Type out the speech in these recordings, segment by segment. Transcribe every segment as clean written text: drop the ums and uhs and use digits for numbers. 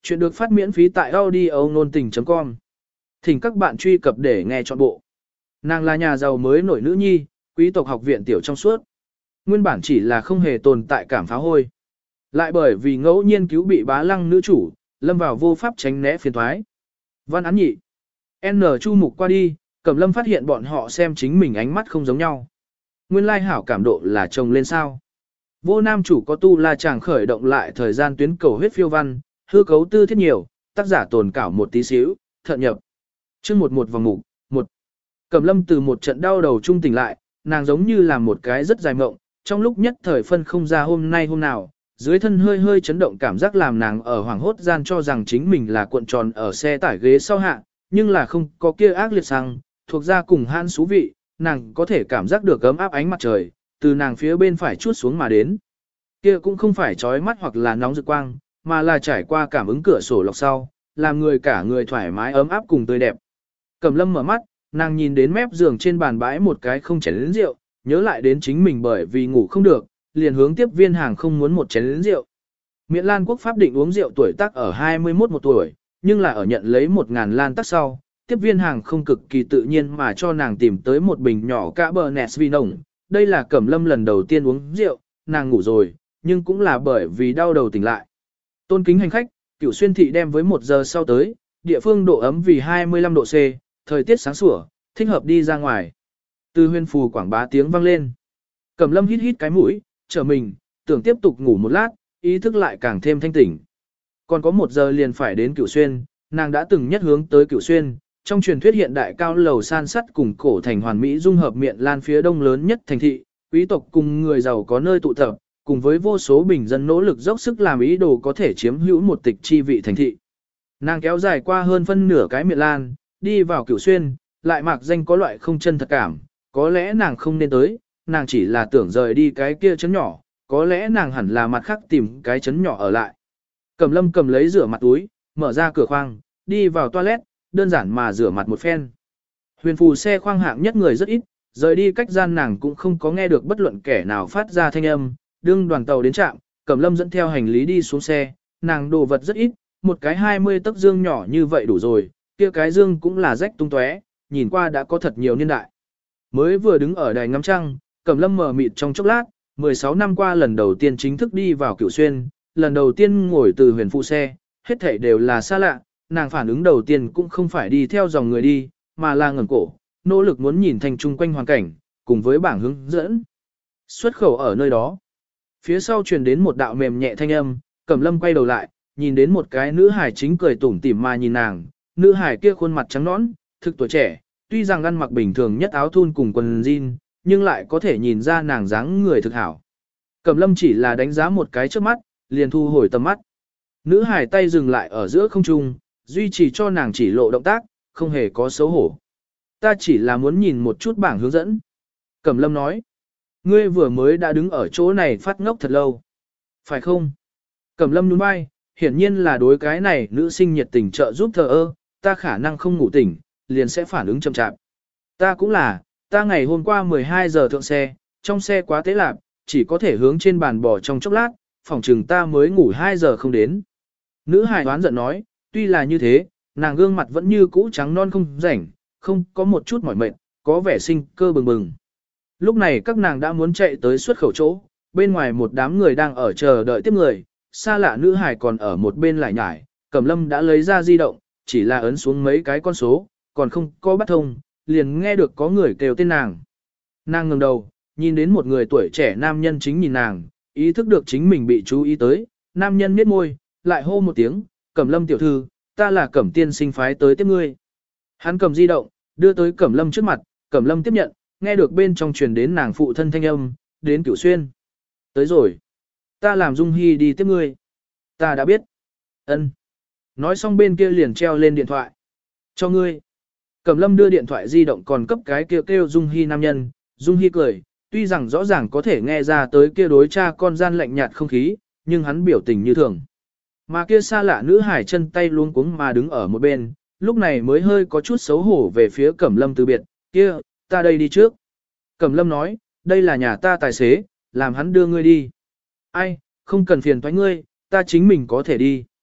Chuyện được phát miễn phí tại audio nôn tình.com. Thỉnh các bạn truy cập để nghe trọn bộ. Nàng là nhà giàu mới nổi nữ nhi, quý tộc học viện tiểu trong suốt. Nguyên bản chỉ là không hề tồn tại cảm phá hôi. Lại bởi vì ngẫu nhiên cứu bị bá lăng nữ chủ, lâm vào vô pháp tránh né phiền thoái. Văn án nhị. N chu mục qua đi, Cẩm Lâm phát hiện bọn họ xem chính mình ánh mắt không giống nhau. Nguyên lai hảo cảm độ là chồng lên sao. Vô nam chủ có tu la chàng khởi động lại thời gian tuyến cầu huyết phiêu văn, hư cấu tư thiết nhiều, tác giả tồn cảo một tí xíu, thận nhập. Chương 11 vòng mục, 1. Cẩm Lâm từ một trận đau đầu trung tỉnh lại, nàng giống như là một cái rất dài mộng, trong lúc nhất thời phân không ra hôm nay hôm nào, dưới thân hơi hơi chấn động cảm giác làm nàng ở hoàng hốt gian cho rằng chính mình là cuộn tròn ở xe tải ghế sau hạ, nhưng là không có kia ác liệt sang, thuộc ra cùng han xú vị, nàng có thể cảm giác được ấm áp ánh mặt trời, từ nàng phía bên phải chuốt xuống mà đến. Kia cũng không phải chói mắt hoặc là nóng rực quang, mà là trải qua cảm ứng cửa sổ lọc sau, làm người cả người thoải mái ấm áp cùng tươi đẹp. Cẩm Lâm mở mắt, nàng nhìn đến mép giường trên bàn bãi một cái không chén lớn rượu, nhớ lại đến chính mình bởi vì ngủ không được, liền hướng tiếp viên hàng không muốn một chén lớn rượu. Miện Lan quốc pháp định uống rượu tuổi tác ở 21 một tuổi, nhưng là ở nhận lấy 1.000 lan tác sau, tiếp viên hàng không cực kỳ tự nhiên mà cho nàng tìm tới một bình nhỏ Cabernet Sauvignon. Đây là Cẩm Lâm lần đầu tiên uống rượu, nàng ngủ rồi, nhưng cũng là bởi vì đau đầu tỉnh lại. Tôn kính hành khách, Cửu Xuyên thị đem với 1 giờ sau tới, địa phương độ ấm vì 25 độ C, thời tiết sáng sủa, thích hợp đi ra ngoài. Từ Huyên phù quảng bá tiếng vang lên. Cẩm Lâm hít hít cái mũi, trở mình, tưởng tiếp tục ngủ một lát, ý thức lại càng thêm thanh tỉnh. Còn có 1 giờ liền phải đến Cửu Xuyên, nàng đã từng nhất hướng tới Cửu Xuyên, trong truyền thuyết hiện đại cao lầu san sắt cùng cổ thành hoàn mỹ dung hợp Miện Lan phía đông lớn nhất thành thị, quý tộc cùng người giàu có nơi tụ tập, cùng với vô số bình dân nỗ lực dốc sức làm ý đồ có thể chiếm hữu một tịch chi vị thành thị. Nàng kéo dài qua hơn phân nửa cái Miện Lan, đi vào Cửu Xuyên, lại mạc danh có loại không chân thật cảm, có lẽ nàng không nên tới, nàng chỉ là tưởng rời đi cái kia chấn nhỏ, có lẽ nàng hẳn là mặt khác tìm cái chấn nhỏ ở lại. Cẩm Lâm cầm lấy rửa mặt túi, mở ra cửa khoang, đi vào toilet, đơn giản mà rửa mặt một phen. Huyền phù xe khoang hạng nhất người rất ít, rời đi cách gian nàng cũng không có nghe được bất luận kẻ nào phát ra thanh âm, đương đoàn tàu đến trạm, Cẩm Lâm dẫn theo hành lý đi xuống xe, nàng đồ vật rất ít, một cái 20 tấc dương nhỏ như vậy đủ rồi, kia cái dương cũng là rách tung tóe, nhìn qua đã có thật nhiều niên đại. Mới vừa đứng ở đài ngắm trăng, Cẩm Lâm mờ mịt trong chốc lát, 16 năm qua lần đầu tiên chính thức đi vào Cửu Xuyên, lần đầu tiên ngồi từ huyền phụ xe, hết thảy đều là xa lạ, nàng phản ứng đầu tiên cũng không phải đi theo dòng người đi, mà là ngẩng cổ, nỗ lực muốn nhìn thành chung quanh hoàn cảnh, cùng với bảng hướng dẫn. Xuất khẩu ở nơi đó. Phía sau truyền đến một đạo mềm nhẹ thanh âm, Cẩm Lâm quay đầu lại, nhìn đến một cái nữ hải chính cười tủm tỉm mà nhìn nàng, nữ hải kia khuôn mặt trắng nõn, thực tuổi trẻ, tuy rằng ăn mặc bình thường nhất áo thun cùng quần jean, nhưng lại có thể nhìn ra nàng dáng người thực hảo. Cẩm Lâm chỉ là đánh giá một cái trước mắt, liền thu hồi tầm mắt. Nữ hải tay dừng lại ở giữa không trung, duy trì cho nàng chỉ lộ động tác, không hề có xấu hổ. Ta chỉ là muốn nhìn một chút bảng hướng dẫn. Cẩm Lâm nói, ngươi vừa mới đã đứng ở chỗ này phát ngốc thật lâu. Phải không? Cẩm Lâm nhún vai, hiển nhiên là đối cái này nữ sinh nhiệt tình trợ giúp thờ ơ, ta khả năng không ngủ tỉnh, liền sẽ phản ứng chậm chạp. Ta cũng là, ta ngày hôm qua 12 giờ thượng xe, trong xe quá tế lạp, chỉ có thể hướng trên bàn bò trong chốc lát, phòng chừng ta mới ngủ 2 giờ không đến. Nữ hài đoán giận nói, tuy là như thế, nàng gương mặt vẫn như cũ trắng non không rảnh, không có một chút mỏi mệt, có vẻ sinh cơ bừng bừng. Lúc này các nàng đã muốn chạy tới xuất khẩu chỗ, bên ngoài một đám người đang ở chờ đợi tiếp người, xa lạ nữ hài còn ở một bên lại nhải, Cẩm Lâm đã lấy ra di động, chỉ là ấn xuống mấy cái con số, còn không có bắt thông, liền nghe được có người kêu tên nàng. Nàng ngẩng đầu, nhìn đến một người tuổi trẻ nam nhân chính nhìn nàng, ý thức được chính mình bị chú ý tới, nam nhân nhếch môi, lại hô một tiếng, Cẩm Lâm tiểu thư, ta là Cẩm tiên sinh phái tới tiếp ngươi. Hắn cầm di động, đưa tới Cẩm Lâm trước mặt, Cẩm Lâm tiếp nhận, nghe được bên trong truyền đến nàng phụ thân thanh âm, đến Cửu Xuyên. Tới rồi. Ta làm Dung Hy đi tiếp ngươi. Ta đã biết. Ân. Nói xong bên kia liền treo lên điện thoại. Cho ngươi. Cẩm Lâm đưa điện thoại di động còn cấp cái kia kêu Dung Hy nam nhân. Dung Hy cười, tuy rằng rõ ràng có thể nghe ra tới kia đối cha con gian lạnh nhạt không khí, nhưng hắn biểu tình như thường. Mà kia xa lạ nữ hải chân tay luống cuống mà đứng ở một bên, lúc này mới hơi có chút xấu hổ về phía Cẩm Lâm từ biệt, kia, ta đây đi trước. Cẩm Lâm nói, đây là nhà ta tài xế, làm hắn đưa ngươi đi. Ai, không cần phiền thoái ngươi, ta chính mình có thể đi.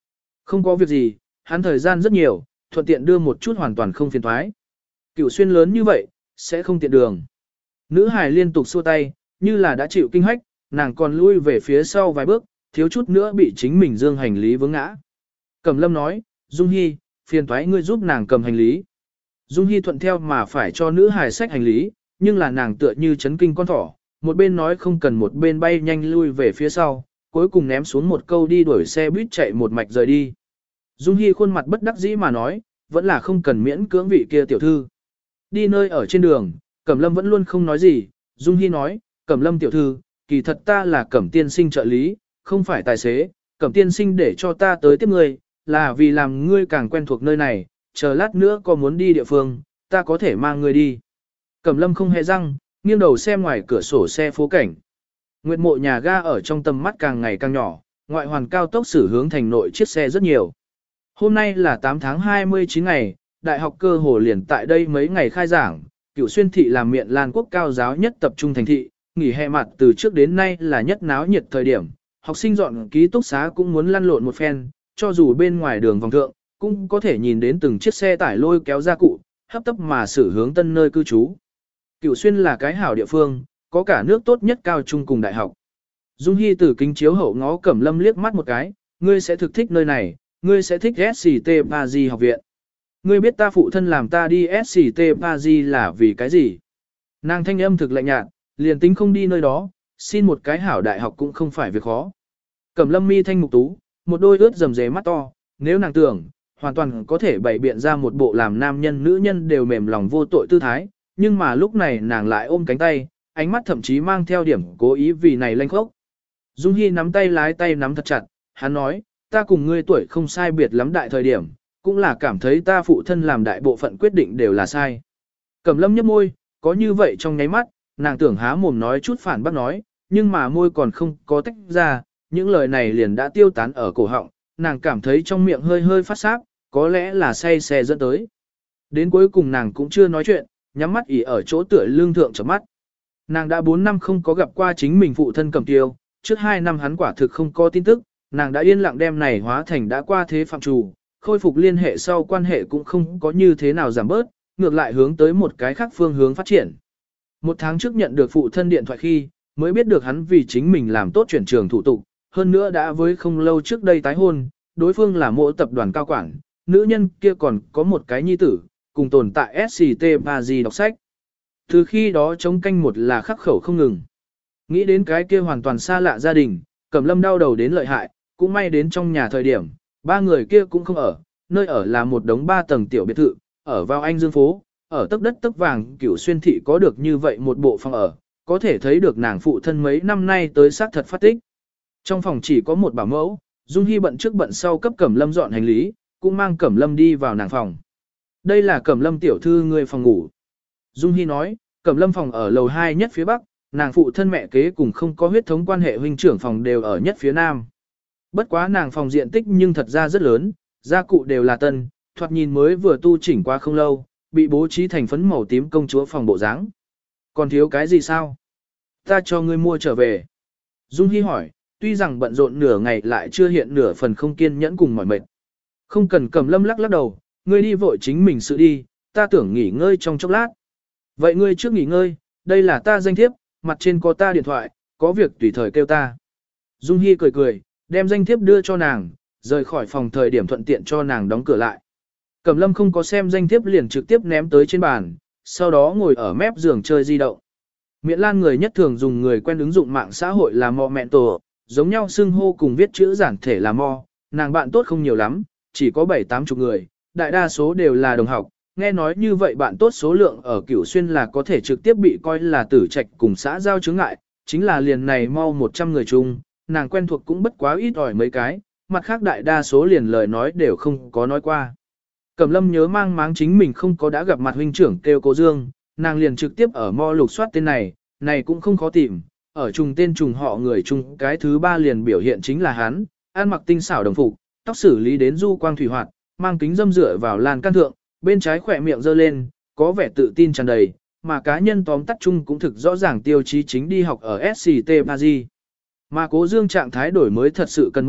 Không có việc gì, hắn thời gian rất nhiều, thuận tiện đưa một chút hoàn toàn không phiền thoái. Cửu Xuyên lớn như vậy, sẽ không tiện đường. Nữ hài liên tục xua tay, như là đã chịu kinh hách, nàng còn lui về phía sau vài bước, thiếu chút nữa bị chính mình dương hành lý vướng ngã. Cẩm Lâm nói, Dung Hy, phiền thoái ngươi giúp nàng cầm hành lý. Dung Hy thuận theo mà phải cho nữ hài xách hành lý, nhưng là nàng tựa như chấn kinh con thỏ, một bên nói không cần một bên bay nhanh lui về phía sau, cuối cùng ném xuống một câu đi đuổi xe buýt chạy một mạch rời đi. Dung Hy khuôn mặt bất đắc dĩ mà nói, vẫn là không cần miễn cưỡng vị kia tiểu thư. Đi nơi ở trên đường, Cẩm Lâm vẫn luôn không nói gì, Dung Hy nói, Cẩm Lâm tiểu thư, kỳ thật ta là Cẩm tiên sinh trợ lý, không phải tài xế, Cẩm tiên sinh để cho ta tới tiếp ngươi, là vì làm ngươi càng quen thuộc nơi này, chờ lát nữa có muốn đi địa phương, ta có thể mang ngươi đi. Cẩm Lâm không hề răng, nghiêng đầu xem ngoài cửa sổ xe phố cảnh. Nguyệt mộ nhà ga ở trong tầm mắt càng ngày càng nhỏ, ngoại hoàn cao tốc xử hướng thành nội chiếc xe rất nhiều. Hôm nay là 8 tháng 29 ngày, đại học cơ hồ liền tại đây mấy ngày khai giảng, Cửu Xuyên thị làm miệng Lan quốc cao giáo nhất tập trung thành thị, nghỉ hè mặt từ trước đến nay là nhất náo nhiệt thời điểm, học sinh dọn ký túc xá cũng muốn lăn lộn một phen, cho dù bên ngoài đường vòng thượng, cũng có thể nhìn đến từng chiếc xe tải lôi kéo gia cụ, hấp tấp mà xử hướng tân nơi cư trú. Cửu Xuyên là cái hảo địa phương, có cả nước tốt nhất cao trung cùng đại học. Dung Hy từ kính chiếu hậu ngó Cẩm Lâm liếc mắt một cái, ngươi sẽ thực thích nơi này, ngươi sẽ thích SCT Paris học viện. Ngươi biết ta phụ thân làm ta đi SCT Paris là vì cái gì? Nàng thanh âm thực lạnh nhạt, liền tính không đi nơi đó, xin một cái hảo đại học cũng không phải việc khó. Cẩm Lâm mi thanh mục tú, một đôi ướt rầm rề mắt to, nếu nàng tưởng, hoàn toàn có thể bày biện ra một bộ làm nam nhân nữ nhân đều mềm lòng vô tội tư thái, nhưng mà lúc này nàng lại ôm cánh tay, ánh mắt thậm chí mang theo điểm cố ý vì này lênh khốc. Dung Hy nắm tay lái tay nắm thật chặt, hắn nói, ta cùng ngươi tuổi không sai biệt lắm đại thời điểm, cũng là cảm thấy ta phụ thân làm đại bộ phận quyết định đều là sai. Cẩm Lâm nhếch môi, có như vậy trong nháy mắt, nàng tưởng há mồm nói chút phản bác nói, nhưng mà môi còn không có tách ra, những lời này liền đã tiêu tán ở cổ họng, nàng cảm thấy trong miệng hơi hơi phát sáp, có lẽ là say xe dẫn tới. Đến cuối cùng nàng cũng chưa nói chuyện, nhắm mắt ỉ ở chỗ tựa lương thượng chớp mắt. Nàng đã 4 năm không có gặp qua chính mình phụ thân Cẩm Tiêu, trước 2 năm hắn quả thực không có tin tức, nàng đã yên lặng đem này hóa thành đã qua thế phạm trù, khôi phục liên hệ sau quan hệ cũng không có như thế nào giảm bớt, ngược lại hướng tới một cái khác phương hướng phát triển. 1 tháng trước nhận được phụ thân điện thoại khi, mới biết được hắn vì chính mình làm tốt chuyển trường thủ tục, hơn nữa đã với không lâu trước đây tái hôn, đối phương là mộ tập đoàn cao quản, nữ nhân kia còn có một cái nhi tử, cùng tồn tại SCT Paris đọc sách. Từ khi đó chống canh một là khắc khẩu không ngừng. Nghĩ đến cái kia hoàn toàn xa lạ gia đình, Cẩm Lâm đau đầu đến lợi hại, cũng may đến trong nhà thời điểm, 3 người kia cũng không ở, nơi ở là một đống 3 tầng tiểu biệt thự, ở vào Anh Dương phố, ở tấc đất tấc vàng Cửu Xuyên thị có được như vậy một bộ phòng ở, có thể thấy được nàng phụ thân mấy năm nay tới xác thật phát tích. Trong phòng chỉ có một bảo mẫu, Dung Hy bận trước bận sau cấp Cẩm Lâm dọn hành lý, cũng mang Cẩm Lâm đi vào nàng phòng. Đây là Cẩm Lâm tiểu thư người phòng ngủ. Dung Hy nói, Cẩm Lâm phòng ở lầu 2 nhất phía bắc, nàng phụ thân mẹ kế cùng không có huyết thống quan hệ huynh trưởng phòng đều ở nhất phía nam. Bất quá nàng phòng diện tích nhưng thật ra rất lớn, gia cụ đều là tân, thoạt nhìn mới vừa tu chỉnh qua không lâu, bị bố trí thành phấn màu tím công chúa phòng bộ dáng. Còn thiếu cái gì sao? Ta cho ngươi mua trở về. Dung Hy hỏi, tuy rằng bận rộn nửa ngày lại chưa hiện nửa phần không kiên nhẫn cùng mỏi mệt. Không cần. Cẩm Lâm lắc lắc đầu, ngươi đi vội chính mình sự đi, ta tưởng nghỉ ngơi trong chốc lát. Vậy ngươi trước nghỉ ngơi, đây là ta danh thiếp, mặt trên có ta điện thoại, có việc tùy thời kêu ta. Dung Hy cười cười, đem danh thiếp đưa cho nàng, rời khỏi phòng thời điểm thuận tiện cho nàng đóng cửa lại. Cẩm Lâm không có xem danh thiếp liền trực tiếp ném tới trên bàn, sau đó ngồi ở mép giường chơi di động. Miễn Lan người nhất thường dùng người quen ứng dụng mạng xã hội là mò mẹn tổ, giống nhau xưng hô cùng viết chữ giản thể là mò, nàng bạn tốt không nhiều lắm, chỉ có 7-80 người, đại đa số đều là đồng học. Nghe nói như vậy bạn tốt số lượng ở Cửu Xuyên là có thể trực tiếp bị coi là tử trạch cùng xã giao chướng ngại, chính là liền này mau 100 người chung, nàng quen thuộc cũng bất quá ít ỏi mấy cái, mặt khác đại đa số liền lời nói đều không có nói qua. Cẩm Lâm nhớ mang máng chính mình không có đã gặp mặt huynh trưởng kêu Cố Dương, nàng liền trực tiếp ở mo lục soát tên này cũng không khó tìm, ở trùng tên trùng họ người chung cái thứ 3 liền biểu hiện chính là hắn, ăn mặc tinh xảo đồng phục, tóc xử lý đến du quang thủy hoạt, mang kính dâm dựa vào lan can thượng, bên trái khỏe miệng giơ lên, có vẻ tự tin tràn đầy, mà cá nhân tóm tắt chung cũng thực rõ ràng tiêu chí chính đi học ở SCT Paris. Mà Cố Dương trạng thái đổi mới thật sự cẩn mẫn,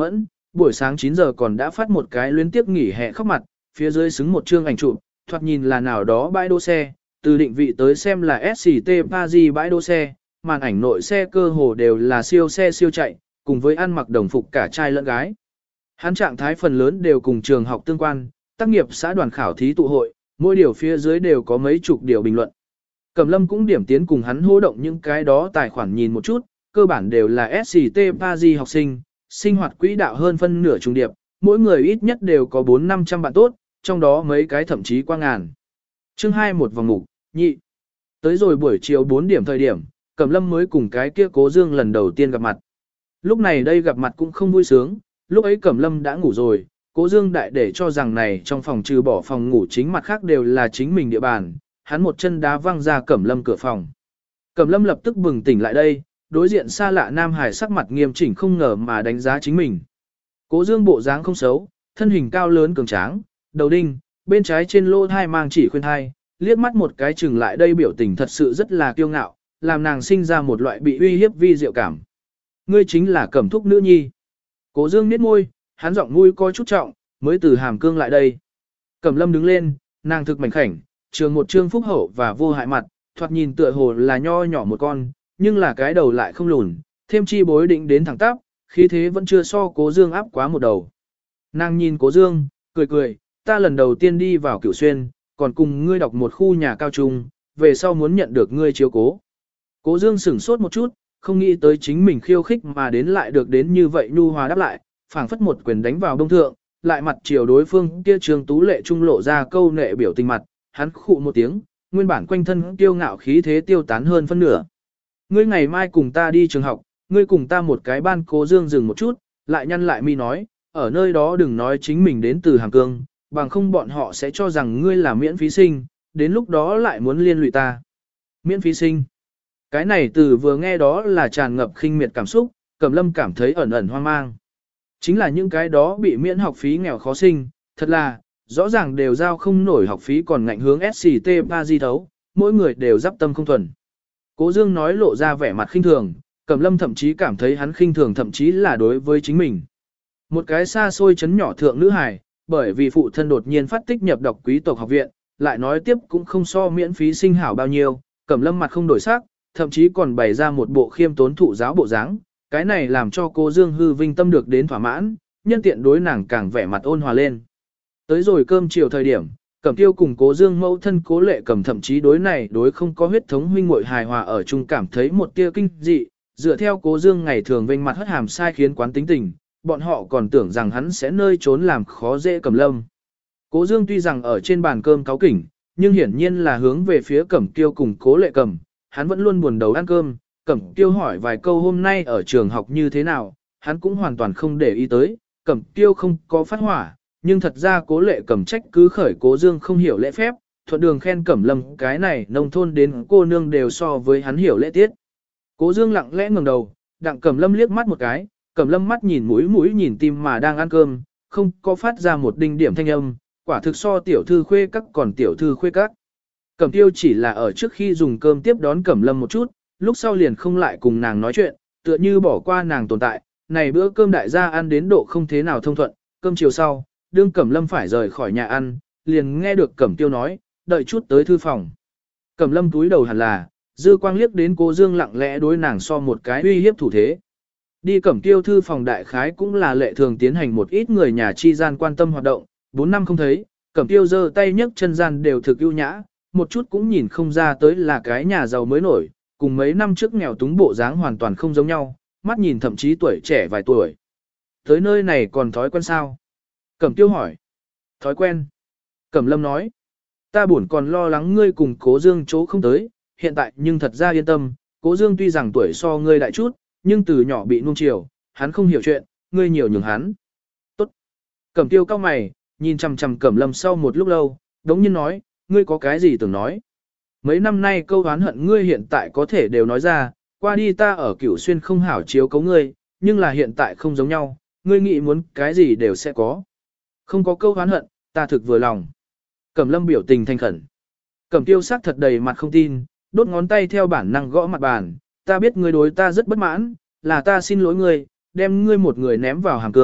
buổi sáng 9 giờ còn đã phát một cái luyến tiếp nghỉ hè khóc mặt, phía dưới xứng một chương ảnh chụp, thoạt nhìn là nào đó bãi đỗ xe, từ định vị tới xem là SCT Paris bãi đỗ xe, màn ảnh nội xe cơ hồ đều là siêu xe siêu chạy, cùng với ăn mặc đồng phục cả trai lẫn gái. Hắn trạng thái phần lớn đều cùng trường học tương quan, tác nghiệp xã đoàn khảo thí tụ hội, mỗi điều phía dưới đều có mấy chục điều bình luận. Cẩm Lâm cũng điểm tiến cùng hắn hô động những cái đó tài khoản nhìn một chút, cơ bản đều là SCT Paris học sinh, sinh hoạt quỹ đạo hơn phân nửa trung điệp, mỗi người ít nhất đều có 400-500 bạn tốt, trong đó mấy cái thậm chí qua ngàn. Chương 2 một vòng mục, nhị. Tới rồi buổi chiều 4 điểm thời điểm, Cẩm Lâm mới cùng cái kia Cố Dương lần đầu tiên gặp mặt. Lúc này đây gặp mặt cũng không vui sướng, lúc ấy Cẩm Lâm đã ngủ rồi, Cố Dương đại để cho rằng này trong phòng trừ bỏ phòng ngủ chính mặt khác đều là chính mình địa bàn, hắn một chân đá văng ra Cẩm Lâm cửa phòng. Cẩm Lâm lập tức bừng tỉnh lại đây, đối diện xa lạ Nam Hải sắc mặt nghiêm chỉnh không ngờ mà đánh giá chính mình. Cố Dương bộ dáng không xấu, thân hình cao lớn cường tráng, đầu đinh, bên trái trên lỗ thai mang chỉ khuyên thai, liếc mắt một cái chừng lại đây biểu tình thật sự rất là kiêu ngạo, làm nàng sinh ra một loại bị uy hiếp vi diệu cảm. Ngươi chính là Cẩm Thúc nữ nhi. Cố Dương nhếch môi, hắn giọng mũi coi chút trọng, mới từ Hàm Cương lại đây. Cẩm Lâm đứng lên, nàng thực mảnh khảnh, trường một trương phúc hậu và vô hại mặt, thoạt nhìn tựa hồ là nho nhỏ một con, nhưng là cái đầu lại không lùn, thêm chi bối định đến thẳng tắp, khí thế vẫn chưa so Cố Dương áp quá một đầu. Nàng nhìn Cố Dương, cười cười, ta lần đầu tiên đi vào Cửu Xuyên, còn cùng ngươi đọc một khu nhà cao trung, về sau muốn nhận được ngươi chiếu cố. Cố Dương sửng sốt một chút, không nghĩ tới chính mình khiêu khích mà đến lại được đến như vậy nhu hòa đáp lại, phảng phất một quyền đánh vào đông thượng, lại mặt chiều đối phương kia Trương Tú Lệ trung lộ ra câu nệ biểu tình mặt, hắn khụ một tiếng, nguyên bản quanh thân kiêu ngạo khí thế tiêu tán hơn phân nửa. Ngươi ngày mai cùng ta đi trường học, ngươi cùng ta một cái ban. Cố Dương dừng một chút, lại nhăn lại mi nói, ở nơi đó đừng nói chính mình đến từ Hàm Cương, bằng không bọn họ sẽ cho rằng ngươi là miễn phí sinh, đến lúc đó lại muốn liên lụy ta. Miễn phí sinh. Cái này từ vừa nghe đó là tràn ngập khinh miệt cảm xúc, Cẩm Lâm cảm thấy ẩn ẩn hoang mang. Chính là những cái đó bị miễn học phí nghèo khó sinh, thật là, rõ ràng đều giao không nổi học phí còn ngạnh hướng SCT Paris thấu, mỗi người đều giáp tâm không thuần. Cố Dương nói lộ ra vẻ mặt khinh thường, Cẩm Lâm thậm chí cảm thấy hắn khinh thường thậm chí là đối với chính mình. Một cái xa xôi chấn nhỏ thượng nữ hài, bởi vì phụ thân đột nhiên phát tích nhập đọc quý tộc học viện, lại nói tiếp cũng không so miễn phí sinh hảo bao nhiêu, Cẩm Lâm mặt không đổi sắc, thậm chí còn bày ra một bộ khiêm tốn thụ giáo bộ dáng, cái này làm cho Cố Dương hư vinh tâm được đến thỏa mãn, nhân tiện đối nàng càng vẻ mặt ôn hòa lên. Tới rồi cơm chiều thời điểm, Cẩm Tiêu cùng Cố Dương mẫu thân Cố Lệ Cầm thậm chí đối này đối không có huyết thống huynh muội hài hòa ở chung cảm thấy một tia kinh dị, dựa theo Cố Dương ngày thường vênh mặt hất hàm sai khiến quán tính tình, bọn họ còn tưởng rằng hắn sẽ nơi trốn làm khó dễ Cẩm Lâm. Cố Dương tuy rằng ở trên bàn cơm cáu kỉnh, nhưng hiển nhiên là hướng về phía Cẩm Tiêu cùng Cố Lệ Cầm, hắn vẫn luôn buồn đầu ăn cơm, Cẩm Tiêu hỏi vài câu hôm nay ở trường học như thế nào, hắn cũng hoàn toàn không để ý tới, Cẩm Tiêu không có phát hỏa, nhưng thật ra Cố Lệ Cầm trách cứ khởi Cố Dương không hiểu lễ phép, thuận đường khen Cẩm Lâm cái này nông thôn đến cô nương đều so với hắn hiểu lễ tiết. Cố Dương lặng lẽ ngẩng đầu, đặng Cẩm Lâm liếc mắt một cái, Cẩm Lâm mắt nhìn mũi nhìn tim mà đang ăn cơm, không có phát ra một đinh điểm thanh âm, quả thực so tiểu thư khuê các còn tiểu thư khuê các. Cẩm Tiêu chỉ là ở trước khi dùng cơm tiếp đón Cẩm Lâm một chút, lúc sau liền không lại cùng nàng nói chuyện, tựa như bỏ qua nàng tồn tại. Này bữa cơm đại gia ăn đến độ không thế nào thông thuận, cơm chiều sau, đương Cẩm Lâm phải rời khỏi nhà ăn, liền nghe được Cẩm Tiêu nói, đợi chút tới thư phòng. Cẩm Lâm túi đầu hẳn là, dư quang liếc đến Cố Dương lặng lẽ đối nàng so một cái uy hiếp thủ thế. Đi Cẩm Tiêu thư phòng đại khái cũng là lệ thường tiến hành một ít người nhà chi gian quan tâm hoạt động, 4 năm không thấy, Cẩm Tiêu giơ tay nhấc chân gian đều thực ưu nhã, một chút cũng nhìn không ra tới là cái nhà giàu mới nổi, cùng mấy năm trước nghèo túng bộ dáng hoàn toàn không giống nhau, mắt nhìn thậm chí tuổi trẻ vài tuổi. Tới nơi này còn thói quen sao? Cẩm Tiêu hỏi. Thói quen. Cẩm Lâm nói. Ta buồn còn lo lắng ngươi cùng Cố Dương chỗ không tới, hiện tại nhưng thật ra yên tâm, Cố Dương tuy rằng tuổi so ngươi đại chút, nhưng từ nhỏ bị nuông chiều, hắn không hiểu chuyện, ngươi nhiều nhường hắn. Tốt. Cẩm Tiêu cao mày, nhìn chằm chằm Cẩm Lâm sau một lúc lâu, đống nhiên nói, ngươi có cái gì tưởng nói. Mấy năm nay câu oán hận ngươi hiện tại có thể đều nói ra, qua đi ta ở Cửu Xuyên không hảo chiếu cấu ngươi, nhưng là hiện tại không giống nhau, ngươi nghĩ muốn cái gì đều sẽ có. Không có câu oán hận, ta thực vừa lòng. Cẩm Lâm biểu tình thành khẩn. Cẩm Tiêu sắc thật đầy mặt không tin, đốt ngón tay theo bản năng gõ mặt bàn, ta biết ngươi đối ta rất bất mãn, là ta xin lỗi ngươi, đem ngươi một người ném vào Hàm Cương,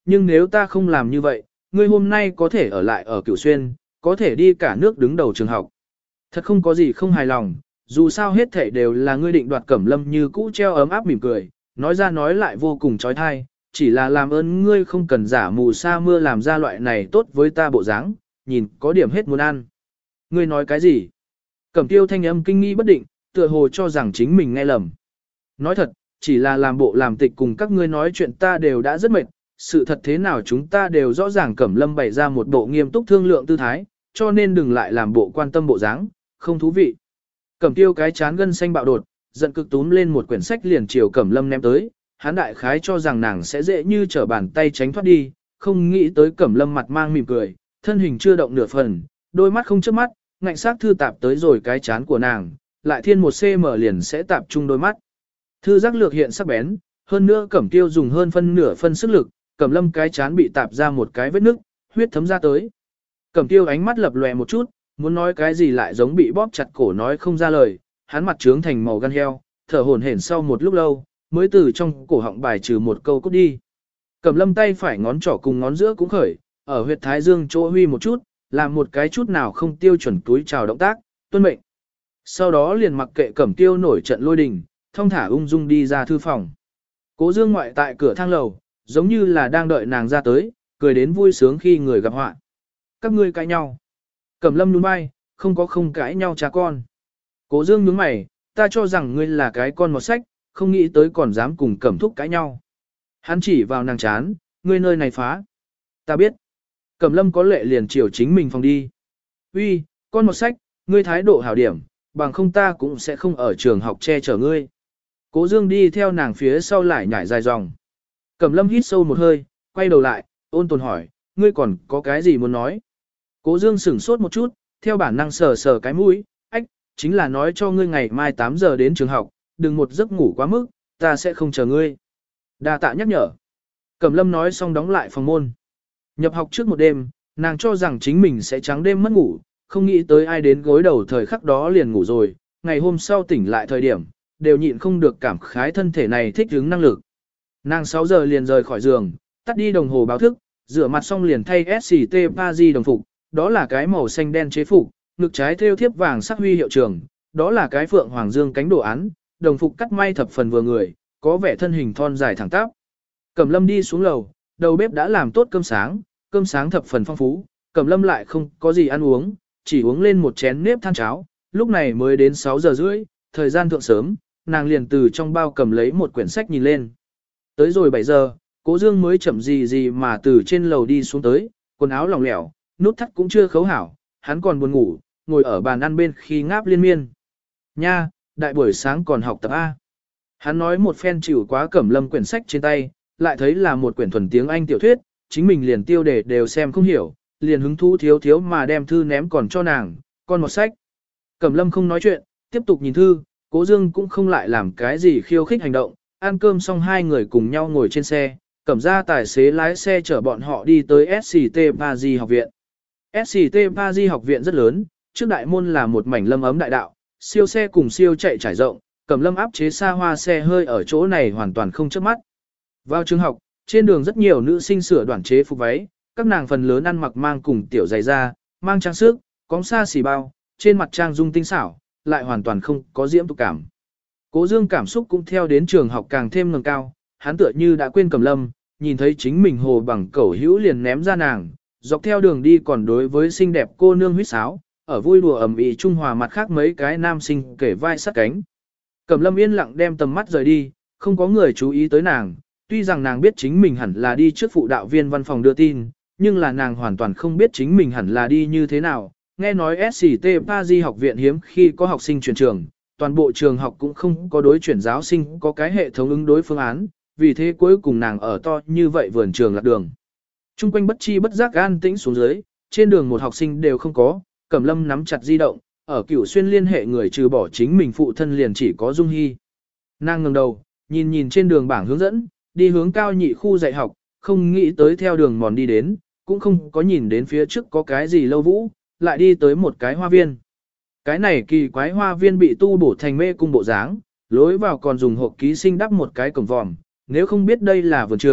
nhưng nếu ta không làm như vậy, ngươi hôm nay có thể ở lại ở Cửu Xuyên, có thể đi cả nước đứng đầu trường học. Thật không có gì không hài lòng, dù sao hết thảy đều là ngươi định đoạt. Cẩm Lâm như cũ treo ấm áp mỉm cười, nói ra nói lại vô cùng trói thai, chỉ là làm ơn ngươi không cần giả mù sa mưa làm ra loại này tốt với ta bộ dáng, nhìn có điểm hết muốn ăn. Ngươi nói cái gì? Cẩm Tiêu thanh âm kinh nghi bất định, tựa hồ cho rằng chính mình nghe lầm. Nói thật, chỉ là làm bộ làm tịch cùng các ngươi nói chuyện ta đều đã rất mệt, sự thật thế nào chúng ta đều rõ ràng. Cẩm Lâm bày ra một bộ nghiêm túc thương lượng tư thái, cho nên đừng lại làm bộ quan tâm bộ dáng, không thú vị. Cẩm Tiêu cái chán gân xanh bạo đột, giận cực túm lên một quyển sách liền chiều Cẩm Lâm ném tới, hắn đại khái cho rằng nàng sẽ dễ như trở bàn tay tránh thoát đi, không nghĩ tới Cẩm Lâm mặt mang mỉm cười, thân hình chưa động nửa phần, đôi mắt không chớp mắt, ngạnh sắc thư tạp tới rồi cái chán của nàng, lại thiên một cm liền sẽ tạp chung đôi mắt. Thư giác lược hiện sắc bén, hơn nữa Cẩm Tiêu dùng hơn phân nửa phân sức lực, Cẩm Lâm cái chán bị tạp ra một cái vết nứt, huyết thấm ra tới. Cẩm Tiêu ánh mắt lập lòe một chút, muốn nói cái gì lại giống bị bóp chặt cổ nói không ra lời, hắn mặt trướng thành màu gan heo, thở hổn hển sau một lúc lâu, mới từ trong cổ họng bài trừ một câu cút đi. Cẩm Lâm tay phải ngón trỏ cùng ngón giữa cũng khởi, ở huyệt thái dương chỗ huy một chút, làm một cái chút nào không tiêu chuẩn túi chào động tác, tuân mệnh. Sau đó liền mặc kệ Cẩm Tiêu nổi trận lôi đình, thong thả ung dung đi ra thư phòng. Cố Dương ngoại tại cửa thang lầu, giống như là đang đợi nàng ra tới, cười đến vui sướng khi người gặp họa. Các ngươi cãi nhau. Cẩm Lâm nhún vai, không cãi nhau cha con. Cố Dương nhướng mày, ta cho rằng ngươi là cái con một sách, không nghĩ tới còn dám cùng Cẩm Thúc cãi nhau. Hắn chỉ vào nàng chán, ngươi nơi này phá. Ta biết. Cẩm Lâm có lệ liền chiều chính mình phòng đi. Uy, con một sách, ngươi thái độ hảo điểm, bằng không ta cũng sẽ không ở trường học che chở ngươi. Cố Dương đi theo nàng phía sau lại nhảy dài dòng. Cẩm Lâm hít sâu một hơi, quay đầu lại, ôn tồn hỏi, ngươi còn có cái gì muốn nói? Cố Dương sửng sốt một chút, theo bản năng sờ sờ cái mũi, ách, chính là nói cho ngươi ngày mai 8 giờ đến trường học, đừng một giấc ngủ quá mức, ta sẽ không chờ ngươi. Đa tạ nhắc nhở. Cẩm Lâm nói xong đóng lại phòng môn. Nhập học trước một đêm, nàng cho rằng chính mình sẽ trắng đêm mất ngủ, không nghĩ tới ai đến gối đầu thời khắc đó liền ngủ rồi, ngày hôm sau tỉnh lại thời điểm, đều nhịn không được cảm khái thân thể này thích ứng năng lực. Nàng 6 giờ liền rời khỏi giường, tắt đi đồng hồ báo thức, rửa mặt xong liền thay SCT Paris đồng phục, đó là cái màu xanh đen chế phục, ngực trái thêu thiếp vàng sắc huy hiệu trường, đó là cái phượng hoàng dương cánh đồ án, đồng phục cắt may thập phần vừa người, có vẻ thân hình thon dài thẳng tắp. Cẩm Lâm đi xuống lầu, đầu bếp đã làm tốt cơm sáng thập phần phong phú, Cẩm Lâm lại không có gì ăn uống, chỉ uống lên một chén nếp than cháo, lúc này mới đến 6 giờ rưỡi, thời gian thượng sớm, nàng liền từ trong bao cầm lấy một quyển sách nhìn lên. Tới rồi 7 giờ, Cố Dương mới chậm gì mà từ trên lầu đi xuống tới, quần áo lỏng lẻo, nút thắt cũng chưa khấu hảo, hắn còn buồn ngủ, ngồi ở bàn ăn bên khi ngáp liên miên. Nha, đại buổi sáng còn học tập A. Hắn nói một phen chịu quá Cẩm Lâm quyển sách trên tay, lại thấy là một quyển thuần tiếng Anh tiểu thuyết, chính mình liền tiêu đề đều xem không hiểu, liền hứng thú thiếu mà đem thư ném còn cho nàng, con một sách. Cẩm Lâm không nói chuyện, tiếp tục nhìn thư, Cố Dương cũng không lại làm cái gì khiêu khích hành động, ăn cơm xong hai người cùng nhau ngồi trên xe, Cẩm ra tài xế lái xe chở bọn họ đi tới SCT Paris học viện. SCT Paris học viện rất lớn, trước đại môn là một mảnh lâm ấm đại đạo, siêu xe cùng siêu chạy trải rộng, Cẩm Lâm áp chế xa hoa xe hơi ở chỗ này hoàn toàn không chớp mắt. Vào trường học, trên đường rất nhiều nữ sinh sửa đoạn chế phục váy, các nàng phần lớn ăn mặc mang cùng tiểu giày da, mang trang sức, cóng xa xì bao, trên mặt trang dung tinh xảo, lại hoàn toàn không có diễm tục cảm. Cố Dương cảm xúc cũng theo đến trường học càng thêm nâng cao, hắn tựa như đã quên Cẩm Lâm, nhìn thấy chính mình hồ bằng cẩu hữu liền ném ra nàng, dọc theo đường đi còn đối với xinh đẹp cô nương huýt sáo, ở vui đùa ầm ĩ trung hòa mặt khác mấy cái nam sinh kể vai sát cánh. Cẩm Lâm yên lặng đem tầm mắt rời đi, không có người chú ý tới nàng, tuy rằng nàng biết chính mình hẳn là đi trước phụ đạo viên văn phòng đưa tin, nhưng là nàng hoàn toàn không biết chính mình hẳn là đi như thế nào. Nghe nói SCT Paris học viện hiếm khi có học sinh chuyển trường, toàn bộ trường học cũng không có đối chuyển giáo sinh có cái hệ thống ứng đối phương án, vì thế cuối cùng nàng ở to như vậy vườn trường lạc đường. Trung quanh bất chi bất giác an tĩnh xuống dưới, trên đường một học sinh đều không có, Cẩm Lâm nắm chặt di động, ở Cửu Xuyên liên hệ người trừ bỏ chính mình phụ thân liền chỉ có Dung Hy. Nàng ngẩng đầu, nhìn trên đường bảng hướng dẫn, đi hướng cao nhị khu dạy học, không nghĩ tới theo đường mòn đi đến, cũng không có nhìn đến phía trước có cái gì lâu vũ, lại đi tới một cái hoa viên. Cái này kỳ quái hoa viên bị tu bổ thành mê cung bộ dáng, lối vào còn dùng hộp ký sinh đắp một cái cổng vòm, nếu không biết đây là vườn trường,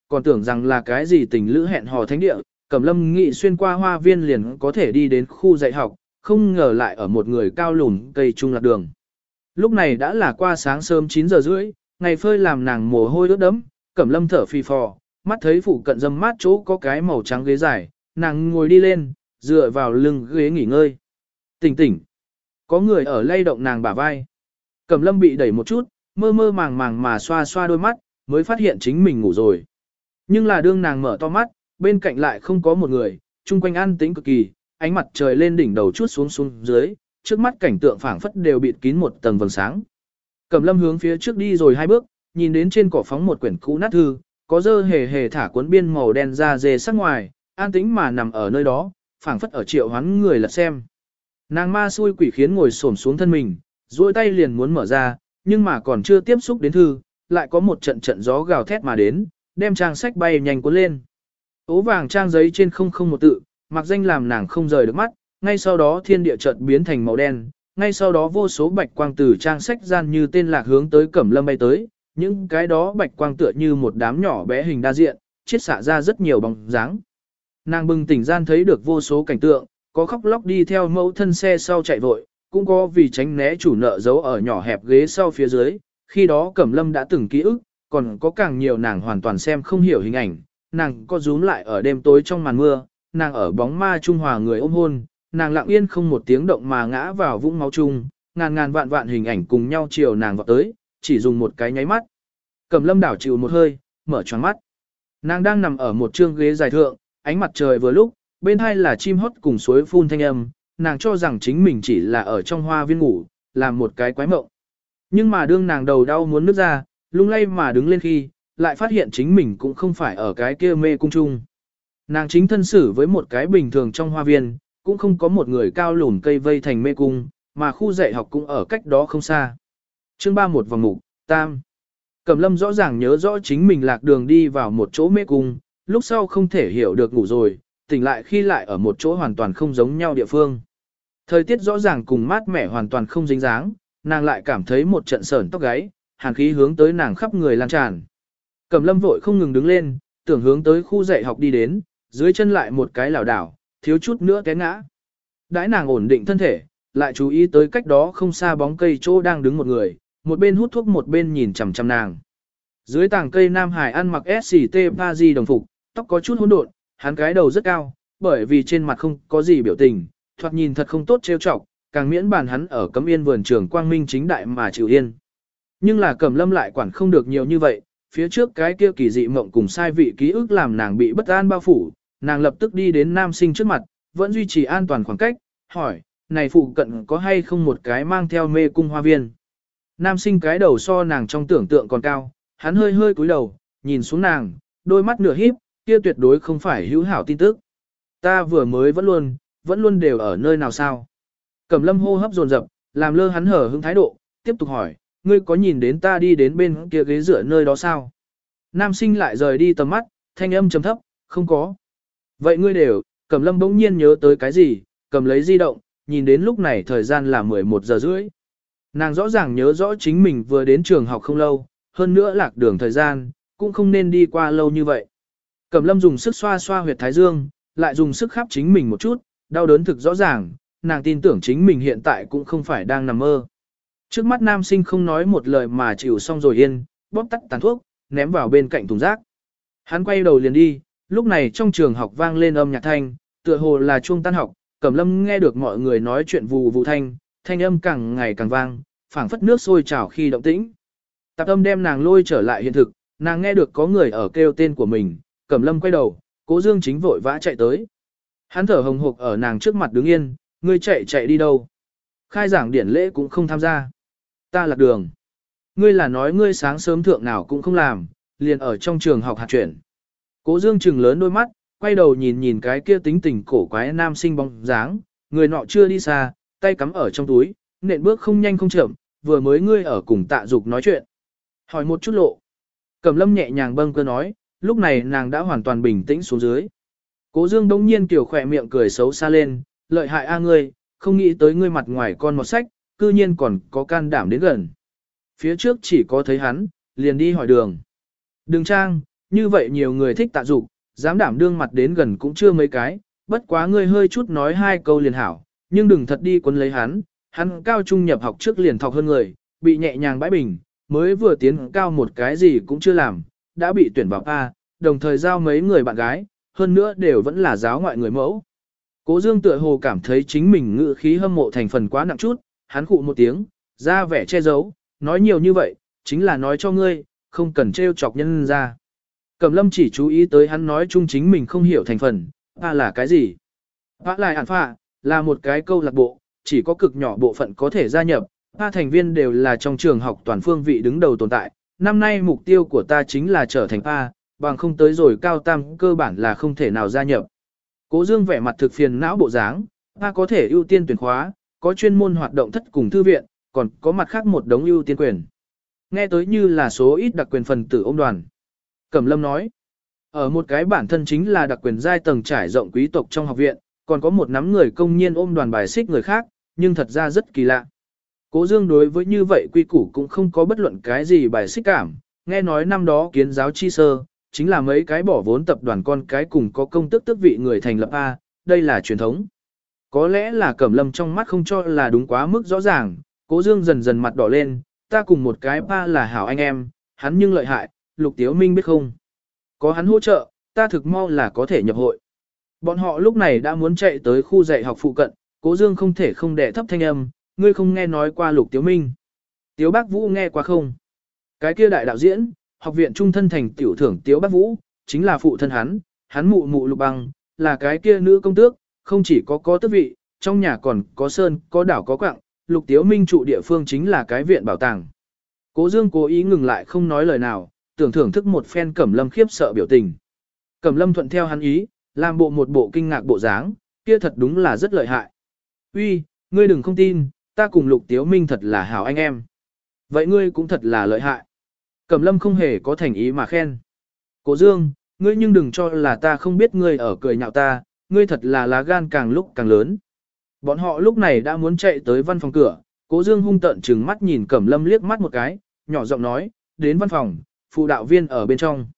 còn tưởng rằng là cái gì tình lữ hẹn hò thánh địa, Cẩm Lâm nghĩ xuyên qua hoa viên liền có thể đi đến khu dạy học, không ngờ lại ở một người cao lùn cây trung lạc đường. Lúc này đã là qua sáng sớm 9 giờ rưỡi, ngày phơi làm nàng mồ hôi ướt đẫm, Cẩm Lâm thở phì phò, mắt thấy phụ cận dâm mát chỗ có cái màu trắng ghế dài, nàng ngồi đi lên, dựa vào lưng ghế nghỉ ngơi. Tỉnh tỉnh, có người ở lay động nàng bả vai. Cẩm Lâm bị đẩy một chút, mơ mơ màng màng mà xoa xoa đôi mắt, mới phát hiện chính mình ngủ rồi. Nhưng là đương nàng mở to mắt, bên cạnh lại không có một người, chung quanh an tĩnh cực kỳ, ánh mặt trời lên đỉnh đầu chút xuống xuống dưới, trước mắt cảnh tượng phảng phất đều bịt kín một tầng vầng sáng. Cẩm Lâm hướng phía trước đi rồi 2 bước, nhìn đến trên cỏ phóng một quyển cũ nát thư, có dơ hề hề thả cuốn biên màu đen ra dề sắc ngoài, an tĩnh mà nằm ở nơi đó, phảng phất ở triệu hoán người lật xem. Nàng ma xui quỷ khiến ngồi xổm xuống thân mình, duỗi tay liền muốn mở ra, nhưng mà còn chưa tiếp xúc đến thư, lại có một trận trận gió gào thét mà đến, đem trang sách bay nhanh cuốn lên. Ố vàng trang giấy trên không không một tự, mặc danh làm nàng không rời được mắt, ngay sau đó thiên địa chợt biến thành màu đen, ngay sau đó vô số bạch quang từ trang sách gian như tên lạc hướng tới Cẩm Lâm bay tới, những cái đó bạch quang tựa như một đám nhỏ bé hình đa diện, chiết xạ ra rất nhiều bóng dáng. Nàng bừng tỉnh gian thấy được vô số cảnh tượng, có khóc lóc đi theo mẫu thân xe sau chạy vội, cũng có vì tránh né chủ nợ giấu ở nhỏ hẹp ghế sau phía dưới, khi đó Cẩm Lâm đã từng ký ức, còn có càng nhiều nàng hoàn toàn xem không hiểu hình ảnh, nàng có rúm lại ở đêm tối trong màn mưa, nàng ở bóng ma trung hòa người ôm hôn, nàng lặng yên không một tiếng động mà ngã vào vũng máu chung, ngàn ngàn vạn vạn hình ảnh cùng nhau chiều nàng vọt tới, chỉ dùng một cái nháy mắt. Cẩm Lâm đảo chịu một hơi, mở choáng mắt. Nàng đang nằm ở một trương ghế dài thượng, ánh mặt trời vừa lúc, bên hai là chim hót cùng suối phun thanh âm, nàng cho rằng chính mình chỉ là ở trong hoa viên ngủ, làm một cái quái mộng. Nhưng mà đương nàng đầu đau muốn nứt ra, lung lay mà đứng lên khi, lại phát hiện chính mình cũng không phải ở cái kia mê cung chung. Nàng chính thân xử với một cái bình thường trong hoa viên, cũng không có một người cao lùn cây vây thành mê cung, mà khu dạy học cũng ở cách đó không xa. Chương 31 vòng mục, tam. Cẩm Lâm rõ ràng nhớ rõ chính mình lạc đường đi vào một chỗ mê cung, lúc sau không thể hiểu được ngủ rồi, tỉnh lại khi lại ở một chỗ hoàn toàn không giống nhau địa phương. Thời tiết rõ ràng cùng mát mẻ hoàn toàn không dính dáng, nàng lại cảm thấy một trận sởn tóc gáy, hàn khí hướng tới nàng khắp người lan tràn. Cẩm Lâm vội không ngừng đứng lên, tưởng hướng tới khu dạy học đi đến, dưới chân lại một cái lảo đảo, thiếu chút nữa té ngã. Đãi nàng ổn định thân thể, lại chú ý tới cách đó không xa bóng cây chỗ đang đứng một người, một bên hút thuốc một bên nhìn chằm chằm nàng. Dưới tàng cây Nam Hải ăn mặc SCT Paris đồng phục, tóc có chút hỗn độn, hắn cái đầu rất cao, bởi vì trên mặt không có gì biểu tình, thoạt nhìn thật không tốt trêu chọc, càng miễn bàn hắn ở Cấm Yên vườn trường quang minh chính đại mà chịu yên. Nhưng là Cẩm Lâm lại quản không được nhiều như vậy, phía trước cái kia kỳ dị mộng cùng sai vị ký ức làm nàng bị bất an bao phủ, nàng lập tức đi đến nam sinh trước mặt, vẫn duy trì an toàn khoảng cách, hỏi, này phụ cận có hay không một cái mang theo mê cung hoa viên. Nam sinh cái đầu so nàng trong tưởng tượng còn cao, hắn hơi hơi cúi đầu, nhìn xuống nàng, đôi mắt nửa híp, kia tuyệt đối không phải hữu hảo tin tức. Ta vừa mới vẫn luôn đều ở nơi nào sao? Cẩm Lâm hô hấp dồn dập, làm lơ hắn hở hững thái độ, tiếp tục hỏi, ngươi có nhìn đến ta đi đến bên kia ghế dựa nơi đó sao? Nam sinh lại rời đi tầm mắt, thanh âm trầm thấp, không có. Vậy ngươi đều, Cẩm Lâm bỗng nhiên nhớ tới cái gì, cầm lấy di động, nhìn đến lúc này thời gian là 11 giờ rưỡi. Nàng rõ ràng nhớ rõ chính mình vừa đến trường học không lâu, hơn nữa lạc đường thời gian, cũng không nên đi qua lâu như vậy. Cẩm Lâm dùng sức xoa xoa huyệt thái dương, lại dùng sức khắp chính mình một chút, đau đớn thực rõ ràng, nàng tin tưởng chính mình hiện tại cũng không phải đang nằm mơ. Trước mắt nam sinh không nói một lời mà chịu xong rồi yên, bóp tắt tàn thuốc, ném vào bên cạnh thùng rác. Hắn quay đầu liền đi, lúc này trong trường học vang lên âm nhạc thanh, tựa hồ là chuông tan học, Cẩm Lâm nghe được mọi người nói chuyện vù vù thanh âm càng ngày càng vang, phảng phất nước sôi trào khi động tĩnh. Tạp âm đem nàng lôi trở lại hiện thực, nàng nghe được có người ở kêu tên của mình, Cẩm Lâm quay đầu, Cố Dương Chính vội vã chạy tới. Hắn thở hồng hộc ở nàng trước mặt đứng yên, ngươi chạy đi đâu? Khai giảng điển lễ cũng không tham gia. Ta lạc đường. Ngươi là nói ngươi sáng sớm thượng nào cũng không làm, liền ở trong trường học hạt chuyển. Cố Dương trừng lớn đôi mắt, quay đầu nhìn cái kia tính tình cổ quái nam sinh bóng dáng, người nọ chưa đi xa, tay cắm ở trong túi, nện bước không nhanh không chậm, vừa mới ngươi ở cùng Tạ Dục nói chuyện. Hỏi một chút lộ. Cẩm Lâm nhẹ nhàng bâng cơ nói, lúc này nàng đã hoàn toàn bình tĩnh xuống dưới. Cố Dương đống nhiên kiểu khỏe miệng cười xấu xa lên, lợi hại a ngươi, không nghĩ tới ngươi mặt ngoài con một sách, cư nhiên còn có can đảm đến gần. Phía trước chỉ có thấy hắn, liền đi hỏi đường. Đừng trang, như vậy nhiều người thích Tạ Dục, dám đảm đương mặt đến gần cũng chưa mấy cái, bất quá ngươi hơi chút nói hai câu liền hảo, nhưng đừng thật đi quấn lấy hắn cao trung nhập học trước liền thọc hơn người, bị nhẹ nhàng bãi bình, mới vừa tiến cao một cái gì cũng chưa làm, đã bị tuyển vào A, đồng thời giao mấy người bạn gái, hơn nữa đều vẫn là giáo ngoại người mẫu. Cố Dương tựa hồ cảm thấy chính mình ngữ khí hâm mộ thành phần quá nặng chút, hắn khụ một tiếng, ra vẻ che giấu, nói nhiều như vậy, chính là nói cho ngươi, không cần trêu chọc nhân ra. Cẩm Lâm chỉ chú ý tới hắn nói chung chính mình không hiểu thành phần, là cái gì? Lại ản phạ, là một cái câu lạc bộ, chỉ có cực nhỏ bộ phận có thể gia nhập, thành viên đều là trong trường học toàn phương vị đứng đầu tồn tại. Năm nay mục tiêu của ta chính là trở thành bằng không tới rồi cao tam cơ bản là không thể nào gia nhập. Cố Dương vẻ mặt thực phiền não bộ dáng, có thể ưu tiên tuyển khóa, có chuyên môn hoạt động thất cùng thư viện, còn có mặt khác một đống ưu tiên quyền. Nghe tới như là số ít đặc quyền phần tử ôm đoàn. Cẩm Lâm nói, ở một cái bản thân chính là đặc quyền giai tầng trải rộng quý tộc trong học viện, còn có một nắm người công nhiên ôm đoàn bài xích người khác, nhưng thật ra rất kỳ lạ. Cố Dương đối với như vậy quy củ cũng không có bất luận cái gì bài xích cảm, nghe nói năm đó kiến giáo chi sơ, chính là mấy cái bỏ vốn tập đoàn con cái cùng có công tước tước vị người thành lập đây là truyền thống. Có lẽ là Cẩm Lâm trong mắt không cho là đúng quá mức rõ ràng, Cố Dương dần dần mặt đỏ lên, ta cùng một cái là hảo anh em, hắn nhưng lợi hại, Lục Tiếu Minh biết không? Có hắn hỗ trợ, ta thực mau là có thể nhập hội. Bọn họ lúc này đã muốn chạy tới khu dạy học phụ cận, Cố Dương không thể không đè thấp thanh âm, ngươi không nghe nói qua Lục Tiếu Minh. Tiếu Bác Vũ nghe qua không? Cái kia đại đạo diễn, học viện trung thân thành tiểu thưởng Tiếu Bác Vũ, chính là phụ thân hắn mụ mụ Lục Bằng, là cái kia nữ công tước, không chỉ có tước vị, trong nhà còn có sơn, có đảo có quặng, Lục Tiếu Minh trụ địa phương chính là cái viện bảo tàng. Cố Dương cố ý ngừng lại không nói lời nào, tưởng thưởng thức một phen Cẩm Lâm khiếp sợ biểu tình. Cẩm Lâm thuận theo hắn ý, làm một bộ kinh ngạc bộ dáng, kia thật đúng là rất lợi hại. Uy, ngươi đừng không tin, ta cùng Lục Tiếu Minh thật là hảo anh em. Vậy ngươi cũng thật là lợi hại. Cẩm Lâm không hề có thành ý mà khen. Cố Dương, ngươi nhưng đừng cho là ta không biết ngươi ở cười nhạo ta, ngươi thật là lá gan càng lúc càng lớn. Bọn họ lúc này đã muốn chạy tới văn phòng cửa, Cố Dương hung tợn trừng mắt nhìn Cẩm Lâm liếc mắt một cái, nhỏ giọng nói, đến văn phòng, phụ đạo viên ở bên trong.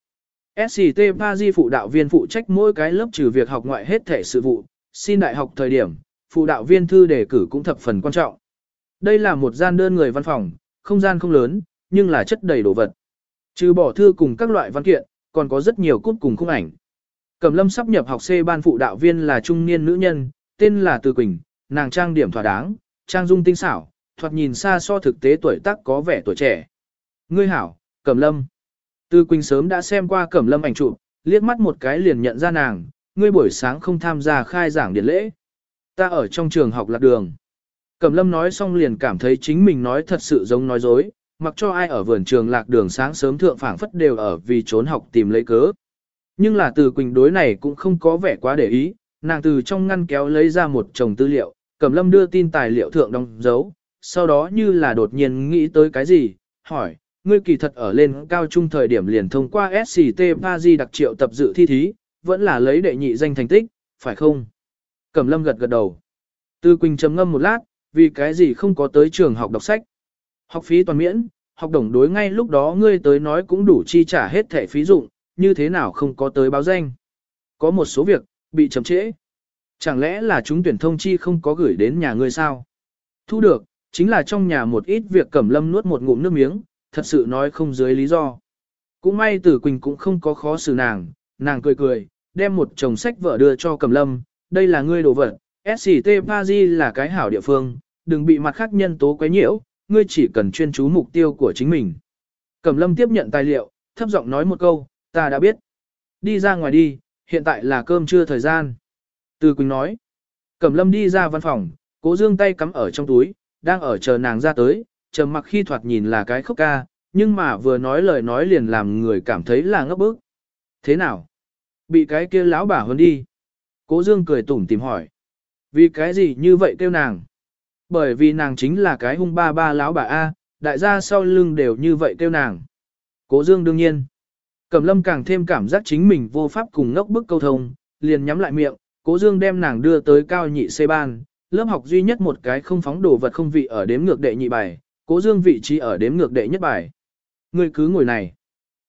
SCT Paris phụ đạo viên phụ trách mỗi cái lớp trừ việc học ngoại hết thể sự vụ, xin đại học thời điểm, phụ đạo viên thư đề cử cũng thập phần quan trọng. Đây là một gian đơn người văn phòng, không gian không lớn, nhưng là chất đầy đồ vật. Trừ bỏ thư cùng các loại văn kiện, còn có rất nhiều cút cùng khung ảnh. Cẩm Lâm sắp nhập học C ban phụ đạo viên là trung niên nữ nhân, tên là Từ Quỳnh, nàng trang điểm thỏa đáng, trang dung tinh xảo, thoạt nhìn xa so thực tế tuổi tác có vẻ tuổi trẻ. Ngươi hảo, Cẩm Lâm. Từ Quỳnh sớm đã xem qua Cẩm Lâm ảnh chụp, liếc mắt một cái liền nhận ra nàng, ngươi buổi sáng không tham gia khai giảng điển lễ. Ta ở trong trường học lạc đường. Cẩm Lâm nói xong liền cảm thấy chính mình nói thật sự giống nói dối, mặc cho ai ở vườn trường lạc đường sáng sớm thượng phảng phất đều ở vì trốn học tìm lấy cớ. Nhưng là Từ Quỳnh đối này cũng không có vẻ quá để ý, nàng từ trong ngăn kéo lấy ra một chồng tư liệu, Cẩm Lâm đưa tin tài liệu thượng đóng dấu, sau đó như là đột nhiên nghĩ tới cái gì, hỏi, ngươi kỳ thật ở lên cao trung thời điểm liền thông qua SCT Paris đặc triệu tập dự thi thí, vẫn là lấy đệ nhị danh thành tích, phải không? Cẩm Lâm gật gật đầu. Từ Quỳnh trầm ngâm một lát, vì cái gì không có tới trường học đọc sách? Học phí toàn miễn, học đồng đối ngay lúc đó ngươi tới nói cũng đủ chi trả hết thẻ phí dụng, như thế nào không có tới báo danh? Có một số việc, bị chậm trễ. Chẳng lẽ là chúng tuyển thông chi không có gửi đến nhà ngươi sao? Thu được, chính là trong nhà một ít việc Cẩm Lâm nuốt một ngụm nước miếng, thật sự nói không dưới lý do. Cũng may Tử Quỳnh cũng không có khó xử nàng cười cười, đem một chồng sách vở đưa cho Cẩm Lâm, đây là ngươi đồ vật, SCT Paris là cái hảo địa phương, đừng bị mặt khác nhân tố quấy nhiễu, ngươi chỉ cần chuyên chú mục tiêu của chính mình. Cẩm Lâm tiếp nhận tài liệu, thấp giọng nói một câu, ta đã biết. Đi ra ngoài đi, hiện tại là cơm trưa thời gian. Từ Quỳnh nói. Cẩm Lâm đi ra văn phòng, Cố Dương tay cắm ở trong túi, đang ở chờ nàng ra tới, trầm mặc khi thoạt nhìn là cái khốc ca, nhưng mà vừa nói lời nói liền làm người cảm thấy là ngốc bức. Thế nào? Bị cái kia lão bà hơn đi. Cố Dương cười tủm tìm hỏi. Vì cái gì như vậy kêu nàng? Bởi vì nàng chính là cái hung ba lão bà A, đại gia sau lưng đều như vậy kêu nàng. Cố Dương đương nhiên. Cẩm Lâm càng thêm cảm giác chính mình vô pháp cùng ngốc bức câu thông, liền nhắm lại miệng, Cố Dương đem nàng đưa tới cao nhị C ban, lớp học duy nhất một cái không phóng đồ vật không vị ở đếm ngược đệ nhị bài, Cố Dương vị trí ở đếm ngược đệ nhất bài. Ngươi cứ ngồi này.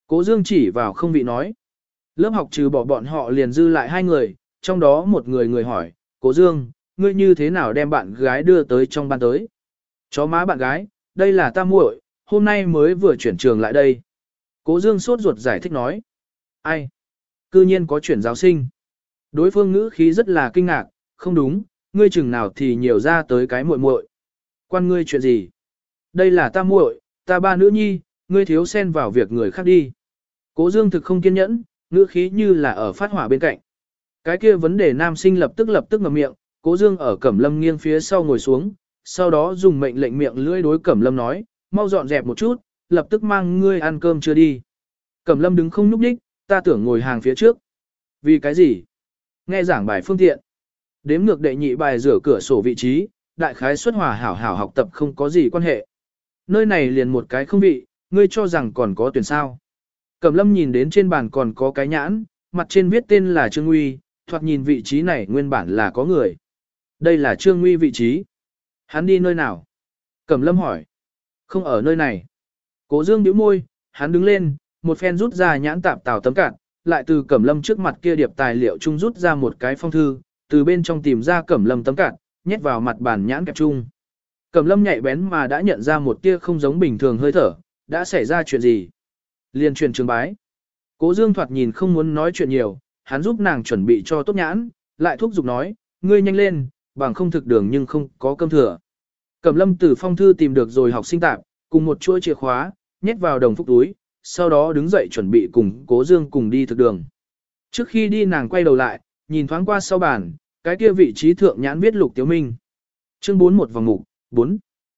Cố Dương chỉ vào không vị nói. Lớp học trừ bỏ bọn họ liền dư lại 2 người, trong đó một người hỏi, Cố Dương, ngươi như thế nào đem bạn gái đưa tới trong ban tới? Chó má bạn gái, đây là ta muội, hôm nay mới vừa chuyển trường lại đây. Cố Dương sốt ruột giải thích nói. Ai? Cư nhiên có chuyển giáo sinh. Đối phương ngữ khí rất là kinh ngạc, không đúng, ngươi chừng nào thì nhiều ra tới cái muội muội. Quan ngươi chuyện gì? Đây là ta muội, ta ba nữ nhi, ngươi thiếu xen vào việc người khác đi. Cố Dương thực không kiên nhẫn, ngữ khí như là ở phát hỏa bên cạnh. Cái kia vấn đề nam sinh lập tức ngậm miệng, Cố Dương ở Cẩm Lâm nghiêng phía sau ngồi xuống, sau đó dùng mệnh lệnh miệng lưỡi đối Cẩm Lâm nói, mau dọn dẹp một chút, lập tức mang ngươi ăn cơm chưa đi. Cẩm Lâm đứng không nhúc nhích, ta tưởng ngồi hàng phía trước. Vì cái gì? Nghe giảng bài phương tiện. Đếm ngược đệ nhị bài rửa cửa sổ vị trí, đại khái xuất hòa hảo hảo học tập không có gì quan hệ. Nơi này liền một cái không vị, ngươi cho rằng còn có tuyển sao. Cẩm Lâm nhìn đến trên bàn còn có cái nhãn, mặt trên viết tên là Trương Nguy, thoạt nhìn vị trí này nguyên bản là có người. Đây là Trương Nguy vị trí. Hắn đi nơi nào? Cẩm Lâm hỏi. Không ở nơi này. Cố Dương bĩu môi, hắn đứng lên, một phen rút ra nhãn tạp tào tấm cạn, lại từ Cẩm Lâm trước mặt kia điệp tài liệu chung rút ra một cái phong thư, từ bên trong tìm ra Cẩm Lâm tấm cạn, nhét vào mặt bàn nhãn kẹp chung. Cẩm Lâm nhạy bén mà đã nhận ra một tia không giống bình thường hơi thở, đã xảy ra chuyện gì? Liên truyền trường bái. Cố Dương thoạt nhìn không muốn nói chuyện nhiều, hắn giúp nàng chuẩn bị cho tốt nhãn, lại thúc giục nói, ngươi nhanh lên, bằng không thực đường nhưng không có cơm thừa. Cẩm Lâm từ phong thư tìm được rồi học sinh tạp, cùng một chuỗi chìa khóa, nhét vào đồng phúc túi, sau đó đứng dậy chuẩn bị cùng Cố Dương cùng đi thực đường. Trước khi đi nàng quay đầu lại, nhìn thoáng qua sau bàn, cái kia vị trí thượng nhãn viết Lục Tiếu Minh. Chương 4 một vòng mục, 4.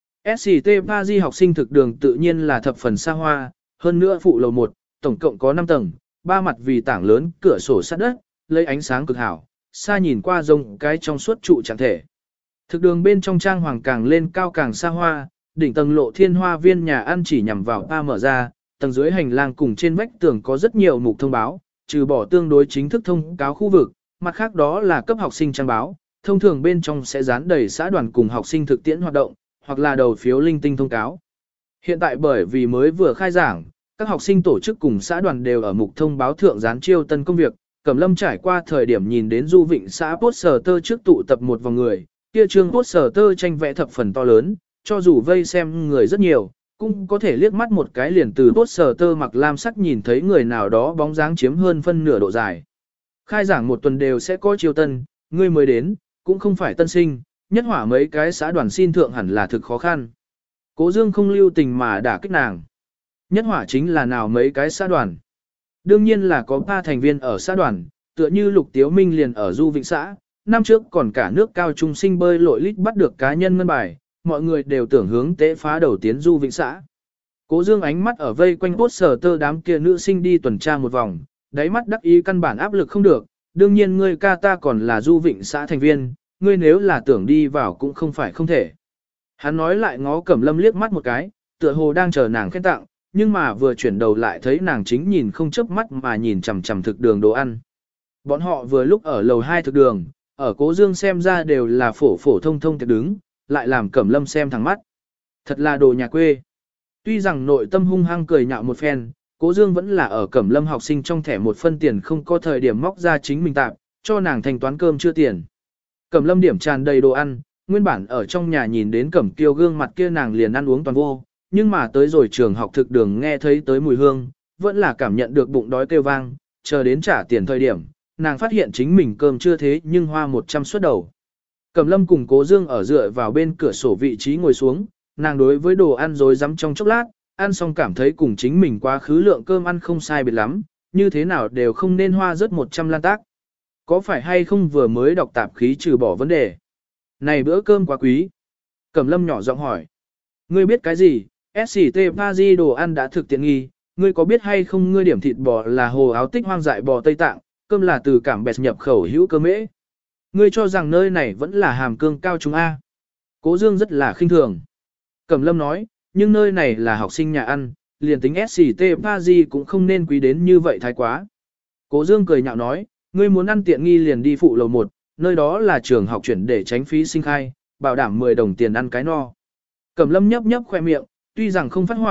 SCT Paris học sinh thực đường tự nhiên là thập phần xa hoa, hơn nữa phụ lầu 1, tổng cộng có 5 tầng, 3 mặt vì tảng lớn, cửa sổ sát đất, lấy ánh sáng cực hảo, xa nhìn qua rông cái trong suốt trụ trạng thể. Thực đường bên trong trang hoàng càng lên cao càng xa hoa, đỉnh tầng lộ thiên hoa viên nhà ăn chỉ nhằm vào pa mở ra, tầng dưới hành lang cùng trên vách tường có rất nhiều mục thông báo, trừ bỏ tương đối chính thức thông cáo khu vực, mặt khác đó là cấp học sinh trang báo, thông thường bên trong sẽ dán đầy xã đoàn cùng học sinh thực tiễn hoạt động, hoặc là đầu phiếu linh tinh thông cáo. Hiện tại bởi vì mới vừa khai giảng, các học sinh tổ chức cùng xã đoàn đều ở mục thông báo thượng dán chiêu tân công việc, Cẩm Lâm trải qua thời điểm nhìn đến Du Vịnh xã poster trước tụ tập một vòng người, kia trương poster tranh vẽ thập phần to lớn, cho dù vây xem người rất nhiều, cũng có thể liếc mắt một cái liền từ poster mặc lam sắc nhìn thấy người nào đó bóng dáng chiếm hơn phân nửa độ dài. Khai giảng một tuần đều sẽ có chiêu tân, người mới đến, cũng không phải tân sinh, nhất hỏa mấy cái xã đoàn xin thượng hẳn là thực khó khăn. Cố Dương không lưu tình mà đả kích nàng. Nhất hỏa chính là nào mấy cái xã đoàn. Đương nhiên là có 3 thành viên ở xã đoàn, tựa như Lục Tiếu Minh liền ở Du Vịnh xã, năm trước còn cả nước cao trung sinh bơi lội lít bắt được cá nhân ngân bài, mọi người đều tưởng hướng tế phá đầu tiến Du Vịnh xã. Cố Dương ánh mắt ở vây quanh poster đám kia nữ sinh đi tuần tra một vòng, đáy mắt đắc ý căn bản áp lực không được, đương nhiên ngươi ca ta còn là Du Vịnh xã thành viên, ngươi nếu là tưởng đi vào cũng không phải không thể. Hắn nói lại ngó Cẩm Lâm liếc mắt một cái, tựa hồ đang chờ nàng khen tặng, nhưng mà vừa chuyển đầu lại thấy nàng chính nhìn không chớp mắt mà nhìn chằm chằm thực đường đồ ăn. Bọn họ vừa lúc ở lầu 2 thực đường, ở Cố Dương xem ra đều là phổ phổ thông thông tiệc đứng, lại làm Cẩm Lâm xem thẳng mắt. Thật là đồ nhà quê. Tuy rằng nội tâm hung hăng cười nhạo một phen, Cố Dương vẫn là ở Cẩm Lâm học sinh trong thẻ một phân tiền không có thời điểm móc ra chính mình tạm, cho nàng thanh toán cơm chưa tiền. Cẩm Lâm điểm tràn đầy đồ ăn, nguyên bản ở trong nhà nhìn đến Cẩm Kiều gương mặt kia nàng liền ăn uống toàn vô, nhưng mà tới rồi trường học thực đường nghe thấy tới mùi hương, vẫn là cảm nhận được bụng đói kêu vang, chờ đến trả tiền thời điểm, nàng phát hiện chính mình cơm chưa thế nhưng hoa 100 suất đầu. Cẩm Lâm cùng Cố Dương ở dựa vào bên cửa sổ vị trí ngồi xuống, nàng đối với đồ ăn rối rắm trong chốc lát, ăn xong cảm thấy cùng chính mình quá khứ lượng cơm ăn không sai biệt lắm, như thế nào đều không nên hoa rớt 100 lan tác. Có phải hay không vừa mới đọc tạp khí trừ bỏ vấn đề? Này bữa cơm quá quý. Cẩm Lâm nhỏ giọng hỏi. Ngươi biết cái gì? SCT Paris đồ ăn đã thực tiện nghi, ngươi có biết hay không ngươi điểm thịt bò là hồ áo tích hoang dại bò Tây Tạng, cơm là từ cảng bẹt nhập khẩu hữu cơ mễ. Ngươi cho rằng nơi này vẫn là hàm cương cao trung A. Cố Dương rất là khinh thường. Cẩm Lâm nói, nhưng nơi này là học sinh nhà ăn, liền tính SCT Paris cũng không nên quý đến như vậy thái quá. Cố Dương cười nhạo nói, ngươi muốn ăn tiện nghi liền đi phụ lầu 1, nơi đó là trường học chuyển để tránh phí sinh khai, bảo đảm 10 đồng tiền ăn cái no. Cẩm Lâm nhấp nhấp khoe miệng, tuy rằng không phát hỏa,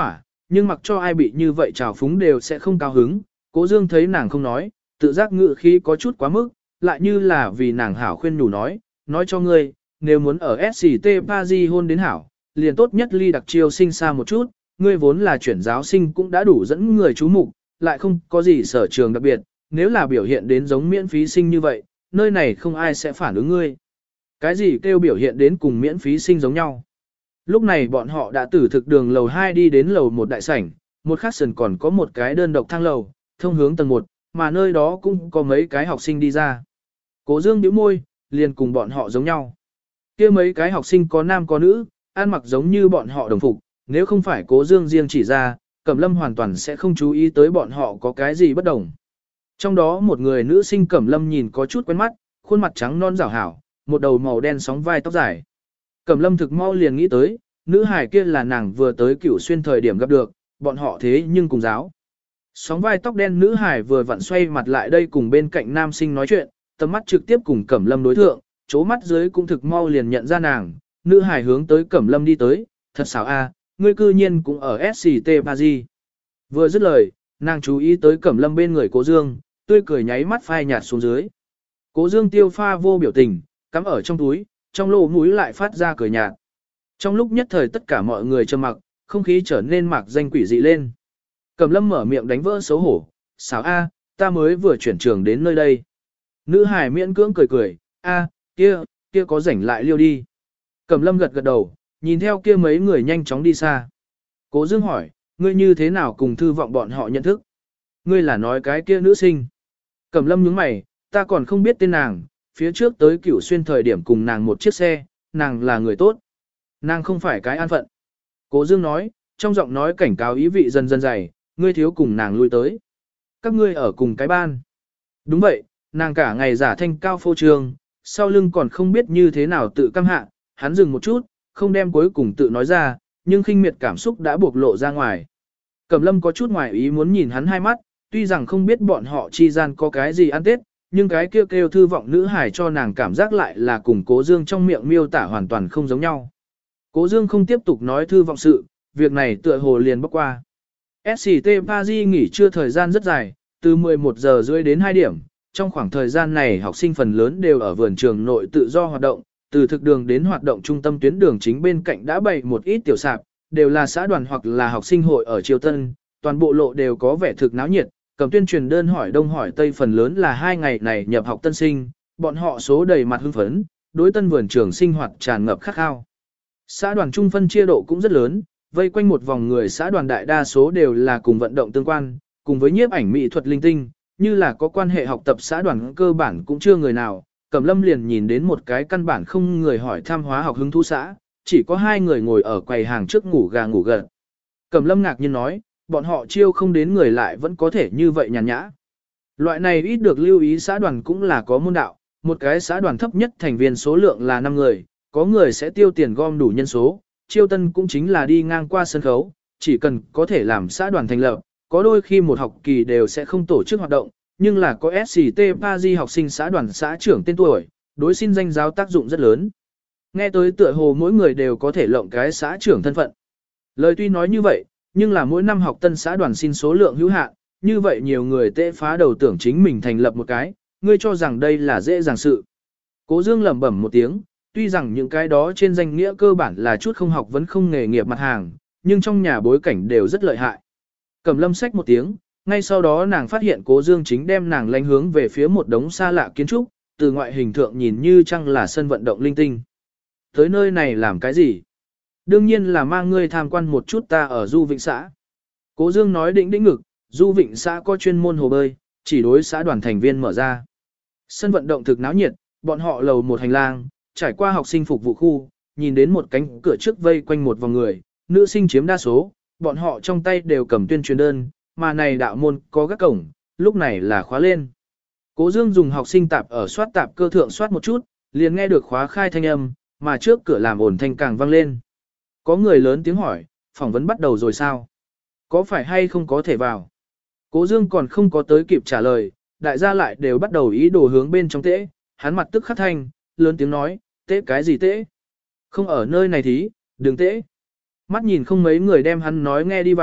nhưng mặc cho ai bị như vậy trào phúng đều sẽ không cao hứng. Cố Dương thấy nàng không nói, tự giác ngự khí có chút quá mức, lại như là vì nàng hảo khuyên nhủ nói cho ngươi, nếu muốn ở SCT Paris hôn đến hảo, liền tốt nhất ly đặc chiêu sinh xa một chút, ngươi vốn là chuyển giáo sinh cũng đã đủ dẫn người chú mục, lại không có gì sở trường đặc biệt, nếu là biểu hiện đến giống miễn phí sinh như vậy, nơi này không ai sẽ phản ứng ngươi. Cái gì kêu biểu hiện đến cùng miễn phí sinh giống nhau? Lúc này bọn họ đã từ thực đường lầu 2 đi đến lầu 1 đại sảnh, một khác sườn còn có một cái đơn độc thang lầu, thông hướng tầng 1, mà nơi đó cũng có mấy cái học sinh đi ra. Cố Dương nhíu môi, liền cùng bọn họ giống nhau. Kia mấy cái học sinh có nam có nữ, ăn mặc giống như bọn họ đồng phục, nếu không phải Cố Dương riêng chỉ ra, Cẩm Lâm hoàn toàn sẽ không chú ý tới bọn họ có cái gì bất đồng. Trong đó một người nữ sinh Cẩm Lâm nhìn có chút quen mắt, khuôn mặt trắng non rảo hảo, một đầu màu đen sóng vai tóc dài. Cẩm Lâm thực mau liền nghĩ tới, nữ hài kia là nàng vừa tới Cửu Xuyên thời điểm gặp được, bọn họ thế nhưng cùng giáo. Sóng vai tóc đen nữ hài vừa vặn xoay mặt lại đây cùng bên cạnh nam sinh nói chuyện, tầm mắt trực tiếp cùng Cẩm Lâm đối thượng, chố mắt dưới cũng thực mau liền nhận ra nàng, nữ hài hướng tới Cẩm Lâm đi tới, thật xảo a, ngươi cư nhiên cũng ở SCT Paris. Vừa dứt lời, nàng chú ý tới Cẩm Lâm bên người Cố Dương, tươi cười nháy mắt phai nhạt xuống dưới. Cố Dương tiêu pha vô biểu tình, cắm ở trong túi, trong lỗ mũi lại phát ra cười nhạt. Trong lúc nhất thời tất cả mọi người trầm mặc, không khí trở nên mạc danh quỷ dị lên. Cẩm Lâm mở miệng đánh vỡ xấu hổ, xảo a, ta mới vừa chuyển trường đến nơi đây. Nữ hài miễn cưỡng cười cười, a, kia có rảnh lại liêu đi. Cẩm Lâm gật gật đầu, nhìn theo kia mấy người nhanh chóng đi xa. Cố Dương hỏi, ngươi như thế nào cùng Thư Vọng bọn họ nhận thức? Ngươi là nói cái kia nữ sinh. Cẩm Lâm nhướng mày, ta còn không biết tên nàng, phía trước tới Cửu Xuyên thời điểm cùng nàng một chiếc xe, nàng là người tốt. Nàng không phải cái an phận. Cố Dương nói, trong giọng nói cảnh cáo ý vị dần dần dày, ngươi thiếu cùng nàng lui tới. Các ngươi ở cùng cái ban. Đúng vậy, nàng cả ngày giả thanh cao phô trương, sau lưng còn không biết như thế nào tự căm hạ, hắn dừng một chút, không đem cuối cùng tự nói ra, nhưng khinh miệt cảm xúc đã buộc lộ ra ngoài. Cẩm Lâm có chút ngoài ý muốn nhìn hắn hai mắt, tuy rằng không biết bọn họ chi gian có cái gì ăn tết, nhưng cái kêu Thư Vọng nữ hài cho nàng cảm giác lại là cùng Cố Dương trong miệng miêu tả hoàn toàn không giống nhau. Cố Dương không tiếp tục nói Thư Vọng sự, việc này tựa hồ liền bốc qua. SCT Paris nghỉ trưa thời gian rất dài, từ 11 giờ rưỡi đến 2 điểm, trong khoảng thời gian này học sinh phần lớn đều ở vườn trường nội tự do hoạt động, từ thực đường đến hoạt động trung tâm tuyến đường chính bên cạnh đã bày một ít tiểu sạp, đều là xã đoàn hoặc là học sinh hội ở Triều Tân, toàn bộ lộ đều có vẻ thực náo nhiệt, cầm tuyên truyền đơn hỏi đông hỏi tây phần lớn là 2 ngày này nhập học tân sinh, bọn họ số đầy mặt hưng phấn, đối tân vườn trường sinh hoạt tràn ngập khát khao. Xã đoàn trung phân chia độ cũng rất lớn, vây quanh một vòng người xã đoàn đại đa số đều là cùng vận động tương quan, cùng với nhiếp ảnh mỹ thuật linh tinh, như là có quan hệ học tập xã đoàn cơ bản cũng chưa người nào. Cẩm Lâm liền nhìn đến một cái căn bản không người hỏi thăm hóa học hứng thú xã, chỉ có 2 người ngồi ở quầy hàng trước ngủ gà ngủ gật. Cẩm Lâm ngạc nhiên nói, bọn họ chiêu không đến người lại vẫn có thể như vậy nhàn nhã. Loại này ít được lưu ý xã đoàn cũng là có môn đạo, một cái xã đoàn thấp nhất thành viên số lượng là 5 người, có người sẽ tiêu tiền gom đủ nhân số, chiêu tân cũng chính là đi ngang qua sân khấu, chỉ cần có thể làm xã đoàn thành lập, có đôi khi một học kỳ đều sẽ không tổ chức hoạt động, nhưng là có SCT Paris học sinh xã đoàn xã trưởng tên tuổi, đối xin danh giáo tác dụng rất lớn. Nghe tới tựa hồ mỗi người đều có thể lộng cái xã trưởng thân phận. Lời tuy nói như vậy, nhưng là mỗi năm học tân xã đoàn xin số lượng hữu hạn, như vậy nhiều người tệ phá đầu tưởng chính mình thành lập một cái, ngươi cho rằng đây là dễ dàng sự. Cố Dương lẩm bẩm một tiếng, tuy rằng những cái đó trên danh nghĩa cơ bản là chút không học vẫn không nghề nghiệp mặt hàng, nhưng trong nhà bối cảnh đều rất lợi hại. Cẩm Lâm xách một tiếng, ngay sau đó nàng phát hiện Cố Dương chính đem nàng lánh hướng về phía một đống xa lạ kiến trúc, từ ngoại hình thượng nhìn như chăng là sân vận động linh tinh. Tới nơi này làm cái gì? Đương nhiên là mang ngươi tham quan một chút ta ở Du Vịnh xã. Cố Dương nói đĩnh đĩnh ngực, Du Vịnh xã có chuyên môn hồ bơi, chỉ đối xã đoàn thành viên mở ra. Sân vận động thực náo nhiệt, bọn họ lầu một hành lang, trải qua học sinh phục vụ khu, nhìn đến một cánh cửa trước vây quanh một vòng người, nữ sinh chiếm đa số, bọn họ trong tay đều cầm tuyên truyền đơn, mà này đạo môn có các cổng, lúc này là khóa lên. Cố Dương dùng học sinh tạp ở soát tạp cơ thượng soát một chút, liền nghe được khóa khai thanh âm, mà trước cửa làm ồn thanh càng vang lên. Có người lớn tiếng hỏi, phỏng vấn bắt đầu rồi sao? Có phải hay không có thể vào? Cố Dương còn không có tới kịp trả lời, đại gia lại đều bắt đầu ý đồ hướng bên trong tễ, hắn mặt tức khắc thanh, lớn tiếng nói, tễ cái gì tễ? Không ở nơi này thí, đừng tễ. Mắt nhìn không mấy người đem hắn nói nghe đi vào,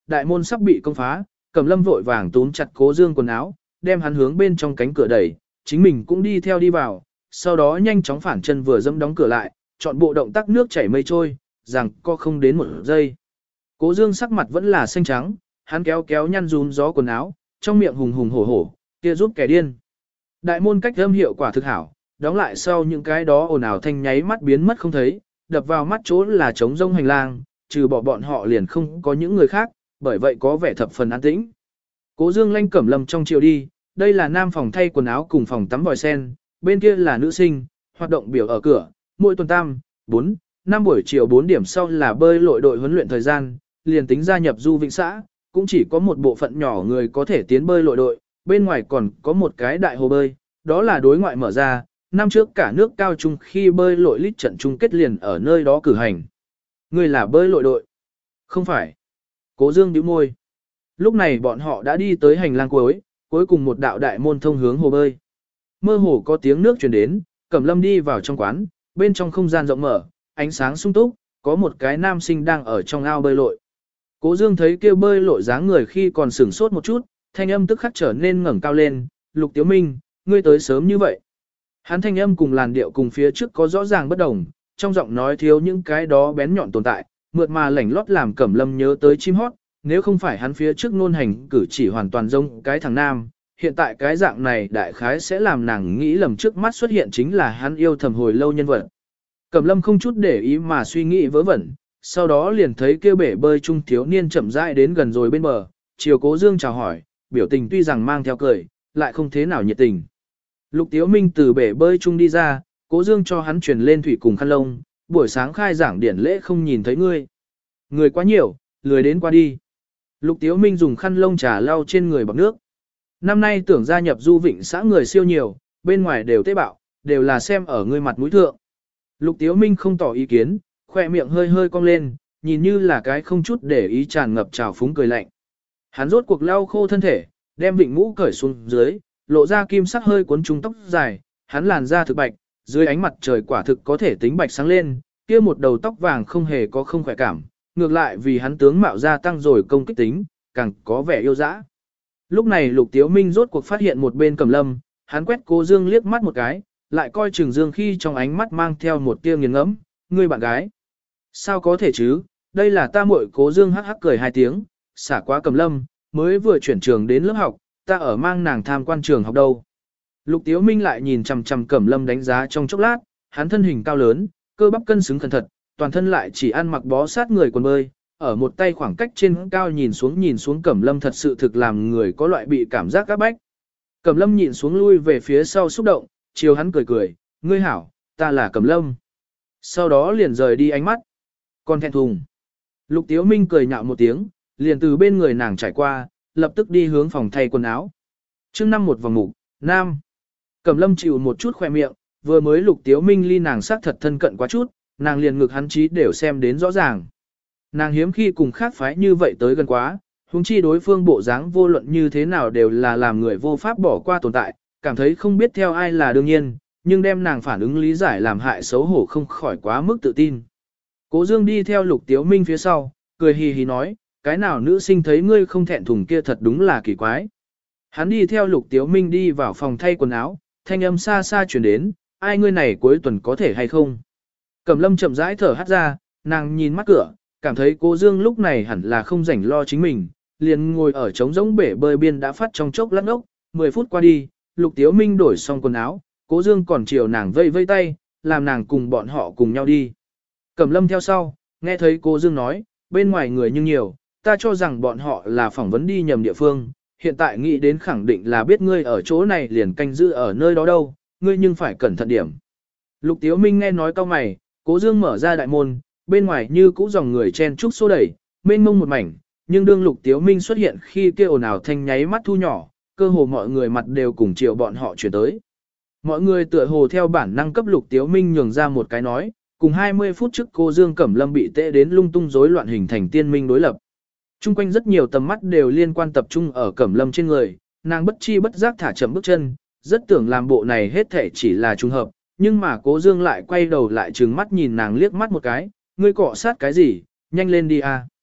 đại môn sắp bị công phá, Cẩm Lâm vội vàng túm chặt Cố Dương quần áo, đem hắn hướng bên trong cánh cửa đẩy, chính mình cũng đi theo đi vào, sau đó nhanh chóng phản chân vừa dẫm đóng cửa lại, chọn bộ động tác nước chảy mây trôi, rằng co không đến một giây. Cố Dương sắc mặt vẫn là xanh trắng, hắn kéo kéo nhăn rún gió quần áo, trong miệng hùng hùng hổ hổ, kia giúp kẻ điên. Đại môn cách âm hiệu quả thực hảo, đóng lại sau những cái đó ồn ào thanh nháy mắt biến mất không thấy, đập vào mắt chỗ là trống rông hành lang, trừ bỏ bọn họ liền không có những người khác, bởi vậy có vẻ thập phần an tĩnh. Cố Dương lanh Cẩm Lâm trong chiều đi, đây là nam phòng thay quần áo cùng phòng tắm vòi sen, bên kia là nữ sinh, hoạt động biểu ở cửa, mỗi tuần 4, 5 buổi chiều 4 điểm sau là bơi lội đội huấn luyện thời gian, liền tính gia nhập du vịnh xã, cũng chỉ có một bộ phận nhỏ người có thể tiến bơi lội đội, bên ngoài còn có một cái đại hồ bơi, đó là đối ngoại mở ra, năm trước cả nước cao trung khi bơi lội lít trận chung kết liền ở nơi đó cử hành. Người là bơi lội đội? Không phải. Cố Dương nhíu môi. Lúc này bọn họ đã đi tới hành lang cuối cùng một đạo đại môn thông hướng hồ bơi. Mơ hồ có tiếng nước truyền đến, Cẩm Lâm đi vào trong quán, bên trong không gian rộng mở, ánh sáng sung túc, có một cái nam sinh đang ở trong ao bơi lội. Cố Dương thấy kêu bơi lội dáng người khi còn sửng sốt một chút, thanh âm tức khắc trở nên ngẩng cao lên, Lục Tiếu Minh, ngươi tới sớm như vậy. Hắn thanh âm cùng làn điệu cùng phía trước có rõ ràng bất đồng, trong giọng nói thiếu những cái đó bén nhọn tồn tại, mượt mà lảnh lót làm Cẩm Lâm nhớ tới chim hót, nếu không phải hắn phía trước ngôn hành cử chỉ hoàn toàn giống cái thằng nam, hiện tại cái dạng này đại khái sẽ làm nàng nghĩ lầm trước mắt xuất hiện chính là hắn yêu thầm hồi lâu nhân vật. Cẩm Lâm không chút để ý mà suy nghĩ vớ vẩn, sau đó liền thấy kêu bể bơi trung thiếu niên chậm rãi đến gần rồi bên bờ, chiều Cố Dương chào hỏi, biểu tình tuy rằng mang theo cười, lại không thế nào nhiệt tình. Lục Tiếu Minh từ bể bơi trung đi ra, Cố Dương cho hắn truyền lên thủy cùng khăn lông, buổi sáng khai giảng điển lễ không nhìn thấy ngươi. Người quá nhiều, lười đến qua đi. Lục Tiếu Minh dùng khăn lông trà lau trên người bọt nước. Năm nay tưởng gia nhập du vịnh xã người siêu nhiều, bên ngoài đều tế bạo, đều là xem ở ngươi mặt mũi thượng. Lục Tiếu Minh không tỏ ý kiến, khoe miệng hơi hơi cong lên, nhìn như là cái không chút để ý tràn ngập trào phúng cười lạnh. Hắn rốt cuộc lau khô thân thể, đem vịnh mũ cởi xuống dưới, lộ ra kim sắc hơi cuốn trúng tóc dài, hắn làn da thực bạch, dưới ánh mặt trời quả thực có thể tính bạch sáng lên, kia một đầu tóc vàng không hề có không khỏe cảm, ngược lại vì hắn tướng mạo gia tăng rồi công kích tính, càng có vẻ yêu dã. Lúc này Lục Tiếu Minh rốt cuộc phát hiện một bên Cẩm Lâm, hắn quét Cố Dương liếc mắt một cái, lại coi Trường Dương khi trong ánh mắt mang theo một tia nghiền ngẫm, ngươi bạn gái. Sao có thể chứ, đây là ta muội. Cố Dương hắc hắc cười hai tiếng, xả quá Cẩm Lâm, mới vừa chuyển trường đến lớp học, ta ở mang nàng tham quan trường học đâu. Lục Tiếu Minh lại nhìn chằm chằm Cẩm Lâm đánh giá trong chốc lát, hắn thân hình cao lớn, cơ bắp cân xứng khẩn thật, toàn thân lại chỉ ăn mặc bó sát người quần bơi, ở một tay khoảng cách trên cao nhìn xuống Cẩm Lâm thật sự thực làm người có loại bị cảm giác áp bách. Cẩm Lâm nhìn xuống lui về phía sau xúc động, chiều hắn cười cười, ngươi hảo, ta là Cẩm Lâm. Sau đó liền rời đi ánh mắt. Còn thẹn thùng. Lục Tiếu Minh cười nhạo một tiếng, liền từ bên người nàng trải qua, lập tức đi hướng phòng thay quần áo. Chương 5 một vòng mục, nam. Cẩm Lâm chịu một chút khoe miệng, vừa mới Lục Tiếu Minh ly nàng sát thật thân cận quá chút, nàng liền ngực hắn chí đều xem đến rõ ràng. Nàng hiếm khi cùng khác phái như vậy tới gần quá, huống chi đối phương bộ dáng vô luận như thế nào đều là làm người vô pháp bỏ qua tồn tại, cảm thấy không biết theo ai là đương nhiên, nhưng đem nàng phản ứng lý giải làm hại xấu hổ không khỏi quá mức tự tin. Cố Dương đi theo Lục Tiếu Minh phía sau, cười hì hì nói, cái nào nữ sinh thấy ngươi không thẹn thùng kia thật đúng là kỳ quái. Hắn đi theo Lục Tiếu Minh đi vào phòng thay quần áo, thanh âm xa xa chuyển đến, ai ngươi này cuối tuần có thể hay không. Cẩm Lâm chậm rãi thở hắt ra, nàng nhìn mắt cửa, cảm thấy Cố Dương lúc này hẳn là không rảnh lo chính mình, liền ngồi ở trống rỗng bể bơi biên đã phát trong chốc lát ốc, 10 phút qua đi, Lục Tiếu Minh đổi xong quần áo, Cố Dương còn chiều nàng vây vây tay, làm nàng cùng bọn họ cùng nhau đi. Cẩm Lâm theo sau, nghe thấy Cố Dương nói, bên ngoài người nhưng nhiều, ta cho rằng bọn họ là phỏng vấn đi nhầm địa phương, hiện tại nghĩ đến khẳng định là biết ngươi ở chỗ này liền canh giữ ở nơi đó đâu, ngươi nhưng phải cẩn thận điểm. Lục Tiếu Minh nghe nói cau mày, Cố Dương mở ra đại môn, bên ngoài như cũ dòng người chen chúc xô đẩy, mênh mông một mảnh, nhưng đương Lục Tiếu Minh xuất hiện khi kia ồn ào thanh nháy mắt thu nhỏ, cơ hồ mọi người mặt đều cùng chiều bọn họ chuyển tới. Mọi người tựa hồ theo bản năng cấp Lục Tiếu Minh nhường ra một cái nói, cùng 20 phút trước cô Dương Cẩm Lâm bị tệ đến lung tung rối loạn hình thành tiên minh đối lập. Trung quanh rất nhiều tầm mắt đều liên quan tập trung ở Cẩm Lâm trên người, nàng bất chi bất giác thả chậm bước chân, rất tưởng làm bộ này hết thể chỉ là trùng hợp, nhưng mà Cố Dương lại quay đầu lại trừng mắt nhìn nàng liếc mắt một cái, ngươi cọ sát cái gì, nhanh lên đi a.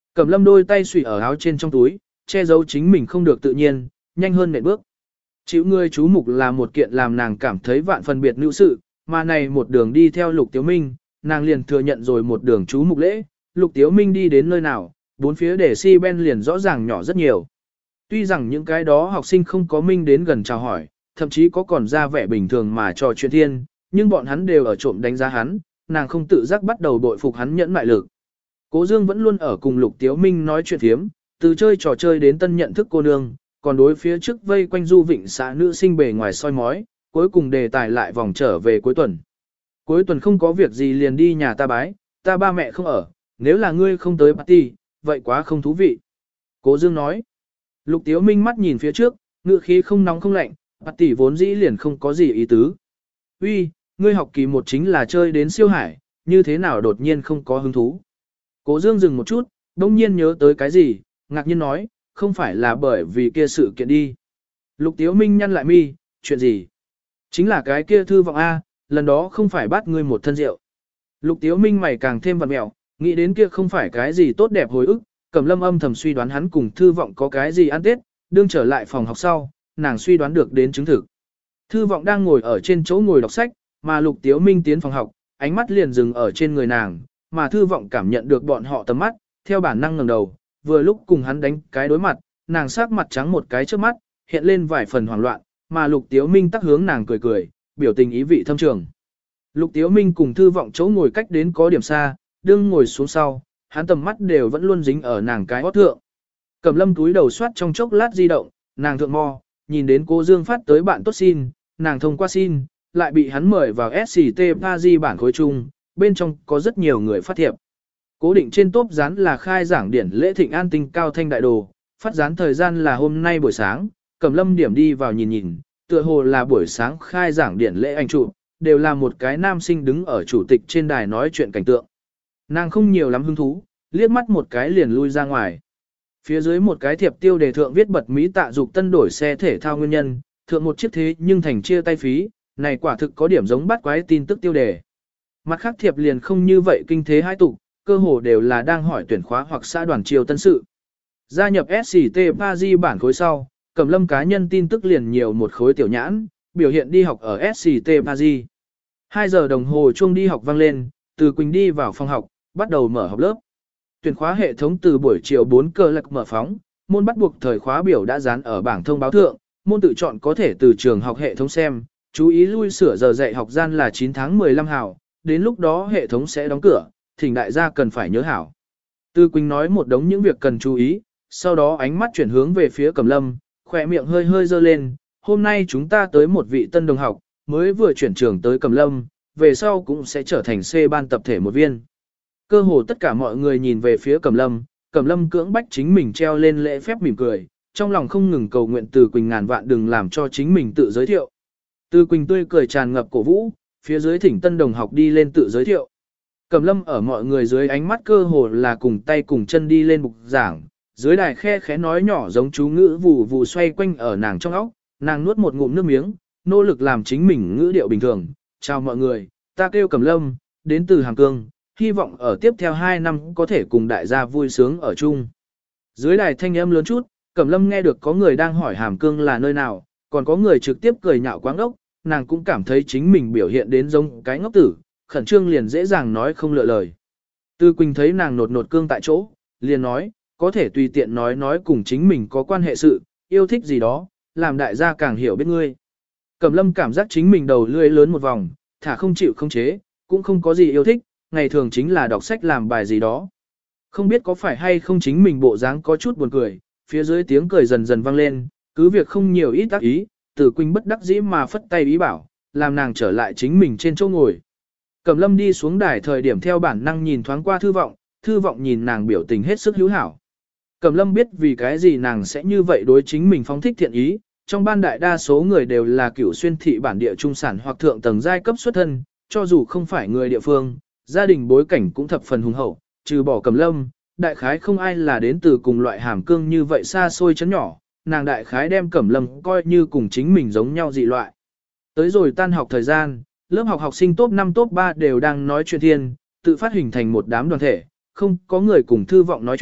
Cẩm Lâm đôi tay xùy ở áo trên trong túi, che giấu chính mình không được tự nhiên, nhanh hơn nện bước. Chịu người chú mục là một kiện làm nàng cảm thấy vạn phần biệt nữ sự, mà này một đường đi theo Lục Tiếu Minh, nàng liền thừa nhận rồi một đường chú mục lễ, Lục Tiếu Minh đi đến nơi nào, bốn phía để si ben liền rõ ràng nhỏ rất nhiều. Tuy rằng những cái đó học sinh không có Minh đến gần chào hỏi, thậm chí có còn ra vẻ bình thường mà trò chuyện thiên, nhưng bọn hắn đều ở trộm đánh giá hắn, nàng không tự giác bắt đầu bội phục hắn nhẫn mại lực. Cố Dương vẫn luôn ở cùng Lục Tiếu Minh nói chuyện thiếm, từ chơi trò chơi đến tân nhận thức cô nương, còn đối phía trước vây quanh du vịnh xã nữ sinh bề ngoài soi mói, cuối cùng đề tài lại vòng trở về cuối tuần. Cuối tuần không có việc gì liền đi nhà ta bái, ta ba mẹ không ở, nếu là ngươi không tới party, vậy quá không thú vị. Cố Dương nói. Lục Tiếu Minh mắt nhìn phía trước, ngựa khí không nóng không lạnh, party vốn dĩ liền không có gì ý tứ. Uy, ngươi học kỳ một chính là chơi đến siêu hải, như thế nào đột nhiên không có hứng thú. Cố Dương dừng một chút, đông nhiên nhớ tới cái gì, ngạc nhiên nói, không phải là bởi vì kia sự kiện đi. Lục Tiếu Minh nhăn lại mi, chuyện gì? Chính là cái kia thư vọng A, lần đó không phải bắt ngươi một thân rượu. Lục Tiếu Minh mày càng thêm vặn mẹo, nghĩ đến kia không phải cái gì tốt đẹp hồi ức, Cẩm Lâm âm thầm suy đoán hắn cùng thư vọng có cái gì ăn tết, đương trở lại phòng học sau, nàng suy đoán được đến chứng thực. Thư vọng đang ngồi ở trên chỗ ngồi đọc sách, mà Lục Tiếu Minh tiến phòng học, ánh mắt liền dừng ở trên người nàng, mà thư vọng cảm nhận được bọn họ tầm mắt, theo bản năng ngẩng đầu, vừa lúc cùng hắn đánh cái đối mặt, nàng sắc mặt trắng một cái trước mắt, hiện lên vài phần hoảng loạn, mà Lục Tiếu Minh tắc hướng nàng cười cười, biểu tình ý vị thâm trường. Lục Tiếu Minh cùng thư vọng chỗ ngồi cách đến có điểm xa, đương ngồi xuống sau, hắn tầm mắt đều vẫn luôn dính ở nàng cái hót thượng. Cẩm Lâm túi đầu soát trong chốc lát di động, nàng thượng mò, nhìn đến cô Dương phát tới bạn tốt xin, nàng thông qua xin, lại bị hắn mời vào SCT Paris bản khối chung, bên trong có rất nhiều người phát thiệp. Cố định trên tốp dán là khai giảng điển lễ thịnh an tinh cao thanh đại đồ, phát dán thời gian là hôm nay buổi sáng, Cẩm Lâm điểm đi vào nhìn nhìn, tựa hồ là buổi sáng khai giảng điển lễ ảnh chụp, đều là một cái nam sinh đứng ở chủ tịch trên đài nói chuyện cảnh tượng. Nàng không nhiều lắm hứng thú, liếc mắt một cái liền lui ra ngoài. Phía dưới một cái thiệp tiêu đề thượng viết bật Mỹ Tạ Dục tân đổi xe thể thao nguyên nhân, thượng một chiếc thế nhưng thành chia tay phí, này quả thực có điểm giống bắt quái tin tức tiêu đề. Mặt khác thiệp liền không như vậy kinh thế hai tục, cơ hồ đều là đang hỏi tuyển khóa hoặc xã đoàn triều tân sự. Gia nhập SCT Paris bản khối sau, Cẩm Lâm cá nhân tin tức liền nhiều một khối tiểu nhãn, biểu hiện đi học ở SCT Paris. 2 giờ đồng hồ chuông đi học vang lên, Từ Quỳnh đi vào phòng học, bắt đầu mở học lớp. Tuyển khóa hệ thống từ buổi chiều 4 giờ lạc mở phóng, môn bắt buộc thời khóa biểu đã dán ở bảng thông báo thượng, môn tự chọn có thể từ trường học hệ thống xem, chú ý lui sửa giờ dạy học gian là 9 tháng 15 hào, đến lúc đó hệ thống sẽ đóng cửa, thỉnh đại gia cần phải nhớ hảo. Từ Quỳnh nói một đống những việc cần chú ý, sau đó ánh mắt chuyển hướng về phía Cẩm Lâm, khỏe miệng hơi hơi dơ lên, hôm nay chúng ta tới một vị tân đồng học, mới vừa chuyển trường tới Cẩm Lâm, về sau cũng sẽ trở thành C ban tập thể một viên. Cơ hồ tất cả mọi người nhìn về phía Cẩm Lâm cưỡng bách chính mình treo lên lễ phép mỉm cười, trong lòng không ngừng cầu nguyện Từ Quỳnh ngàn vạn đừng làm cho chính mình tự giới thiệu. Từ Quỳnh tươi cười tràn ngập cổ vũ, phía dưới thỉnh tân đồng học đi lên tự giới thiệu. Cẩm Lâm ở mọi người dưới ánh mắt cơ hồ là cùng tay cùng chân đi lên bục giảng, dưới đài khe khẽ nói nhỏ giống chú ngữ vù vù xoay quanh ở nàng trong óc, nàng nuốt một ngụm nước miếng, nỗ lực làm chính mình ngữ điệu bình thường. Chào mọi người, ta kêu Cẩm Lâm, đến từ Hàm Cương, hy vọng ở tiếp theo 2 năm có thể cùng đại gia vui sướng ở chung. Dưới đài thanh âm lớn chút, Cẩm Lâm nghe được có người đang hỏi Hàm Cương là nơi nào, còn có người trực tiếp cười nhạo quáng ốc, nàng cũng cảm thấy chính mình biểu hiện đến giống cái ngốc tử, khẩn trương liền dễ dàng nói không lựa lời. Tư Quỳnh thấy nàng nột nột cương tại chỗ, liền nói, có thể tùy tiện nói cùng chính mình có quan hệ sự, yêu thích gì đó, làm đại gia càng hiểu biết ngươi. Cẩm Lâm cảm giác chính mình đầu lưỡi lớn một vòng, thả không chịu không chế, cũng không có gì yêu thích, ngày thường chính là đọc sách làm bài gì đó. Không biết có phải hay không chính mình bộ dáng có chút buồn cười, phía dưới tiếng cười dần dần vang lên, cứ việc không nhiều ít tác ý, Từ Quỳnh bất đắc dĩ mà phất tay ý bảo, làm nàng trở lại chính mình trên chỗ ngồi. Cẩm Lâm đi xuống đài thời điểm theo bản năng nhìn thoáng qua thư vọng nhìn nàng biểu tình hết sức hữu hảo. Cẩm Lâm biết vì cái gì nàng sẽ như vậy đối chính mình phóng thích thiện ý, trong ban đại đa số người đều là cửu xuyên thị bản địa trung sản hoặc thượng tầng giai cấp xuất thân, cho dù không phải người địa phương, gia đình bối cảnh cũng thập phần hùng hậu, trừ bỏ Cẩm Lâm, đại khái không ai là đến từ cùng loại Hàm Cương như vậy xa xôi chấn nhỏ, nàng đại khái đem Cẩm Lâm coi như cùng chính mình giống nhau dị loại. Tới rồi tan học thời gian, lớp học học sinh top 5 top 3 đều đang nói chuyện thiên, tự phát hình thành một đám đoàn thể, không có người cùng thư vọng nói chuyện,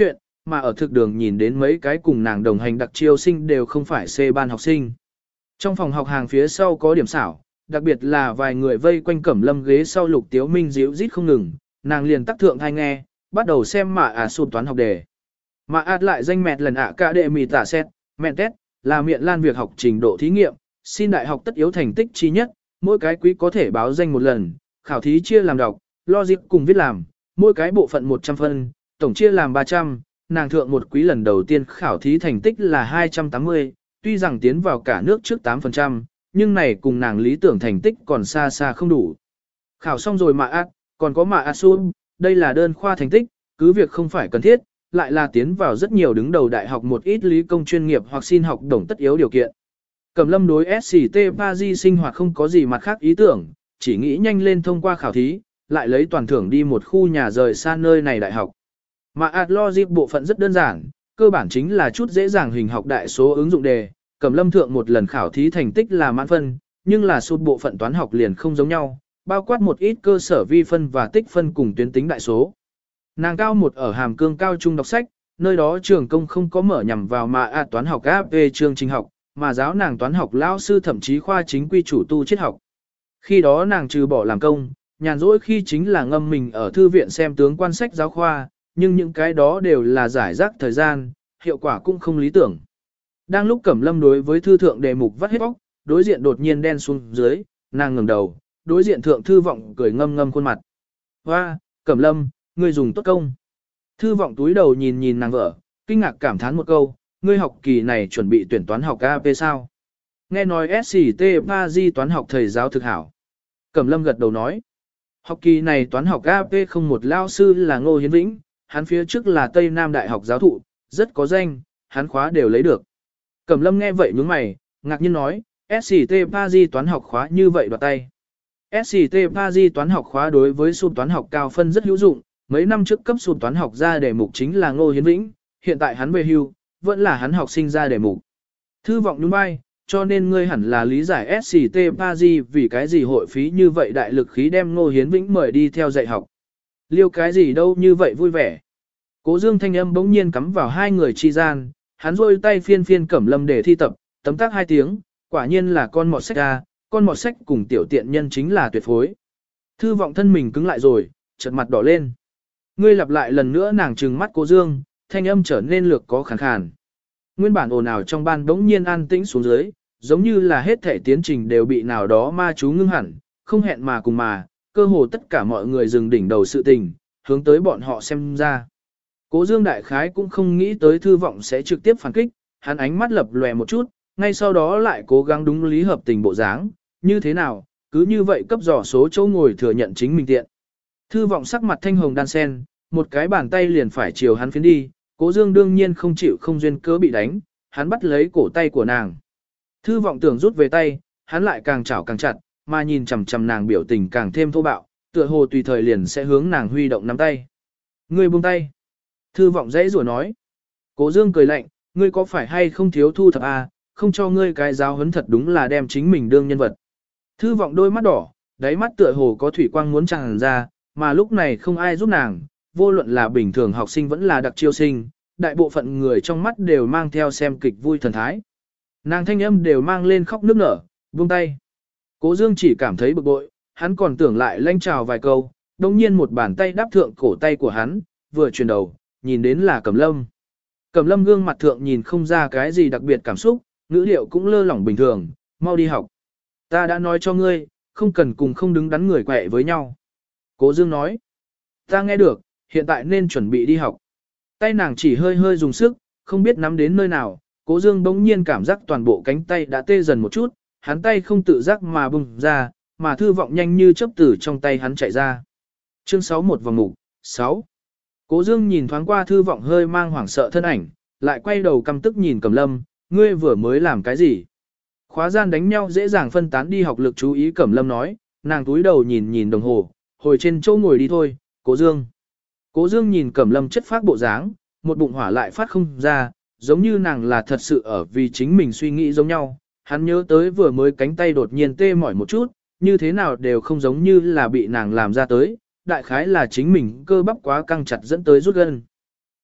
mà ở thực đường nhìn đến mấy cái cùng nàng đồng hành đặc chiêu sinh đều không phải C ban học sinh. Trong phòng học hàng phía sau có điểm xảo, đặc biệt là vài người vây quanh Cẩm Lâm ghế sau Lục Tiếu Minh díu rít không ngừng, nàng liền tắc thượng hay nghe, bắt đầu xem mà sụt toán học đề. Mà lại danh mẹt lần cả đệ mì tả xét, mẹn test, là miệng lan việc học trình độ thí nghiệm, xin đại học tất yếu thành tích chi nhất, mỗi cái quý có thể báo danh một lần, khảo thí chia làm đọc, logic cùng viết làm, mỗi cái bộ phận 100 phân, tổng chia làm 300, nàng thượng một quý lần đầu tiên khảo thí thành tích là 280, tuy rằng tiến vào cả nước trước 8%, nhưng này cùng nàng lý tưởng thành tích còn xa xa không đủ. Khảo xong rồi còn có sum, đây là đơn khoa thành tích, cứ việc không phải cần thiết, lại là tiến vào rất nhiều đứng đầu đại học một ít lý công chuyên nghiệp hoặc xin học đồng tất yếu điều kiện. Cẩm Lâm đối SCT Paris sinh hoạt không có gì mặt khác ý tưởng, chỉ nghĩ nhanh lên thông qua khảo thí, lại lấy toàn thưởng đi một khu nhà rời xa nơi này đại học. Mà logic bộ phận rất đơn giản, cơ bản chính là chút dễ dàng hình học đại số ứng dụng đề. Cẩm Lâm thượng một lần khảo thí thành tích là mãn phân, nhưng là sút bộ phận toán học liền không giống nhau, bao quát một ít cơ sở vi phân và tích phân cùng tuyến tính đại số. Nàng cao một ở Hàm Cương cao trung đọc sách, nơi đó trường công không có mở nhằm vào toán học AP chương trình học, mà giáo nàng toán học lao sư thậm chí khoa chính quy chủ tu triết học. Khi đó nàng trừ bỏ làm công, nhàn rỗi khi chính là ngâm mình ở thư viện xem tướng quan sách giáo khoa, nhưng những cái đó đều là giải rác thời gian, hiệu quả cũng không lý tưởng. Đang lúc Cẩm Lâm đối với thư thượng đề mục vắt hết bóc, đối diện đột nhiên đen xuống dưới, nàng ngẩng đầu, đối diện thượng thư vọng cười ngâm ngâm khuôn mặt. Hoa, Cẩm Lâm, ngươi dùng tốt công. Thư vọng túi đầu nhìn nhìn nàng vợ, kinh ngạc cảm thán một câu, ngươi học kỳ này chuẩn bị tuyển toán học AP sao? Nghe nói SCT Paris toán học thầy giáo thực hảo. Cẩm Lâm gật đầu nói, học kỳ này toán học AP không một lao sư là Ngô Hiến Vĩnh, hắn phía trước là Tây Nam Đại học giáo thụ, rất có danh, hắn khóa đều lấy được. Cẩm Lâm nghe vậy nhướng mày, ngạc nhiên nói, SCT Paris toán học khóa như vậy đoạt tay. SCT Paris toán học khóa đối với sub toán học cao phân rất hữu dụng, mấy năm trước cấp sub toán học ra đề mục chính là Ngô Hiến Vĩnh, hiện tại hắn về hưu, vẫn là hắn học sinh ra đề mục. Thư vọng nhún vai, cho nên ngươi hẳn là lý giải SCT Paris vì cái gì hội phí như vậy đại lực khí đem Ngô Hiến Vĩnh mời đi theo dạy học. Liêu cái gì đâu như vậy vui vẻ. Cố Dương thanh âm bỗng nhiên cắm vào hai người chi gian, hắn rôi tay phiên phiên Cẩm Lâm để thi tập, tấm tắc 2 tiếng, quả nhiên là con mọt sách ra, con mọt sách cùng tiểu tiện nhân chính là tuyệt phối. Thư vọng thân mình cứng lại rồi, chợt mặt đỏ lên. Ngươi lặp lại lần nữa nàng trừng mắt Cố Dương, thanh âm trở nên lược có khàn khàn. Nguyên bản ồn ào trong ban bỗng nhiên an tĩnh xuống dưới, giống như là hết thể tiến trình đều bị nào đó ma chú ngưng hẳn, không hẹn mà cùng mà, cơ hồ tất cả mọi người dừng đỉnh đầu sự tình, hướng tới bọn họ xem ra. Cố Dương đại khái cũng không nghĩ tới thư vọng sẽ trực tiếp phản kích, hắn ánh mắt lập lòe một chút, ngay sau đó lại cố gắng đúng lý hợp tình bộ dáng, như thế nào, cứ như vậy cấp dò số chỗ ngồi thừa nhận chính mình tiện. Thư vọng sắc mặt thanh hồng đan sen, một cái bàn tay liền phải chiều hắn phiến đi, Cố Dương đương nhiên không chịu không duyên cớ bị đánh, hắn bắt lấy cổ tay của nàng. Thư vọng tưởng rút về tay, hắn lại càng chảo càng chặt, mà nhìn chằm chằm nàng biểu tình càng thêm thô bạo, tựa hồ tùy thời liền sẽ hướng nàng huy động nắm tay. Ngươi buông tay. Thư vọng dãy rủa nói. Cố Dương cười lạnh, ngươi có phải hay không thiếu thu thập à, không cho ngươi cái giáo huấn thật đúng là đem chính mình đương nhân vật. Thư vọng đôi mắt đỏ, đáy mắt tựa hồ có thủy quang muốn tràn ra, mà lúc này không ai giúp nàng, vô luận là bình thường học sinh vẫn là đặc chiêu sinh, đại bộ phận người trong mắt đều mang theo xem kịch vui thần thái. Nàng thanh âm đều mang lên khóc nức nở, buông tay. Cố Dương chỉ cảm thấy bực bội, hắn còn tưởng lại lanh chào vài câu, đồng nhiên một bàn tay đáp thượng cổ tay của hắn, vừa chuyển đầu, nhìn đến là Cẩm Lâm. Cẩm Lâm gương mặt thượng nhìn không ra cái gì đặc biệt cảm xúc, ngữ liệu cũng lơ lỏng bình thường, mau đi học. Ta đã nói cho ngươi, không cần cùng không đứng đắn người quẹ với nhau. Cố Dương nói, ta nghe được, hiện tại nên chuẩn bị đi học. Tay nàng chỉ hơi hơi dùng sức, không biết nắm đến nơi nào, Cố Dương bỗng nhiên cảm giác toàn bộ cánh tay đã tê dần một chút, hắn tay không tự giác mà bùng ra, mà thư vọng nhanh như chớp từ trong tay hắn chạy ra. Chương 61 vòng mục 6. Cố Dương nhìn thoáng qua thư vọng hơi mang hoảng sợ thân ảnh, lại quay đầu căm tức nhìn Cẩm Lâm, ngươi vừa mới làm cái gì? Khóa gian đánh nhau dễ dàng phân tán đi học lực chú ý Cẩm Lâm nói, nàng túi đầu nhìn nhìn đồng hồ, hồi trên chỗ ngồi đi thôi, Cố Dương. Cố Dương nhìn Cẩm Lâm chất phác bộ dáng, một bụng hỏa lại phát không ra, giống như nàng là thật sự ở vì chính mình suy nghĩ giống nhau. Hắn nhớ tới vừa mới cánh tay đột nhiên tê mỏi một chút, như thế nào đều không giống như là bị nàng làm ra tới, đại khái là chính mình cơ bắp quá căng chặt dẫn tới rút gân.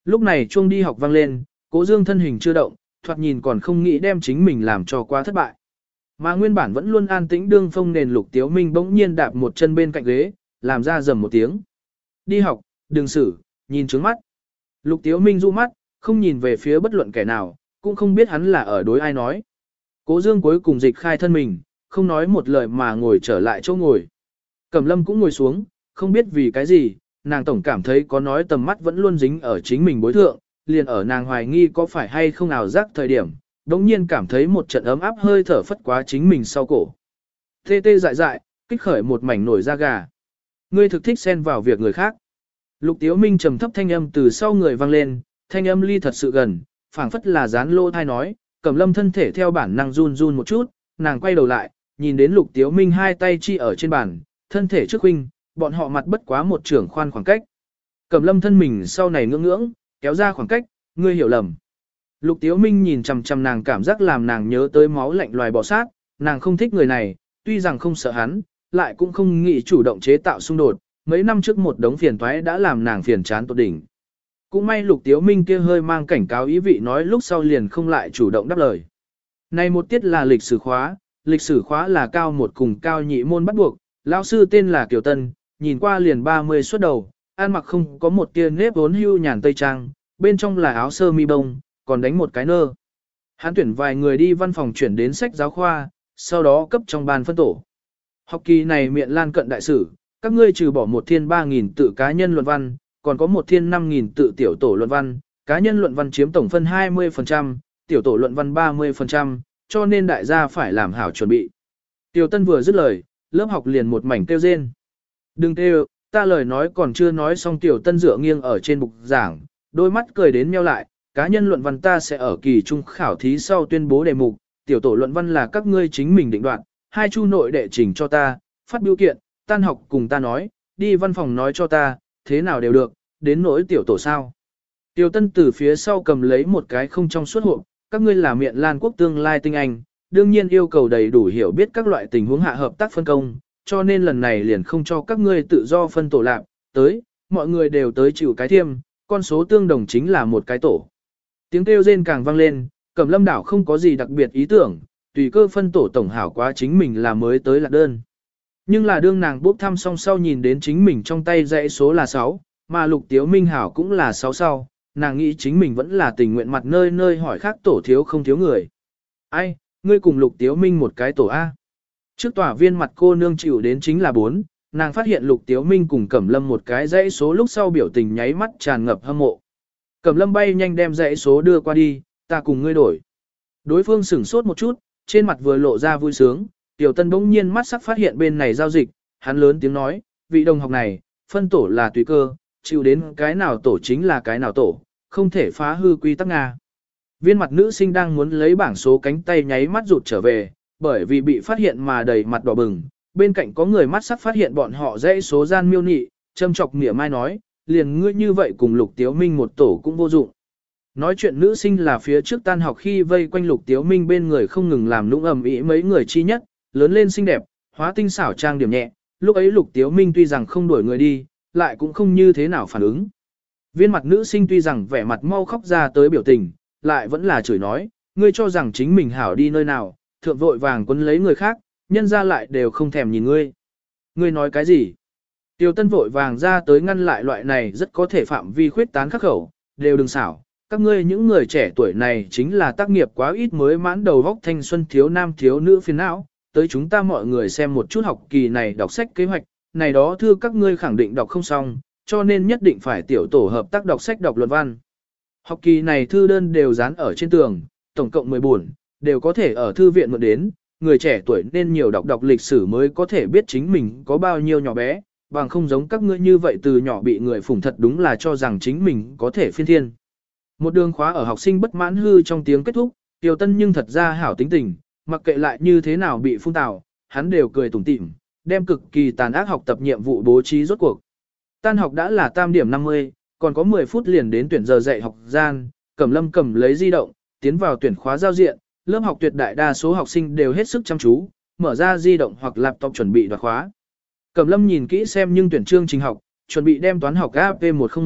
Lúc này chuông đi học vang lên, Cố Dương thân hình chưa động, thoạt nhìn còn không nghĩ đem chính mình làm cho quá thất bại. Mà nguyên bản vẫn luôn an tĩnh đương phong nền Lục Tiếu Minh bỗng nhiên đạp một chân bên cạnh ghế, làm ra rầm một tiếng. Đi học, đừng xử, nhìn trướng mắt. Lục Tiếu Minh du mắt, không nhìn về phía bất luận kẻ nào, cũng không biết hắn là ở đối ai nói. Cố Dương cuối cùng dịch khai thân mình, không nói một lời mà ngồi trở lại chỗ ngồi. Cẩm Lâm cũng ngồi xuống, không biết vì cái gì, nàng tổng cảm thấy có nói tầm mắt vẫn luôn dính ở chính mình bối thượng, liền ở nàng hoài nghi có phải hay không ảo giác thời điểm, đống nhiên cảm thấy một trận ấm áp hơi thở phất quá chính mình sau cổ. Tê tê dại dại, kích khởi một mảnh nổi da gà. Ngươi thực thích xen vào việc người khác. Lục Tiếu Minh trầm thấp thanh âm từ sau người vang lên, thanh âm ly thật sự gần, phảng phất là dán lô thai nói, Cẩm Lâm thân thể theo bản năng run run một chút, nàng quay đầu lại, nhìn đến Lục Tiếu Minh hai tay chi ở trên bàn, thân thể trước huynh, bọn họ mặt bất quá một trưởng khoan khoảng cách. Cẩm Lâm thân mình sau này ngưỡng ngưỡng, kéo ra khoảng cách, ngươi hiểu lầm. Lục Tiếu Minh nhìn chằm chằm nàng cảm giác làm nàng nhớ tới máu lạnh loài bò sát, nàng không thích người này, tuy rằng không sợ hắn, lại cũng không nghĩ chủ động chế tạo xung đột, mấy năm trước một đống phiền toái đã làm nàng phiền chán tột đỉnh. Cũng may Lục Tiếu Minh kia hơi mang cảnh cáo ý vị nói lúc sau liền không lại chủ động đáp lời. Này một tiết là lịch sử khóa là cao một cùng cao nhị môn bắt buộc, lão sư tên là Kiều Tân, nhìn qua liền 30 xuất đầu, ăn mặc không có một tia nếp vốn hưu nhàn tây trang, bên trong là áo sơ mi bông, còn đánh một cái nơ. Hắn tuyển vài người đi văn phòng chuyển đến sách giáo khoa, sau đó cấp trong ban phân tổ. Học kỳ này miệng lan cận đại sử, các ngươi trừ bỏ một thiên 3.000 tự cá nhân luận văn, còn có một thiên 5.000 tự tiểu tổ luận văn, cá nhân luận văn chiếm tổng phân 20%, tiểu tổ luận văn 30%, cho nên đại gia phải làm hảo chuẩn bị. Tiểu Tân vừa dứt lời, lớp học liền một mảnh kêu rên. Đừng kêu, ta lời nói còn chưa nói xong Tiểu Tân dựa nghiêng ở trên bục giảng, đôi mắt cười đến meo lại, cá nhân luận văn ta sẽ ở kỳ trung khảo thí sau tuyên bố đề mục, tiểu tổ luận văn là các ngươi chính mình định đoạt, hai chu nội đệ trình cho ta, phát biểu kiện, tan học cùng ta nói, đi văn phòng nói cho ta, thế nào đều được, đến nỗi tiểu tổ sao. Tiểu Tân từ phía sau cầm lấy một cái không trong suốt hộp, các ngươi là miệng Lan quốc tương lai tinh anh, đương nhiên yêu cầu đầy đủ hiểu biết các loại tình huống hạ hợp tác phân công, cho nên lần này liền không cho các ngươi tự do phân tổ lạc, tới, mọi người đều tới chịu cái thiêm, con số tương đồng chính là một cái tổ. Tiếng kêu rên càng vang lên, Cẩm Lâm đảo không có gì đặc biệt ý tưởng, tùy cơ phân tổ tổng hảo quá chính mình là mới tới lạc đơn. Nhưng là đương nàng bốc thăm xong sau nhìn đến chính mình trong tay dãy số là 6, mà Lục Tiếu Minh hảo cũng là 6 sau, nàng nghĩ chính mình vẫn là tình nguyện mặt nơi nơi hỏi khác tổ thiếu không thiếu người. Ai, ngươi cùng Lục Tiếu Minh một cái tổ A. Trước tòa viên mặt cô nương chịu đến chính là 4, nàng phát hiện Lục Tiếu Minh cùng Cẩm Lâm một cái dãy số lúc sau biểu tình nháy mắt tràn ngập hâm mộ. Cẩm Lâm bay nhanh đem dãy số đưa qua đi, ta cùng ngươi đổi. Đối phương sửng sốt một chút, trên mặt vừa lộ ra vui sướng, Tiểu Tân bỗng nhiên mắt sắc phát hiện bên này giao dịch, hắn lớn tiếng nói, vị đồng học này, phân tổ là tùy cơ, chịu đến cái nào tổ chính là cái nào tổ, không thể phá hư quy tắc Nga. Viên mặt nữ sinh đang muốn lấy bảng số cánh tay nháy mắt rụt trở về, bởi vì bị phát hiện mà đầy mặt đỏ bừng, bên cạnh có người mắt sắc phát hiện bọn họ dãy số gian miêu nị, châm chọc mỉa mai nói, liền ngươi như vậy cùng Lục Tiếu Minh một tổ cũng vô dụng. Nói chuyện nữ sinh là phía trước tan học khi vây quanh Lục Tiếu Minh bên người không ngừng làm nũng ầm ĩ mấy người chi nhất, lớn lên xinh đẹp, hóa tinh xảo trang điểm nhẹ, lúc ấy Lục Tiếu Minh tuy rằng không đuổi người đi, lại cũng không như thế nào phản ứng. Viên mặt nữ sinh tuy rằng vẻ mặt mau khóc ra tới biểu tình, lại vẫn là chửi nói, ngươi cho rằng chính mình hảo đi nơi nào, thượng vội vàng quấn lấy người khác, nhân ra lại đều không thèm nhìn ngươi. Ngươi nói cái gì? Tiêu Tân vội vàng ra tới ngăn lại loại này rất có thể phạm vi khuyết tán khắc khẩu, đều đừng xảo. Các ngươi những người trẻ tuổi này chính là tác nghiệp quá ít mới mãn đầu góc thanh xuân thiếu nam thiếu nữ phiền não, tới chúng ta mọi người xem một chút học kỳ này đọc sách kế hoạch, này đó thư các ngươi khẳng định đọc không xong, cho nên nhất định phải tiểu tổ hợp tác đọc sách đọc luận văn. Học kỳ này thư đơn đều dán ở trên tường, tổng cộng 10 buồn, đều có thể ở thư viện mượn đến, người trẻ tuổi nên nhiều đọc lịch sử mới có thể biết chính mình có bao nhiêu nhỏ bé, bằng không giống các ngươi như vậy từ nhỏ bị người phủng thật đúng là cho rằng chính mình có thể phiên thiên. Một đường khóa ở học sinh bất mãn hư trong tiếng kết thúc, Tiểu Tân nhưng thật ra hảo tính tình, mặc kệ lại như thế nào bị phun tào, hắn đều cười tủm tỉm, đem cực kỳ tàn ác học tập nhiệm vụ bố trí rốt cuộc. Tan học đã là tam điểm 50, còn có 10 phút liền đến tuyển giờ dạy học gian, Cẩm Lâm cầm lấy di động, tiến vào tuyển khóa giao diện, lớp học tuyệt đại đa số học sinh đều hết sức chăm chú, mở ra di động hoặc laptop chuẩn bị đoạt khóa. Cẩm Lâm nhìn kỹ xem nhưng tuyển chương trình học, chuẩn bị đem toán học AP101,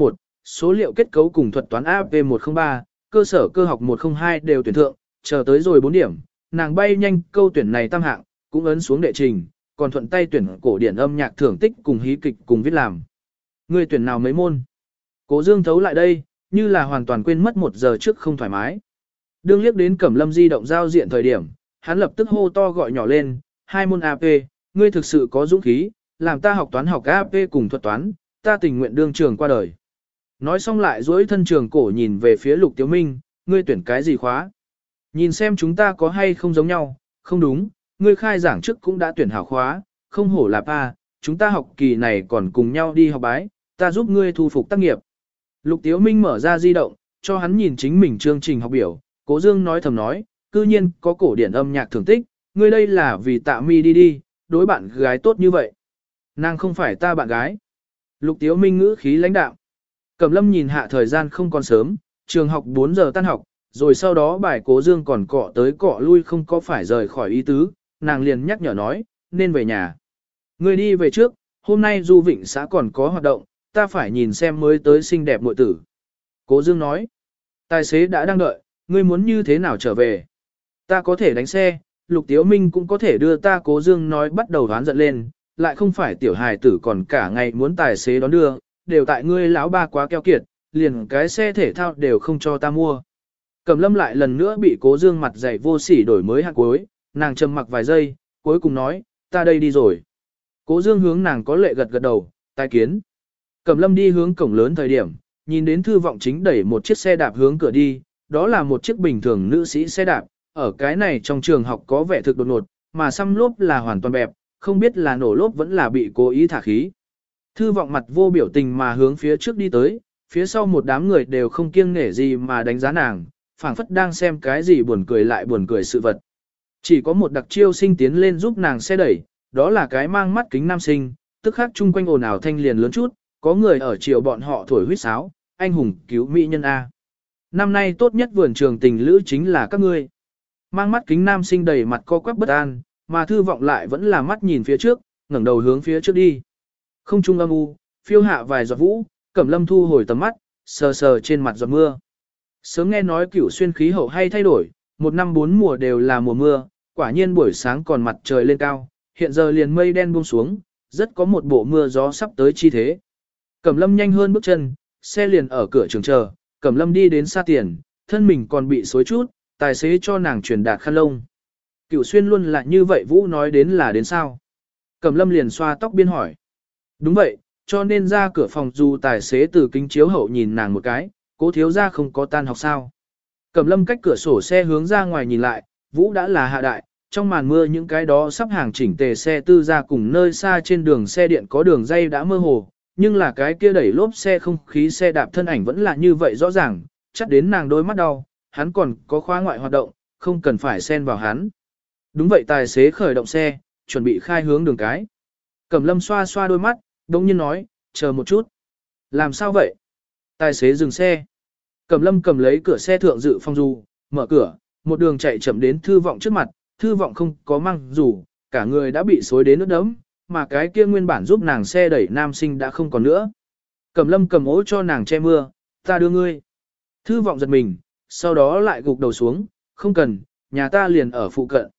số liệu kết cấu cùng thuật toán AP103, cơ sở cơ học 102 đều tuyển thượng, chờ tới rồi 4 điểm, nàng bay nhanh câu tuyển này tam hạng, cũng ấn xuống đệ trình, còn thuận tay tuyển cổ điển âm nhạc thưởng tích cùng hí kịch cùng viết làm. Ngươi tuyển nào mấy môn? Cố Dương thấu lại đây, như là hoàn toàn quên mất 1 giờ trước không thoải mái. Đương liếc đến Cẩm Lâm di động giao diện thời điểm, hắn lập tức hô to gọi nhỏ lên, 2 môn AP, ngươi thực sự có dũng khí, làm ta học toán học AP cùng thuật toán, ta tình nguyện đương trường qua đời. Nói xong lại duỗi thân trường cổ nhìn về phía Lục Tiếu Minh, ngươi tuyển cái gì khóa? Nhìn xem chúng ta có hay không giống nhau, không đúng, ngươi khai giảng trước cũng đã tuyển hảo khóa, không hổ là pa, chúng ta học kỳ này còn cùng nhau đi học bái, ta giúp ngươi thu phục tác nghiệp. Lục Tiếu Minh mở ra di động, cho hắn nhìn chính mình chương trình học biểu, Cố Dương nói thầm nói, cư nhiên có cổ điển âm nhạc thưởng tích, ngươi đây là vì Tạ Mi đi, đối bạn gái tốt như vậy. Nàng không phải ta bạn gái. Lục Tiếu Minh ngữ khí lãnh đạo. Cẩm Lâm nhìn hạ thời gian không còn sớm, trường học 4 giờ tan học, rồi sau đó bài Cố Dương còn cọ tới cọ lui không có phải rời khỏi ý tứ, nàng liền nhắc nhở nói, nên về nhà. Ngươi đi về trước, hôm nay Du Vịnh xã còn có hoạt động, ta phải nhìn xem mới tới xinh đẹp muội tử. Cố Dương nói, tài xế đã đang đợi, ngươi muốn như thế nào trở về? Ta có thể đánh xe, Lục Tiếu Minh cũng có thể đưa ta. Cố Dương nói bắt đầu đoán giận lên, lại không phải tiểu hài tử còn cả ngày muốn tài xế đón đưa, đều tại ngươi lão ba quá keo kiệt, liền cái xe thể thao đều không cho ta mua. Cẩm Lâm lại lần nữa bị Cố Dương mặt dày vô sỉ đổi mới hạng cuối, nàng trầm mặc vài giây, cuối cùng nói, ta đây đi rồi. Cố Dương hướng nàng có lệ gật gật đầu, tai kiến. Cẩm Lâm đi hướng cổng lớn thời điểm, nhìn đến Thư Vọng chính đẩy một chiếc xe đạp hướng cửa đi, đó là một chiếc bình thường nữ sĩ xe đạp, ở cái này trong trường học có vẻ thực đột ngột, mà xăm lốp là hoàn toàn bẹp, không biết là nổ lốp vẫn là bị cố ý thả khí. Thư Vọng mặt vô biểu tình mà hướng phía trước đi tới, phía sau một đám người đều không kiêng nể gì mà đánh giá nàng, phảng phất đang xem cái gì buồn cười lại buồn cười sự vật. Chỉ có một đặc chiêu sinh tiến lên giúp nàng xe đẩy, đó là cái mang mắt kính nam sinh, tức khắc chung quanh ồn ào thanh liền lớn chút, có người ở chiều bọn họ thổi huýt sáo, anh hùng cứu mỹ nhân A. Năm nay tốt nhất vườn trường tình lữ chính là các ngươi. Mang mắt kính nam sinh đầy mặt co quắp bất an, mà Thư Vọng lại vẫn là mắt nhìn phía trước, ngẩng đầu hướng phía trước đi. Không trung âm u, phiêu hạ vài giọt vũ, Cẩm Lâm thu hồi tầm mắt, sờ sờ trên mặt giọt mưa. Sớm nghe nói Cửu Xuyên khí hậu hay thay đổi, một năm 4 mùa đều là mùa mưa, quả nhiên buổi sáng còn mặt trời lên cao, hiện giờ liền mây đen buông xuống, rất có một bộ mưa gió sắp tới chi thế. Cẩm Lâm nhanh hơn bước chân, xe liền ở cửa trường chờ, Cẩm Lâm đi đến xa tiền, thân mình còn bị xối chút, tài xế cho nàng truyền đạt khăn lông. Cửu Xuyên luôn là như vậy Vũ nói đến là đến sao? Cẩm Lâm liền xoa tóc biên hỏi. Đúng vậy, cho nên ra cửa phòng dù tài xế từ kính chiếu hậu nhìn nàng một cái, Cố thiếu gia không có tan học sao. Cẩm Lâm cách cửa sổ xe hướng ra ngoài nhìn lại, Vũ đã là hạ đại, trong màn mưa những cái đó sắp hàng chỉnh tề xe tư ra cùng nơi xa trên đường xe điện có đường dây đã mơ hồ, nhưng là cái kia đẩy lốp xe không khí xe đạp thân ảnh vẫn là như vậy rõ ràng, chắc đến nàng đôi mắt đau, hắn còn có khóa ngoại hoạt động, không cần phải xen vào hắn. Đúng vậy, tài xế khởi động xe, chuẩn bị khai hướng đường cái. Cẩm Lâm xoa xoa đôi mắt, đống nhiên nói, chờ một chút. Làm sao vậy? Tài xế dừng xe. Cẩm Lâm cầm lấy cửa xe thượng dự phòng dù, mở cửa, một đường chạy chậm đến Thư Vọng trước mặt, Thư Vọng không có mang dù, cả người đã bị xối đến nước đẫm, mà cái kia nguyên bản giúp nàng xe đẩy nam sinh đã không còn nữa. Cẩm Lâm cầm ố cho nàng che mưa, ta đưa ngươi. Thư Vọng giật mình, sau đó lại gục đầu xuống, không cần, nhà ta liền ở phụ cận.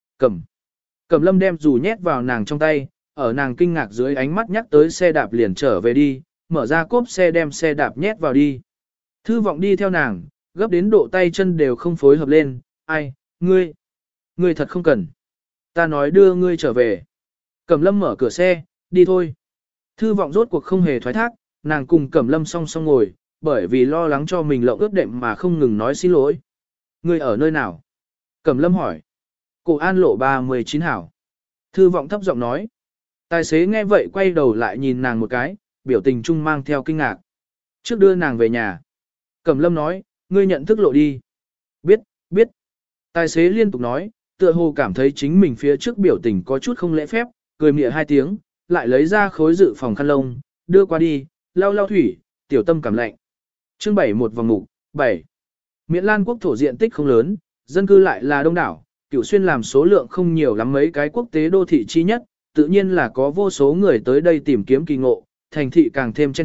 Cẩm Lâm đem dù nhét vào nàng trong tay, ở nàng kinh ngạc dưới ánh mắt nhắc tới xe đạp liền trở về đi, mở ra cốp xe đem xe đạp nhét vào đi. Thư Vọng đi theo nàng, gấp đến độ tay chân đều không phối hợp lên, ai, ngươi thật không cần. Ta nói đưa ngươi trở về. Cẩm Lâm mở cửa xe, đi thôi. Thư Vọng rốt cuộc không hề thoái thác, nàng cùng Cẩm Lâm song song ngồi, bởi vì lo lắng cho mình lộng ướt đệm mà không ngừng nói xin lỗi. Ngươi ở nơi nào? Cẩm Lâm hỏi. Cổ An lộ 39 hảo. Thư Vọng thấp giọng nói. Tài xế nghe vậy quay đầu lại nhìn nàng một cái, biểu tình trung mang theo kinh ngạc. Trước đưa nàng về nhà. Cẩm Lâm nói, ngươi nhận thức lộ đi. Biết. Tài xế liên tục nói, tựa hồ cảm thấy chính mình phía trước biểu tình có chút không lễ phép, cười mỉa 2 tiếng, lại lấy ra khối dự phòng khăn lông, đưa qua đi, lau thủy, tiểu tâm cảm lạnh. Chương 7 một vòng mục, 7. Miễn Lan quốc thổ diện tích không lớn, dân cư lại là đông đảo, Cửu Xuyên làm số lượng không nhiều lắm mấy cái quốc tế đô thị chi nhất, tự nhiên là có vô số người tới đây tìm kiếm kỳ ngộ, thành thị càng thêm chen chúc,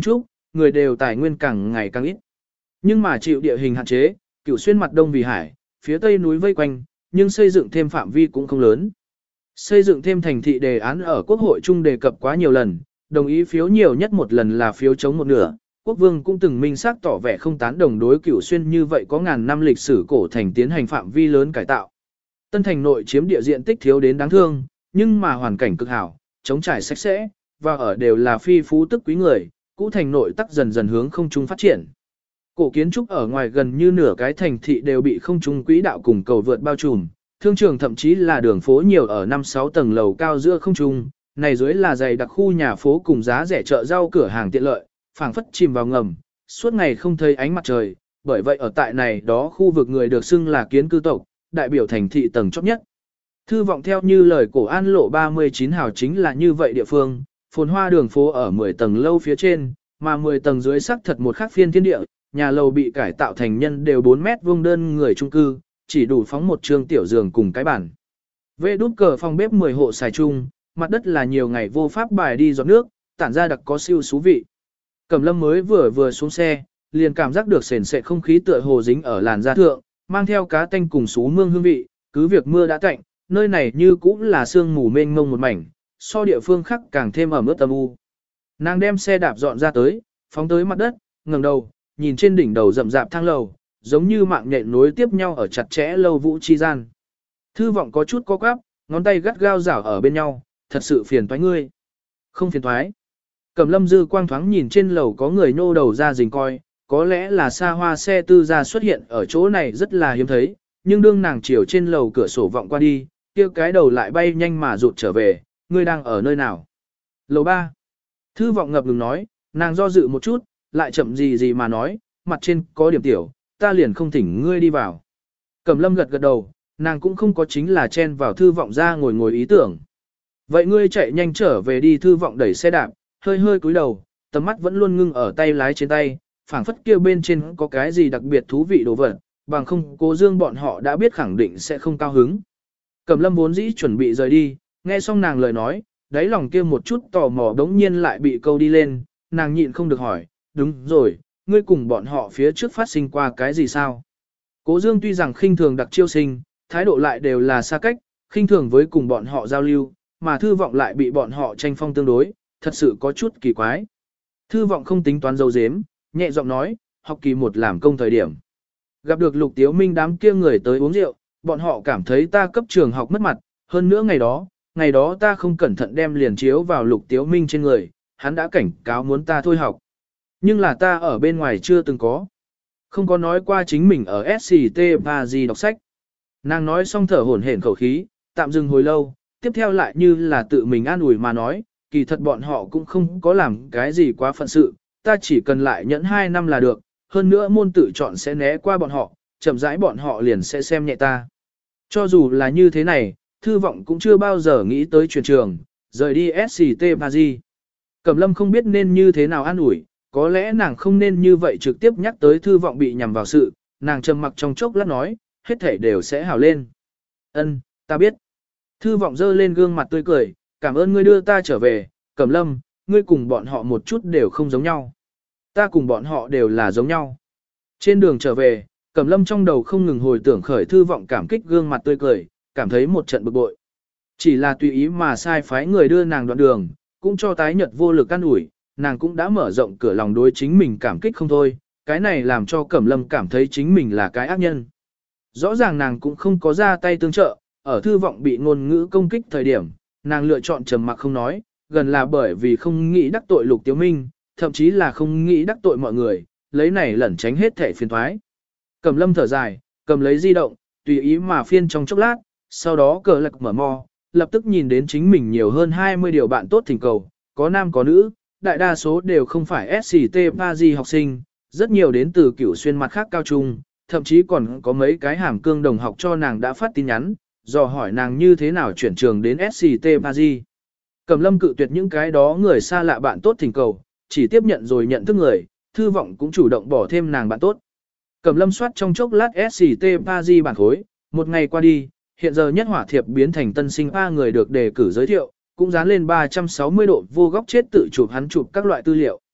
người đều tài nguyên càng ngày càng ít. Nhưng mà chịu địa hình hạn chế, Cửu Xuyên mặt đông vì hải, phía tây núi vây quanh, nhưng xây dựng thêm phạm vi cũng không lớn. Xây dựng thêm thành thị đề án ở Quốc hội Trung đề cập quá nhiều lần, đồng ý phiếu nhiều nhất một lần là phiếu chống một nửa. Quốc vương cũng từng minh xác tỏ vẻ không tán đồng đối Cửu Xuyên như vậy có ngàn năm lịch sử cổ thành tiến hành phạm vi lớn cải tạo. Tân thành nội chiếm địa diện tích thiếu đến đáng thương, nhưng mà hoàn cảnh cực hảo, trống trải sạch sẽ, và ở đều là phi phú tức quý người, cũ thành nội tắc dần dần hướng không trung phát triển. Cổ kiến trúc ở ngoài gần như nửa cái thành thị đều bị không trung quỹ đạo cùng cầu vượt bao trùm, thương trường thậm chí là đường phố nhiều ở 5-6 tầng lầu cao giữa không trung, này dưới là dày đặc khu nhà phố cùng giá rẻ chợ rau cửa hàng tiện lợi, phảng phất chìm vào ngầm, suốt ngày không thấy ánh mặt trời, bởi vậy ở tại này đó khu vực người được xưng là kiến cư tộc, đại biểu thành thị tầng chót nhất. Thư vọng theo như lời cổ An lộ 39 hào chính là như vậy địa phương, phồn hoa đường phố ở 10 tầng lâu phía trên, mà 10 tầng dưới sắc thật một khắc phiên thiên địa, nhà lầu bị cải tạo thành nhân đều 4 mét vuông đơn người chung cư, chỉ đủ phóng một trường tiểu giường cùng cái bàn. Vệ đút cờ phòng bếp 10 hộ xài chung, mặt đất là nhiều ngày vô pháp bài đi giọt nước, tản ra đặc có siêu xú vị. Cẩm Lâm mới vừa xuống xe, liền cảm giác được sền sệt không khí tựa hồ dính ở làn da thượng, mang theo cá tanh cùng xú mương hương vị, cứ việc mưa đã tạnh, nơi này như cũng là sương mù mênh mông một mảnh, so địa phương khác càng thêm ẩm ướt âm u. Nàng đem xe đạp dọn ra tới, phóng tới mặt đất, ngẩng đầu, nhìn trên đỉnh đầu rậm rạp thang lầu, giống như mạng nhện nối tiếp nhau ở chặt chẽ lâu vũ chi gian. Thư vọng có chút co quắp, ngón tay gắt gao rảo ở bên nhau, thật sự phiền toái ngươi. Không phiền toái. Cẩm Lâm dư quang thoáng nhìn trên lầu có người nô đầu ra rình coi, có lẽ là xa hoa xe tư gia xuất hiện ở chỗ này rất là hiếm thấy, nhưng đương nàng chiều trên lầu cửa sổ vọng qua đi, kia cái đầu lại bay nhanh mà rụt trở về, ngươi đang ở nơi nào? Lầu 3. Thư vọng ngập ngừng nói, nàng do dự một chút, lại chậm gì mà nói, mặt trên có điểm tiểu, ta liền không thỉnh ngươi đi vào. Cẩm Lâm gật gật đầu, nàng cũng không có chính là chen vào thư vọng ra ngồi ý tưởng. Vậy ngươi chạy nhanh trở về đi, thư vọng đẩy xe đạp, hơi cúi đầu, tầm mắt vẫn luôn ngưng ở tay lái trên tay, phảng phất kia bên trên có cái gì đặc biệt thú vị đồ vật, bằng không Cố Dương bọn họ đã biết khẳng định sẽ không cao hứng. Cẩm Lâm vốn dĩ chuẩn bị rời đi, nghe xong nàng lời nói, đáy lòng kia một chút tò mò đống nhiên lại bị câu đi lên, nàng nhịn không được hỏi, đúng rồi, ngươi cùng bọn họ phía trước phát sinh qua cái gì sao? Cố Dương tuy rằng khinh thường đặc chiêu sinh, thái độ lại đều là xa cách, khinh thường với cùng bọn họ giao lưu, mà Thư vọng lại bị bọn họ tranh phong tương đối, thật sự có chút kỳ quái. Thư vọng không tính toán dấu dếm, nhẹ giọng nói, học kỳ 1 làm công thời điểm. Gặp được Lục Tiếu Minh đám kia người tới uống rượu, bọn họ cảm thấy ta cấp trường học mất mặt, hơn nữa ngày đó ta không cẩn thận đem liền chiếu vào Lục Tiếu Minh trên người, hắn đã cảnh cáo muốn ta thôi học. Nhưng là ta ở bên ngoài chưa từng có. Không có nói qua chính mình ở SCT Paris đọc sách. Nàng nói xong thở hổn hển khẩu khí, tạm dừng hồi lâu, tiếp theo lại như là tự mình an ủi mà nói, kỳ thật bọn họ cũng không có làm cái gì quá phận sự, ta chỉ cần lại nhẫn 2 năm là được, hơn nữa môn tự chọn sẽ né qua bọn họ, chậm rãi bọn họ liền sẽ xem nhẹ ta. Cho dù là như thế này, Thư vọng cũng chưa bao giờ nghĩ tới chuyển trường, rời đi SCT Paris. Cẩm Lâm không biết nên như thế nào an ủi, có lẽ nàng không nên như vậy trực tiếp nhắc tới Thư vọng bị nhằm vào sự, nàng trầm mặc trong chốc lát nói, hết thảy đều sẽ hảo lên. Ân, ta biết. Thư vọng dơ lên gương mặt tươi cười, cảm ơn ngươi đưa ta trở về, Cẩm Lâm, ngươi cùng bọn họ một chút đều không giống nhau. Ta cùng bọn họ đều là giống nhau. Trên đường trở về, Cẩm Lâm trong đầu không ngừng hồi tưởng khởi Thư vọng cảm kích gương mặt tươi cười, cảm thấy một trận bực bội. Chỉ là tùy ý mà sai phái người đưa nàng đoạn đường, cũng cho tái nhật vô lực an ủi, nàng cũng đã mở rộng cửa lòng đối chính mình cảm kích không thôi, cái này làm cho Cẩm Lâm cảm thấy chính mình là cái ác nhân. Rõ ràng nàng cũng không có ra tay tương trợ, ở Thư vọng bị ngôn ngữ công kích thời điểm, nàng lựa chọn trầm mặc không nói, gần là bởi vì không nghĩ đắc tội Lục Tiếu Minh, thậm chí là không nghĩ đắc tội mọi người, lấy này lẩn tránh hết thể phiền toái. Cẩm Lâm thở dài, cầm lấy di động, tùy ý mà phiên trong chốc lát, sau đó cờ lạc mở mò, lập tức nhìn đến chính mình nhiều hơn 20 điều bạn tốt thỉnh cầu, có nam có nữ, đại đa số đều không phải SCT Paris học sinh, rất nhiều đến từ Cửu Xuyên mặt khác cao trung, thậm chí còn có mấy cái hàm cương đồng học cho nàng đã phát tin nhắn, dò hỏi nàng như thế nào chuyển trường đến SCT Paris. Cẩm Lâm cự tuyệt những cái đó người xa lạ bạn tốt thỉnh cầu, chỉ tiếp nhận rồi nhận thức người, Thư vọng cũng chủ động bỏ thêm nàng bạn tốt. Cẩm Lâm soát trong chốc lát SCT Paris bản khối, một ngày qua đi, hiện giờ nhất hỏa thiệp biến thành tân sinh A người được đề cử giới thiệu, cũng dán lên 360 độ vô góc chết tự chụp hắn chụp các loại tư liệu.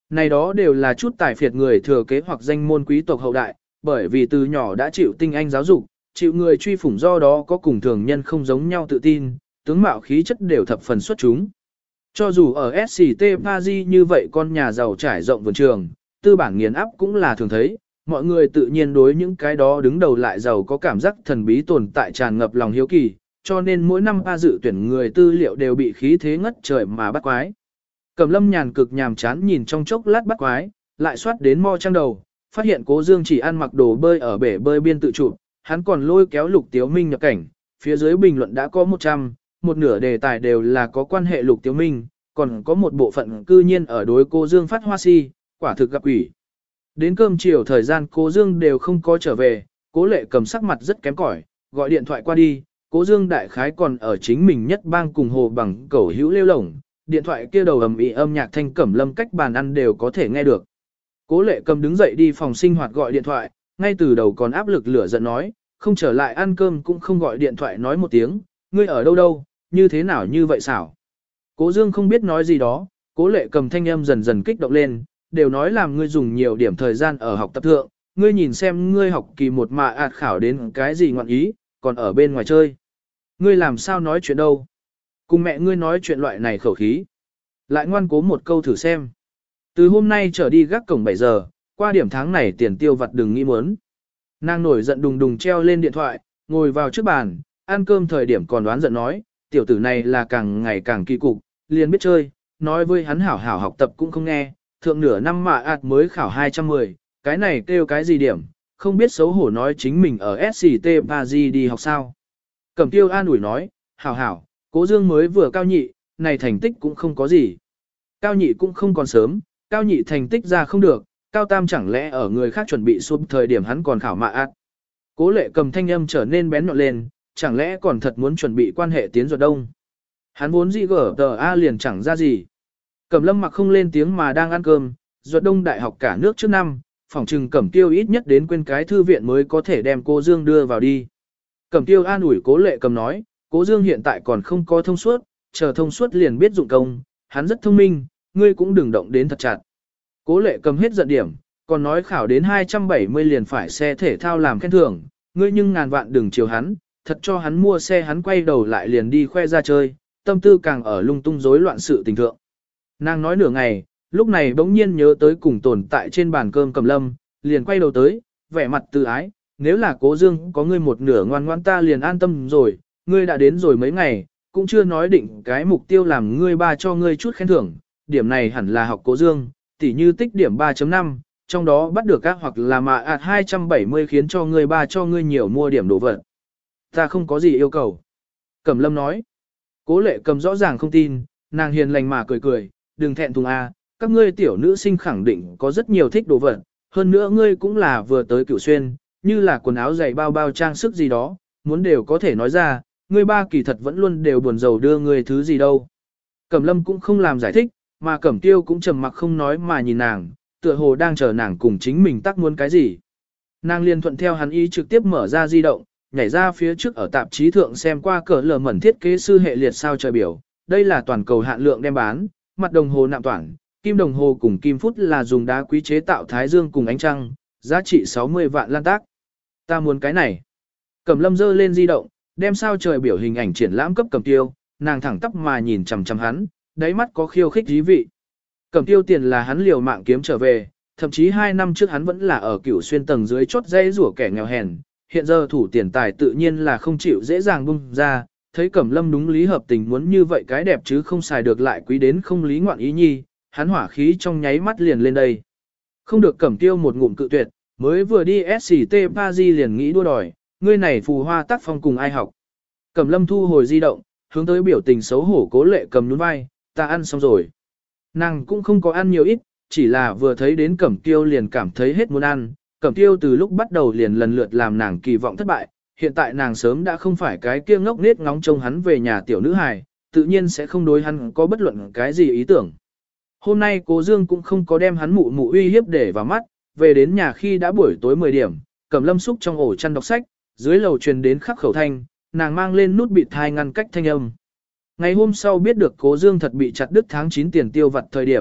Này đó đều là chút tài phiệt người thừa kế hoặc danh môn quý tộc hậu đại, bởi vì từ nhỏ đã chịu tinh anh giáo dục, chịu người truy phủng do đó có cùng thường nhân không giống nhau tự tin, tướng mạo khí chất đều thập phần xuất chúng. Cho dù ở SCT Paris như vậy con nhà giàu trải rộng vườn trường, tư bản nghiền áp cũng là thường thấy, mọi người tự nhiên đối những cái đó đứng đầu lại giàu có cảm giác thần bí tồn tại tràn ngập lòng hiếu kỳ, cho nên mỗi năm ba dự tuyển người tư liệu đều bị khí thế ngất trời mà bắt quái. Cẩm Lâm nhàn cực nhàm chán nhìn trong chốc lát bắt quái, lại soát đến mo trang đầu, phát hiện Cố Dương chỉ ăn mặc đồ bơi ở bể bơi biên tự chụp, hắn còn lôi kéo Lục Tiếu Minh nhập cảnh, phía dưới bình luận đã có 100, một nửa đề tài đều là có quan hệ Lục Tiếu Minh, còn có một bộ phận cư nhiên ở đối Cố Dương phát hoa si, quả thực gặp quỷ. Đến cơm chiều thời gian Cố Dương đều không có trở về, Cố Lệ cầm sắc mặt rất kém cỏi, gọi điện thoại qua đi, Cố Dương đại khái còn ở chính mình nhất bang cùng hồ bằng cẩu hữu lêu lổng, điện thoại kia đầu ầm ĩ âm nhạc thanh Cẩm Lâm cách bàn ăn đều có thể nghe được. Cố Lệ cầm đứng dậy đi phòng sinh hoạt gọi điện thoại, ngay từ đầu còn áp lực lửa giận nói, không trở lại ăn cơm cũng không gọi điện thoại nói một tiếng, ngươi ở đâu đâu, như thế nào như vậy xảo. Cố Dương không biết nói gì đó, Cố Lệ cầm thanh âm dần dần kích động lên, đều nói làm ngươi dùng nhiều điểm thời gian ở học tập thượng, ngươi nhìn xem ngươi học kỳ một mà khảo đến cái gì ngọn ý, còn ở bên ngoài chơi. Ngươi làm sao nói chuyện đâu? Cùng mẹ ngươi nói chuyện loại này khẩu khí. Lại ngoan cố một câu thử xem. Từ hôm nay trở đi gác cổng 7 giờ, qua điểm tháng này tiền tiêu vặt đừng nghĩ muốn. Nàng nổi giận đùng đùng treo lên điện thoại, ngồi vào trước bàn, ăn cơm thời điểm còn đoán giận nói, tiểu tử này là càng ngày càng kỳ cục, liền biết chơi, nói với hắn hảo hảo học tập cũng không nghe, thượng nửa năm mà mới khảo 210, cái này kêu cái gì điểm, không biết xấu hổ nói chính mình ở SCT Paris đi học sao. Cẩm Tiêu an ủi nói, hảo hảo, Cố Dương mới vừa cao nhị, này thành tích cũng không có gì. Cao nhị cũng không còn sớm, cao nhị thành tích ra không được, cao tam chẳng lẽ ở người khác chuẩn bị sụp thời điểm hắn còn khảo mạ ác. Cố Lệ cầm thanh âm trở nên bén nhọn lên, chẳng lẽ còn thật muốn chuẩn bị quan hệ tiến ruột đông. Hắn vốn gì gở tờ A liền chẳng ra gì. Cẩm Lâm mặc không lên tiếng mà đang ăn cơm, ruột đông đại học cả nước trước năm, phòng trừng Cẩm Tiêu ít nhất đến quên cái thư viện mới có thể đem cô Dương đưa vào đi. Cẩm Tiêu an ủi Cố Lệ cầm nói, Cố Dương hiện tại còn không có thông suốt, chờ thông suốt liền biết dụng công, hắn rất thông minh, ngươi cũng đừng động đến thật chặt. Cố Lệ cầm hết giận điểm, còn nói khảo đến 270 liền phải xe thể thao làm khen thưởng, ngươi nhưng ngàn vạn đừng chiều hắn, thật cho hắn mua xe hắn quay đầu lại liền đi khoe ra chơi, tâm tư càng ở lung tung rối loạn sự tình thượng. Nàng nói nửa ngày, lúc này bỗng nhiên nhớ tới cùng tồn tại trên bàn cơm Cẩm Lâm, liền quay đầu tới, vẻ mặt từ ái, nếu là Cố Dương có ngươi một nửa ngoan ngoan ta liền an tâm rồi, ngươi đã đến rồi mấy ngày, cũng chưa nói định cái mục tiêu làm ngươi ba cho ngươi chút khen thưởng, điểm này hẳn là học Cố Dương, tỉ như tích điểm 3.5, trong đó bắt được các hoặc là mà 270 khiến cho ngươi ba cho ngươi nhiều mua điểm đồ vật. Ta không có gì yêu cầu. Cẩm Lâm nói. Cố Lệ cầm rõ ràng không tin, nàng hiền lành mà cười cười, đừng thẹn thùng a, các ngươi tiểu nữ sinh khẳng định có rất nhiều thích đồ vật, hơn nữa ngươi cũng là vừa tới Cửu Xuyên, như là quần áo giày bao bao trang sức gì đó, muốn đều có thể nói ra, ngươi ba kỳ thật vẫn luôn đều buồn rầu đưa ngươi thứ gì đâu. Cẩm Lâm cũng không làm giải thích, mà Cẩm Tiêu cũng trầm mặc không nói mà nhìn nàng, tựa hồ đang chờ nàng cùng chính mình tác muốn cái gì. Nàng liền thuận theo hắn ý trực tiếp mở ra di động, nhảy ra phía trước ở tạp chí thượng xem qua cỡ lờ mẩn thiết kế sư hệ liệt sao trời biểu, đây là toàn cầu hạn lượng đem bán, mặt đồng hồ nạm toản, kim đồng hồ cùng kim phút là dùng đá quý chế tạo thái dương cùng ánh trăng, giá trị 60 vạn lan tác. Ta muốn cái này. Cẩm Lâm giơ lên di động, đem sao trời biểu hình ảnh triển lãm cấp Cẩm Tiêu, nàng thẳng tắp mà nhìn chằm chằm hắn, đáy mắt có khiêu khích dí vị. Cẩm Tiêu tiền là hắn liều mạng kiếm trở về, thậm chí 2 năm trước hắn vẫn là ở Cửu Xuyên tầng dưới chốt dây rủa kẻ nghèo hèn, hiện giờ thủ tiền tài tự nhiên là không chịu dễ dàng bung ra, thấy Cẩm Lâm đúng lý hợp tình muốn như vậy cái đẹp chứ không xài được lại quý đến không lý ngoạn ý nhi, hắn hỏa khí trong nháy mắt liền lên đây. Không được Cẩm Tiêu một ngụm cự tuyệt, mới vừa đi SCT Paris liền nghĩ đua đòi, ngươi này phù hoa tác phong cùng ai học. Cẩm Lâm thu hồi di động, hướng tới biểu tình xấu hổ Cố Lệ cầm nhún vai, ta ăn xong rồi. Nàng cũng không có ăn nhiều ít, chỉ là vừa thấy đến Cẩm Tiêu liền cảm thấy hết muốn ăn. Cẩm Tiêu từ lúc bắt đầu liền lần lượt làm nàng kỳ vọng thất bại, hiện tại nàng sớm đã không phải cái kia ngốc nết ngóng trông hắn về nhà tiểu nữ hài, tự nhiên sẽ không đối hắn có bất luận cái gì ý tưởng. Hôm nay Cố Dương cũng không có đem hắn mụ mụ uy hiếp để vào mắt, về đến nhà khi đã buổi tối 10 điểm, Cẩm Lâm xúc trong ổ chăn đọc sách, dưới lầu truyền đến khắc khẩu thanh, nàng mang lên nút bịt tai ngăn cách thanh âm. Ngày hôm sau biết được Cố Dương thật bị chặt đứt tháng 9 tiền tiêu vặt thời điểm,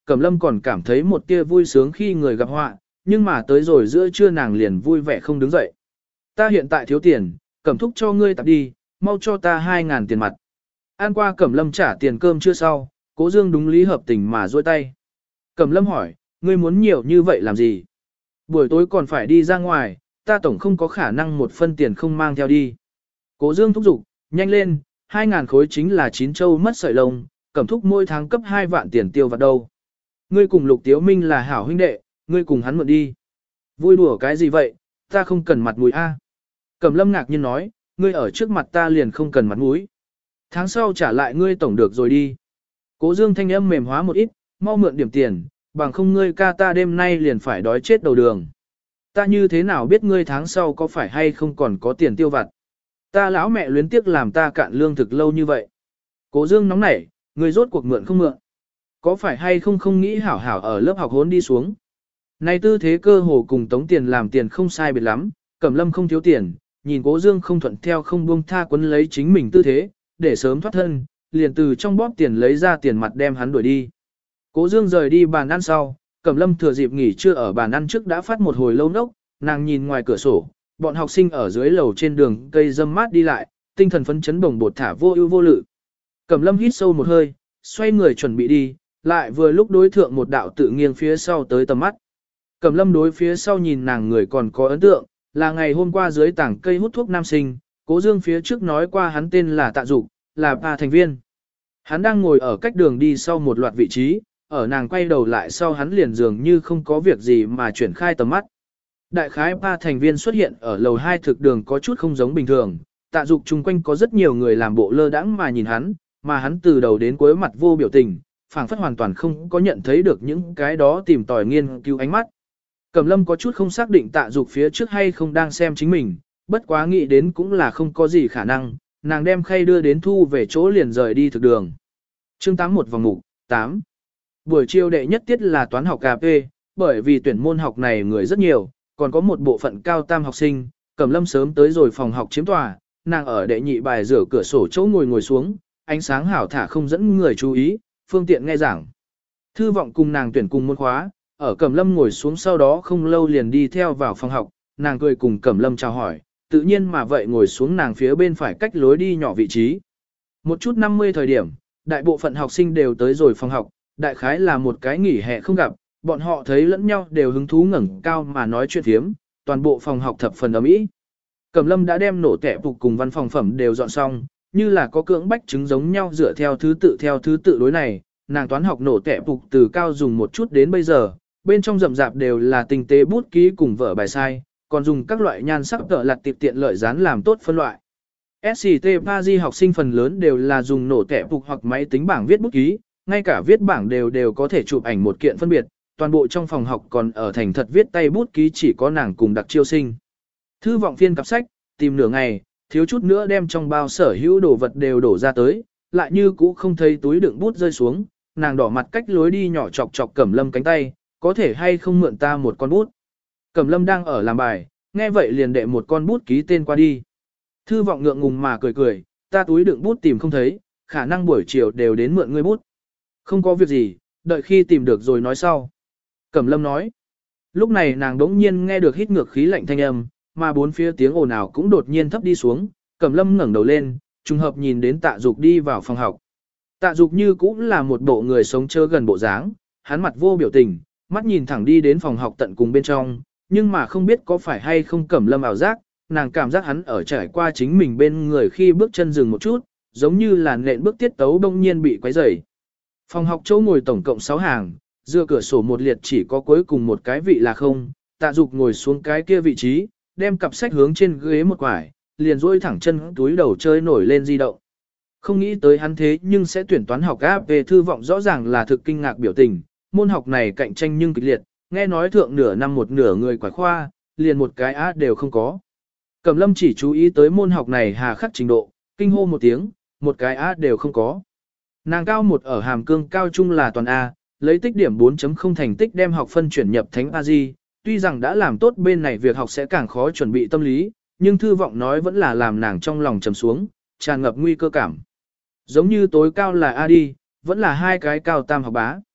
Cẩm Lâm còn cảm thấy một tia vui sướng khi người gặp họa, nhưng mà tới rồi giữa trưa nàng liền vui vẻ không đứng dậy. Ta hiện tại thiếu tiền, Cẩm thúc cho ngươi tạp đi, mau cho ta 2.000 tiền mặt. Ăn qua Cẩm Lâm trả tiền cơm chưa sau, Cố Dương đúng lý hợp tình mà duỗi tay. Cẩm Lâm hỏi, ngươi muốn nhiều như vậy làm gì? Buổi tối còn phải đi ra ngoài, ta tổng không có khả năng một phân tiền không mang theo đi. Cố Dương thúc giục, nhanh lên, 2.000 khối chính là 9 châu mất sợi lông, Cẩm thúc mỗi tháng cấp 2 vạn tiền tiêu vặt đâu. Ngươi cùng Lục Tiếu Minh là hảo huynh đệ, ngươi cùng hắn mượn đi. Vui đùa cái gì vậy, ta không cần mặt mũi a. Cẩm Lâm ngạc nhiên nói, ngươi ở trước mặt ta liền không cần mặt mũi. Tháng sau trả lại ngươi tổng được rồi đi. Cố Dương thanh âm mềm hóa một ít, mau mượn điểm tiền, bằng không ngươi ca ta đêm nay liền phải đói chết đầu đường. Ta như thế nào biết ngươi tháng sau có phải hay không còn có tiền tiêu vặt. Ta lão mẹ luyến tiếc làm ta cạn lương thực lâu như vậy. Cố Dương nóng nảy, ngươi rốt cuộc mượn không mượn. Có phải hay không không nghĩ hảo hảo ở lớp học hốn đi xuống. Này tư thế cơ hồ cùng tống tiền làm tiền không sai biệt lắm, Cẩm Lâm không thiếu tiền, nhìn Cố Dương không thuận theo không buông tha quấn lấy chính mình tư thế, để sớm thoát thân, liền từ trong bóp tiền lấy ra tiền mặt đem hắn đuổi đi. Cố Dương rời đi bàn ăn sau, Cẩm Lâm thừa dịp nghỉ trưa ở bàn ăn trước đã phát một hồi lâu nốc, nàng nhìn ngoài cửa sổ, bọn học sinh ở dưới lầu trên đường cây dâm mát đi lại, tinh thần phấn chấn bồng bột thả vô ưu vô lự. Cẩm Lâm hít sâu một hơi, xoay người chuẩn bị đi, lại vừa lúc đối thượng một đạo tự nghiêng phía sau tới tầm mắt. Cẩm Lâm đối phía sau nhìn nàng người còn có ấn tượng, là ngày hôm qua dưới tảng cây hút thuốc nam sinh, Cố Dương phía trước nói qua hắn tên là Tạ Dục, là ba thành viên. Hắn đang ngồi ở cách đường đi sau một loạt vị trí, ở nàng quay đầu lại sau hắn liền dường như không có việc gì mà chuyển khai tầm mắt. Đại khái ba thành viên xuất hiện ở lầu 2 thực đường có chút không giống bình thường, Tạ Dục chung quanh có rất nhiều người làm bộ lơ đãng mà nhìn hắn, mà hắn từ đầu đến cuối mặt vô biểu tình, phảng phất hoàn toàn không có nhận thấy được những cái đó tìm tòi nghiên cứu ánh mắt. Cẩm Lâm có chút không xác định Tạ Dục phía trước hay không đang xem chính mình, bất quá nghĩ đến cũng là không có gì khả năng, nàng đem khay đưa đến thu về chỗ liền rời đi thực đường. Chương 81 vòng mục 8. Buổi chiều đệ nhất tiết là toán học cà phê, bởi vì tuyển môn học này người rất nhiều, còn có một bộ phận cao tam học sinh, Cẩm Lâm sớm tới rồi phòng học chiếm tòa, nàng ở đệ nhị bài rửa cửa sổ chỗ ngồi xuống, ánh sáng hảo thả không dẫn người chú ý, phương tiện nghe giảng. Thư vọng cùng nàng tuyển cùng môn khóa, ở Cẩm Lâm ngồi xuống sau đó không lâu liền đi theo vào phòng học, nàng cười cùng Cẩm Lâm chào hỏi, tự nhiên mà vậy ngồi xuống nàng phía bên phải cách lối đi nhỏ vị trí. Một chút 50 thời điểm, đại bộ phận học sinh đều tới rồi phòng học, đại khái là một cái nghỉ hè không gặp, bọn họ thấy lẫn nhau đều hứng thú ngẩng cao mà nói chuyện thiếm, toàn bộ phòng học thập phần ấm ý. Cẩm Lâm đã đem nổ tẻ phục cùng văn phòng phẩm đều dọn xong, như là có cưỡng bách chứng giống nhau dựa theo thứ tự đối này, nàng toán học nổ tẻ phục từ cao dùng một chút đến bây giờ, bên trong rậm rạp đều là tinh tế bút ký cùng vở bài sai, còn dùng các loại nhan sắc tợ lặt tiệp tiện lợi dán làm tốt phân loại. SCT Paris học sinh phần lớn đều là dùng nổ tẻ phục hoặc máy tính bảng viết bút ký, ngay cả viết bảng đều có thể chụp ảnh một kiện phân biệt, toàn bộ trong phòng học còn ở thành thật viết tay bút ký chỉ có nàng cùng đặc chiêu sinh. Thư vọng phiên cặp sách, tìm nửa ngày, thiếu chút nữa đem trong bao sở hữu đồ vật đều đổ ra tới, lại như cũ không thấy túi đựng bút rơi xuống, nàng đỏ mặt cách lối đi nhỏ chọc chọc Cẩm Lâm cánh tay, có thể hay không mượn ta một con bút. Cẩm Lâm đang ở làm bài, nghe vậy liền đệ một con bút ký tên qua đi. Thư vọng ngượng ngùng mà cười cười, ta túi đựng bút tìm không thấy, khả năng buổi chiều đều đến mượn ngươi bút. Không có việc gì, đợi khi tìm được rồi nói sau. Cẩm Lâm nói. Lúc này nàng đống nhiên nghe được hít ngược khí lạnh thanh âm, mà bốn phía tiếng ồn ào cũng đột nhiên thấp đi xuống. Cẩm Lâm ngẩng đầu lên, trùng hợp nhìn đến Tạ Dục đi vào phòng học. Tạ Dục như cũng là một bộ người sống chớ gần bộ dáng, hắn mặt vô biểu tình, mắt nhìn thẳng đi đến phòng học tận cùng bên trong, nhưng mà không biết có phải hay không Cẩm Lâm ảo giác, nàng cảm giác hắn ở trải qua chính mình bên người khi bước chân dừng một chút, giống như là nện bước tiết tấu bỗng nhiên bị quấy rầy. Phòng học chỗ ngồi tổng cộng 6 hàng, dựa cửa sổ một liệt chỉ có cuối cùng một cái vị là không, Tạ Dục ngồi xuống cái kia vị trí, đem cặp sách hướng trên ghế một quải, liền duỗi thẳng chân túi đầu chơi nổi lên di động. Không nghĩ tới hắn thế nhưng sẽ tuyển toán học áp về thư vọng rõ ràng là thực kinh ngạc biểu tình, môn học này cạnh tranh nhưng kịch liệt, nghe nói thượng nửa năm một nửa người quải khoa, liền một cái á đều không có. Cẩm Lâm chỉ chú ý tới môn học này hà khắc trình độ, kinh hô một tiếng, một cái á đều không có. Nàng cao một ở hàm cương cao trung là toàn A, lấy tích điểm 4.0 thành tích đem học phân chuyển nhập thánh A-di, tuy rằng đã làm tốt bên này việc học sẽ càng khó chuẩn bị tâm lý, nhưng thư vọng nói vẫn là làm nàng trong lòng trầm xuống, tràn ngập nguy cơ cảm. Giống như tối cao là A đi, vẫn là hai cái cao tam học bá.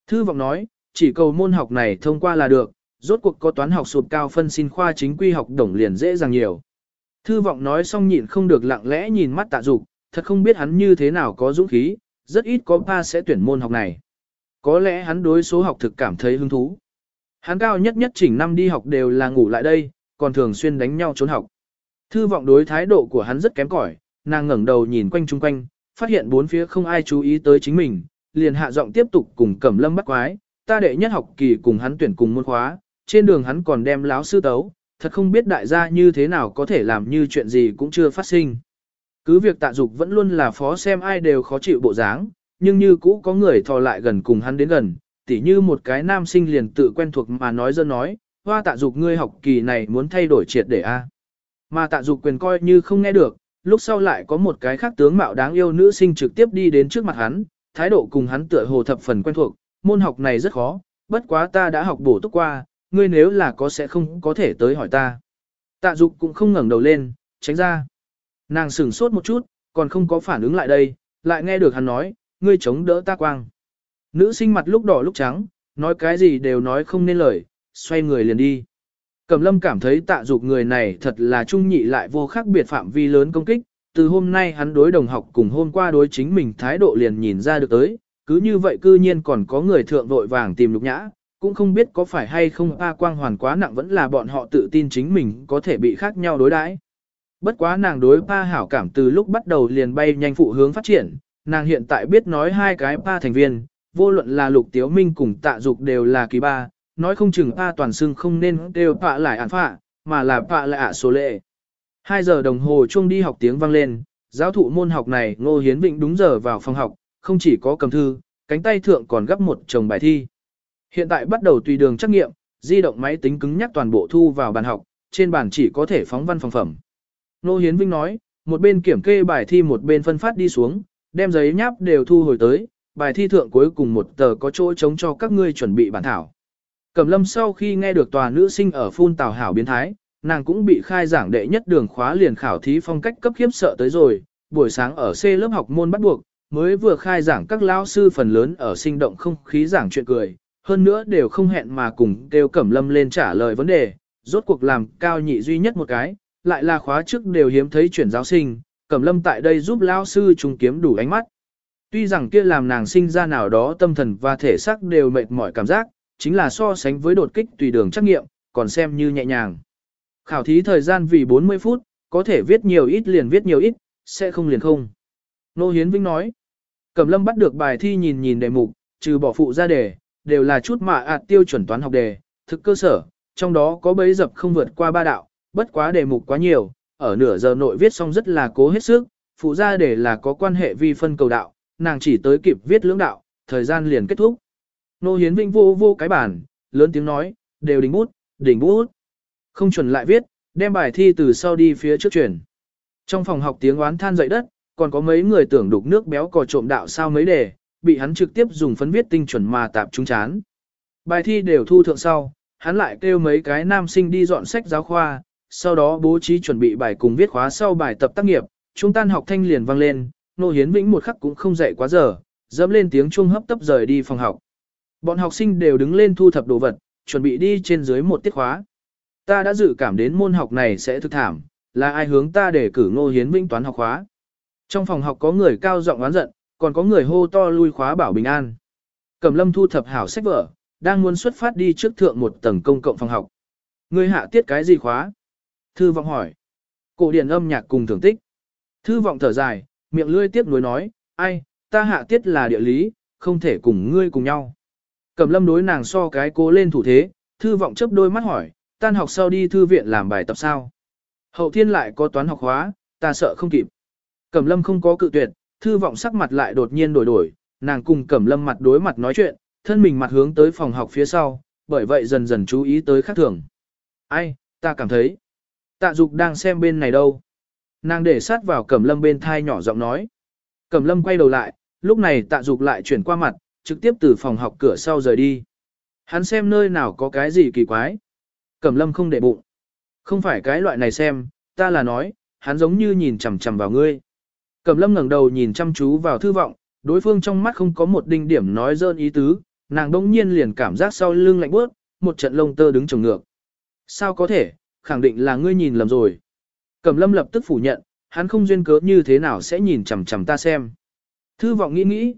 Thư vọng nói, chỉ cầu môn học này thông qua là được, rốt cuộc có toán học sụp cao phân xin khoa chính quy học đồng liền dễ dàng nhiều. Thư vọng nói xong nhịn không được lặng lẽ nhìn mắt Tạ Dục, thật không biết hắn như thế nào có dũng khí, rất ít có pa sẽ tuyển môn học này. Có lẽ hắn đối số học thực cảm thấy hứng thú. Hắn cao nhất nhất chỉnh năm đi học đều là ngủ lại đây, còn thường xuyên đánh nhau trốn học. Thư vọng đối thái độ của hắn rất kém cỏi, nàng ngẩng đầu nhìn quanh chung quanh, phát hiện bốn phía không ai chú ý tới chính mình, liền hạ giọng tiếp tục cùng Cẩm Lâm bắt quái, ta đệ nhất học kỳ cùng hắn tuyển cùng môn khóa, trên đường hắn còn đem láo sư tấu, thật không biết đại gia như thế nào có thể làm như chuyện gì cũng chưa phát sinh. Cứ việc Tạ Dục vẫn luôn là phó xem ai đều khó chịu bộ dáng, nhưng như cũ có người thò lại gần cùng hắn đến gần, tỉ như một cái nam sinh liền tự quen thuộc mà nói dân nói, hoa Tạ Dục ngươi học kỳ này muốn thay đổi triệt để a. Mà Tạ Dục quyền coi như không nghe được, lúc sau lại có một cái khác tướng mạo đáng yêu nữ sinh trực tiếp đi đến trước mặt hắn, thái độ cùng hắn tựa hồ thập phần quen thuộc, môn học này rất khó, bất quá ta đã học bổ túc qua, ngươi nếu là có sẽ không có thể tới hỏi ta. Tạ Dục cũng không ngẩng đầu lên, tránh ra. Nàng sửng sốt một chút, còn không có phản ứng lại đây, lại nghe được hắn nói, ngươi chống đỡ ta quang. Nữ sinh mặt lúc đỏ lúc trắng, nói cái gì đều nói không nên lời, xoay người liền đi. Cẩm Lâm cảm thấy Tạ Dục người này thật là trung nhị lại vô khác biệt phạm vi lớn công kích, từ hôm nay hắn đối đồng học cùng hôm qua đối chính mình thái độ liền nhìn ra được tới, cứ như vậy cư nhiên còn có người thượng vội vàng tìm lục nhã, cũng không biết có phải hay không A quang hoàn quá nặng vẫn là bọn họ tự tin chính mình có thể bị khác nhau đối đãi. Bất quá nàng đối pa hảo cảm từ lúc bắt đầu liền bay nhanh phụ hướng phát triển, nàng hiện tại biết nói hai cái pa thành viên, vô luận là Lục Tiếu Minh cùng Tạ Dục đều là kỳ ba, nói không chừng pa toàn xưng không nên đều pạ lại ản phạ, mà là pạ lại ạ số lệ. 2 giờ đồng hồ chuông đi học tiếng vang lên, giáo thụ môn học này Ngô Hiến Vịnh đúng giờ vào phòng học, không chỉ có cầm thư, cánh tay thượng còn gấp một chồng bài thi. Hiện tại bắt đầu tùy đường trắc nghiệm, di động máy tính cứng nhắc toàn bộ thu vào bàn học, trên bàn chỉ có thể phóng văn phòng phẩm. Ngô Hiến Vinh nói, một bên kiểm kê bài thi một bên phân phát đi xuống, đem giấy nháp đều thu hồi tới, bài thi thượng cuối cùng một tờ có chỗ trống cho các ngươi chuẩn bị bản thảo. Cẩm Lâm sau khi nghe được tòa nữ sinh ở phun tào hảo biến thái, nàng cũng bị khai giảng đệ nhất đường khóa liền khảo thí phong cách cấp khiếp sợ tới rồi, buổi sáng ở C lớp học môn bắt buộc, mới vừa khai giảng các lão sư phần lớn ở sinh động không khí giảng chuyện cười, hơn nữa đều không hẹn mà cùng kêu Cẩm Lâm lên trả lời vấn đề, rốt cuộc làm cao nhị duy nhất một cái, lại là khóa trước đều hiếm thấy chuyển giáo sinh, Cẩm Lâm tại đây giúp lão sư trùng kiếm đủ ánh mắt. Tuy rằng kia làm nàng sinh ra nào đó tâm thần và thể xác đều mệt mỏi cảm giác, chính là so sánh với đột kích tùy đường trắc nghiệm, còn xem như nhẹ nhàng. Khảo thí thời gian vì 40 phút, có thể viết nhiều ít liền viết nhiều ít, sẽ không liền không. Nô Hiến Vinh nói, Cẩm Lâm bắt được bài thi nhìn nhìn đề mục, trừ bỏ phụ ra đề, đều là chút mà tiêu chuẩn toán học đề, thực cơ sở, trong đó có bấy dập không vượt qua 3 đạo, bất quá đề mục quá nhiều, ở nửa giờ nội viết xong rất là cố hết sức, phụ ra đề là có quan hệ vi phân cầu đạo, nàng chỉ tới kịp viết lưỡng đạo, thời gian liền kết thúc. Nô Hiến Vinh vô cái bản, lớn tiếng nói, đều đỉnh bút. Không chuẩn lại viết, đem bài thi từ sau đi phía trước chuyển. Trong phòng học tiếng oán than dậy đất, còn có mấy người tưởng đục nước béo cò trộm đạo sao mấy đề, bị hắn trực tiếp dùng phấn viết tinh chuẩn mà tạp trúng chán. Bài thi đều thu thượng sau, hắn lại kêu mấy cái nam sinh đi dọn sách giáo khoa, sau đó bố trí chuẩn bị bài cùng viết khóa sau bài tập tác nghiệp, trung tan học thanh liền vang lên, Nô Hiến Vĩnh một khắc cũng không dậy quá giờ, dẫm lên tiếng chuông hấp tấp rời đi phòng học. Bọn học sinh đều đứng lên thu thập đồ vật, chuẩn bị đi trên dưới một tiết khóa. Ta đã dự cảm đến môn học này sẽ thực thảm, là ai hướng ta để cử Ngô Hiến Vĩnh toán học khóa. Trong phòng học có người cao giọng oán giận, còn có người hô to lui khóa bảo bình an. Cẩm Lâm thu thập hảo sách vở, đang muốn xuất phát đi trước thượng một tầng công cộng phòng học. Ngươi hạ tiết cái gì khóa? Thư vọng hỏi. Cổ điển âm nhạc cùng thưởng tích. Thư vọng thở dài, miệng lươi tiếp nối nói, ai, ta hạ tiết là địa lý, không thể cùng ngươi cùng nhau. Cẩm Lâm đối nàng so cái cố lên thủ thế, thư vọng chớp đôi mắt hỏi, tan học sau đi thư viện làm bài tập sao? Hậu thiên lại có toán học hóa, ta sợ không kịp. Cẩm Lâm không có cự tuyệt, thư vọng sắc mặt lại đột nhiên đổi, nàng cùng Cẩm Lâm mặt đối mặt nói chuyện, thân mình mặt hướng tới phòng học phía sau, bởi vậy dần dần chú ý tới khác thường. Ai, ta cảm thấy, Tạ Dục đang xem bên này đâu. Nàng để sát vào Cẩm Lâm bên thai nhỏ giọng nói. Cẩm Lâm quay đầu lại, lúc này Tạ Dục lại chuyển qua mặt, trực tiếp từ phòng học cửa sau rời đi. Hắn xem nơi nào có cái gì kỳ quái. Cẩm Lâm không để bụng. Không phải cái loại này xem, ta là nói, hắn giống như nhìn chằm chằm vào ngươi. Cẩm Lâm ngẩng đầu nhìn chăm chú vào thư vọng, đối phương trong mắt không có một đinh điểm nói dơn ý tứ, Nàng đông nhiên liền cảm giác sau lưng lạnh bước, một trận lông tơ đứng trồng ngược. Sao có thể, khẳng định là ngươi nhìn lầm rồi. Cẩm lâm lập tức phủ nhận, hắn không duyên cớ như thế nào sẽ nhìn chằm chằm ta xem. Thư vọng nghĩ nghĩ,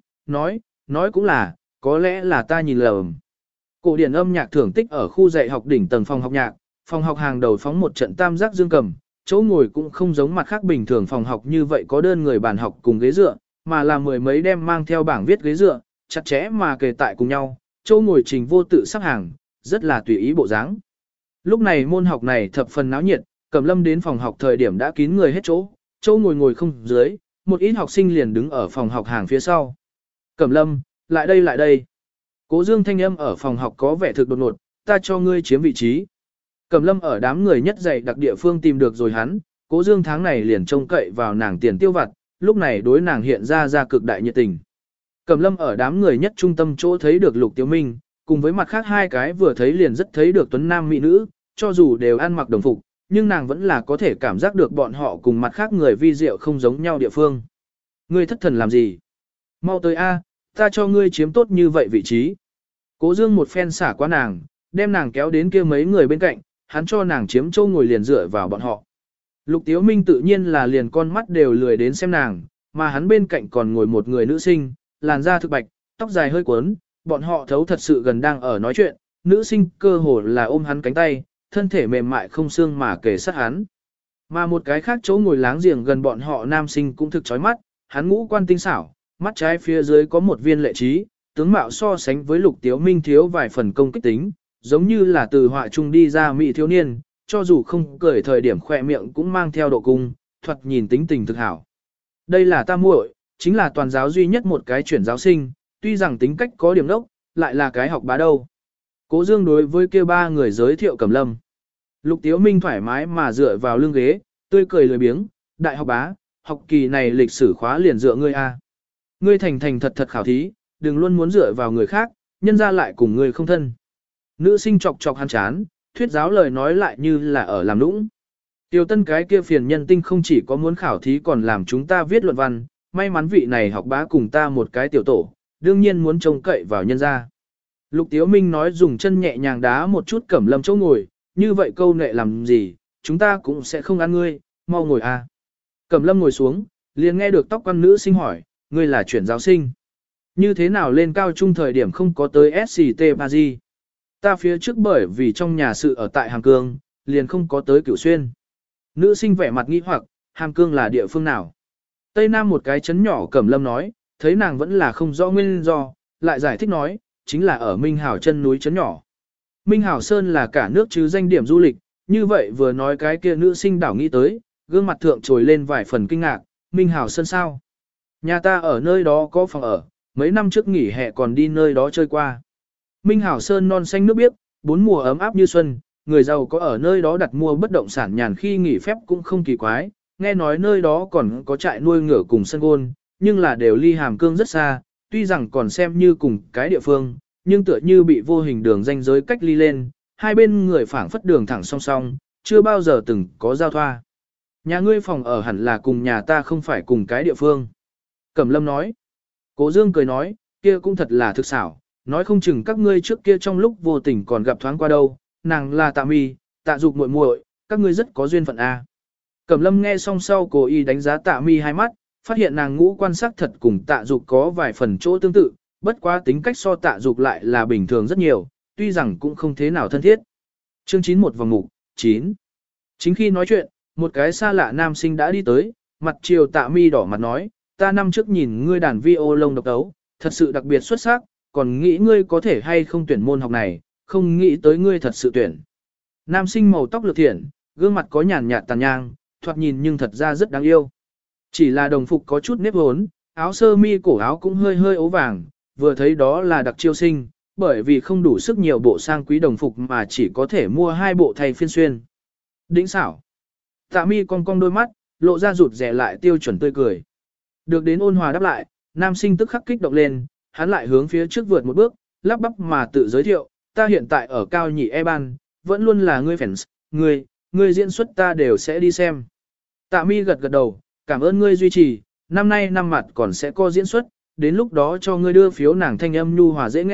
nói cũng là, có lẽ là ta nhìn lầm. Cổ điển âm nhạc thưởng tích ở khu dạy học đỉnh tầng phòng học nhạc, phòng học hàng đầu phóng một trận tam giác dương cầm, chỗ ngồi cũng không giống mặt khác bình thường phòng học như vậy có đơn người bàn học cùng ghế dựa, mà là mười mấy đem mang theo bảng viết ghế dựa, chặt chẽ mà kề tại cùng nhau, chỗ ngồi trình vô tự sắp hàng, rất là tùy ý bộ dáng. Lúc này môn học này thập phần náo nhiệt, Cẩm Lâm đến phòng học thời điểm đã kín người hết chỗ, chỗ ngồi không dưới, một ít học sinh liền đứng ở phòng học hàng phía sau. Cẩm Lâm, lại đây. Cố Dương thanh âm ở phòng học có vẻ thực đột ngột, ta cho ngươi chiếm vị trí. Cẩm Lâm ở đám người nhất dạy đặc địa phương tìm được rồi hắn, Cố Dương tháng này liền trông cậy vào nàng tiền tiêu vặt, lúc này đối nàng hiện ra cực đại nhiệt tình. Cẩm Lâm ở đám người nhất trung tâm chỗ thấy được Lục Tiếu Minh, cùng với mặt khác hai cái vừa thấy liền rất thấy được tuấn nam mỹ nữ, cho dù đều ăn mặc đồng phục, nhưng nàng vẫn là có thể cảm giác được bọn họ cùng mặt khác người vi diệu không giống nhau địa phương. Ngươi thất thần làm gì? Mau tới a, ta cho ngươi chiếm tốt như vậy vị trí. Cố Dương một phen xả qua nàng, đem nàng kéo đến kia mấy người bên cạnh, hắn cho nàng chiếm châu ngồi liền dựa vào bọn họ. Lục Tiếu Minh tự nhiên là liền con mắt đều lười đến xem nàng, mà hắn bên cạnh còn ngồi một người nữ sinh, làn da thực bạch, tóc dài hơi quấn, bọn họ thấu thật sự gần đang ở nói chuyện, nữ sinh cơ hồ là ôm hắn cánh tay, thân thể mềm mại không xương mà kề sát hắn. Mà một cái khác chỗ ngồi láng giềng gần bọn họ nam sinh cũng thực chói mắt, hắn ngũ quan tinh xảo, mắt trái phía dưới có một viên lệ trí, tướng mạo so sánh với Lục Tiếu Minh thiếu vài phần công kích tính, giống như là từ họa trung đi ra mỹ thiếu niên, cho dù không cười thời điểm khỏe miệng cũng mang theo độ cung, thoạt nhìn tính tình thực hảo. Đây là ta muội, chính là toàn giáo duy nhất một cái chuyển giáo sinh, tuy rằng tính cách có điểm đốc, lại là cái học bá đâu. Cố Dương đối với kia ba người giới thiệu Cẩm Lâm. Lục Tiếu Minh thoải mái mà dựa vào lưng ghế, tươi cười lười biếng, đại học bá, học kỳ này lịch sử khóa liền dựa ngươi a. Ngươi thành thật khảo thí, đừng luôn muốn dựa vào người khác, nhân ra lại cùng ngươi không thân. Nữ sinh chọc hắn chán, thuyết giáo lời nói lại như là ở làm nũng. Tiêu Tân cái kia phiền nhân tinh không chỉ có muốn khảo thí còn làm chúng ta viết luận văn, may mắn vị này học bá cùng ta một cái tiểu tổ, đương nhiên muốn trông cậy vào nhân ra. Lục Tiếu Minh nói dùng chân nhẹ nhàng đá một chút Cẩm Lâm chỗ ngồi, như vậy câu nệ làm gì, chúng ta cũng sẽ không ăn ngươi, mau ngồi a. Cẩm Lâm ngồi xuống, liền nghe được tóc quan nữ sinh hỏi, ngươi là chuyển giáo sinh. Như thế nào lên cao trung thời điểm không có tới SCT Paris? Ta phía trước bởi vì trong nhà sự ở tại Hàm Cương, liền không có tới Cửu Xuyên. Nữ sinh vẻ mặt nghi hoặc, Hàm Cương là địa phương nào? Tây Nam một cái trấn nhỏ Cẩm Lâm nói, thấy nàng vẫn là không rõ nguyên do, lại giải thích nói, chính là ở Minh Hảo chân núi trấn nhỏ. Minh Hảo Sơn là cả nước chứ danh điểm du lịch, như vậy vừa nói cái kia nữ sinh đảo nghĩ tới, gương mặt thượng trồi lên vài phần kinh ngạc, Minh Hảo Sơn sao? Nhà ta ở nơi đó có phòng ở, mấy năm trước nghỉ hè còn đi nơi đó chơi qua. Minh Hảo Sơn non xanh nước biếc, bốn mùa ấm áp như xuân, người giàu có ở nơi đó đặt mua bất động sản nhàn khi nghỉ phép cũng không kỳ quái, nghe nói nơi đó còn có trại nuôi ngựa cùng sân gôn, nhưng là đều ly Hàm Cương rất xa, tuy rằng còn xem như cùng cái địa phương, nhưng tựa như bị vô hình đường ranh giới cách ly lên, hai bên người phảng phất đường thẳng song song, chưa bao giờ từng có giao thoa. Nhà ngươi phòng ở hẳn là cùng nhà ta không phải cùng cái địa phương. Cẩm Lâm nói. Cố Dương cười nói, kia cũng thật là thực xảo, nói không chừng các ngươi trước kia trong lúc vô tình còn gặp thoáng qua đâu, nàng là Tạ Mi, Tạ Dục muội muội, các ngươi rất có duyên phận a. Cẩm Lâm nghe xong sau cố ý đánh giá Tạ Mi hai mắt, phát hiện nàng ngũ quan sắc thật cùng Tạ Dục có vài phần chỗ tương tự, bất quá tính cách so Tạ Dục lại là bình thường rất nhiều, tuy rằng cũng không thế nào thân thiết. Chương 91 vòng mục 9. Chính khi nói chuyện, một cái xa lạ nam sinh đã đi tới, mặt chiều Tạ Mi đỏ mặt nói, ta năm trước nhìn ngươi đàn vi ô lông độc tấu, thật sự đặc biệt xuất sắc, còn nghĩ ngươi có thể hay không tuyển môn học này, không nghĩ tới ngươi thật sự tuyển. Nam sinh màu tóc lược thiện, gương mặt có nhàn nhạt tàn nhang, thoạt nhìn nhưng thật ra rất đáng yêu. Chỉ là đồng phục có chút nếp hốn, áo sơ mi cổ áo cũng hơi hơi ố vàng, vừa thấy đó là đặc chiêu sinh, bởi vì không đủ sức nhiều bộ sang quý đồng phục mà chỉ có thể mua hai bộ thay phiên xuyên. Đỉnh xảo. Tạ Mi cong cong đôi mắt, lộ ra rụt rẻ lại tiêu chuẩn tươi cười. Được đến ôn hòa đáp lại, nam sinh tức khắc kích động lên, hắn lại hướng phía trước vượt một bước, lắp bắp mà tự giới thiệu, ta hiện tại ở cao nhị E ban, vẫn luôn là ngươi fans, ngươi diễn xuất ta đều sẽ đi xem. Tạ Mi gật gật đầu, cảm ơn ngươi duy trì, năm nay năm mặt còn sẽ có diễn xuất, đến lúc đó cho ngươi đưa phiếu nàng thanh âm nhu hòa dễ nghe,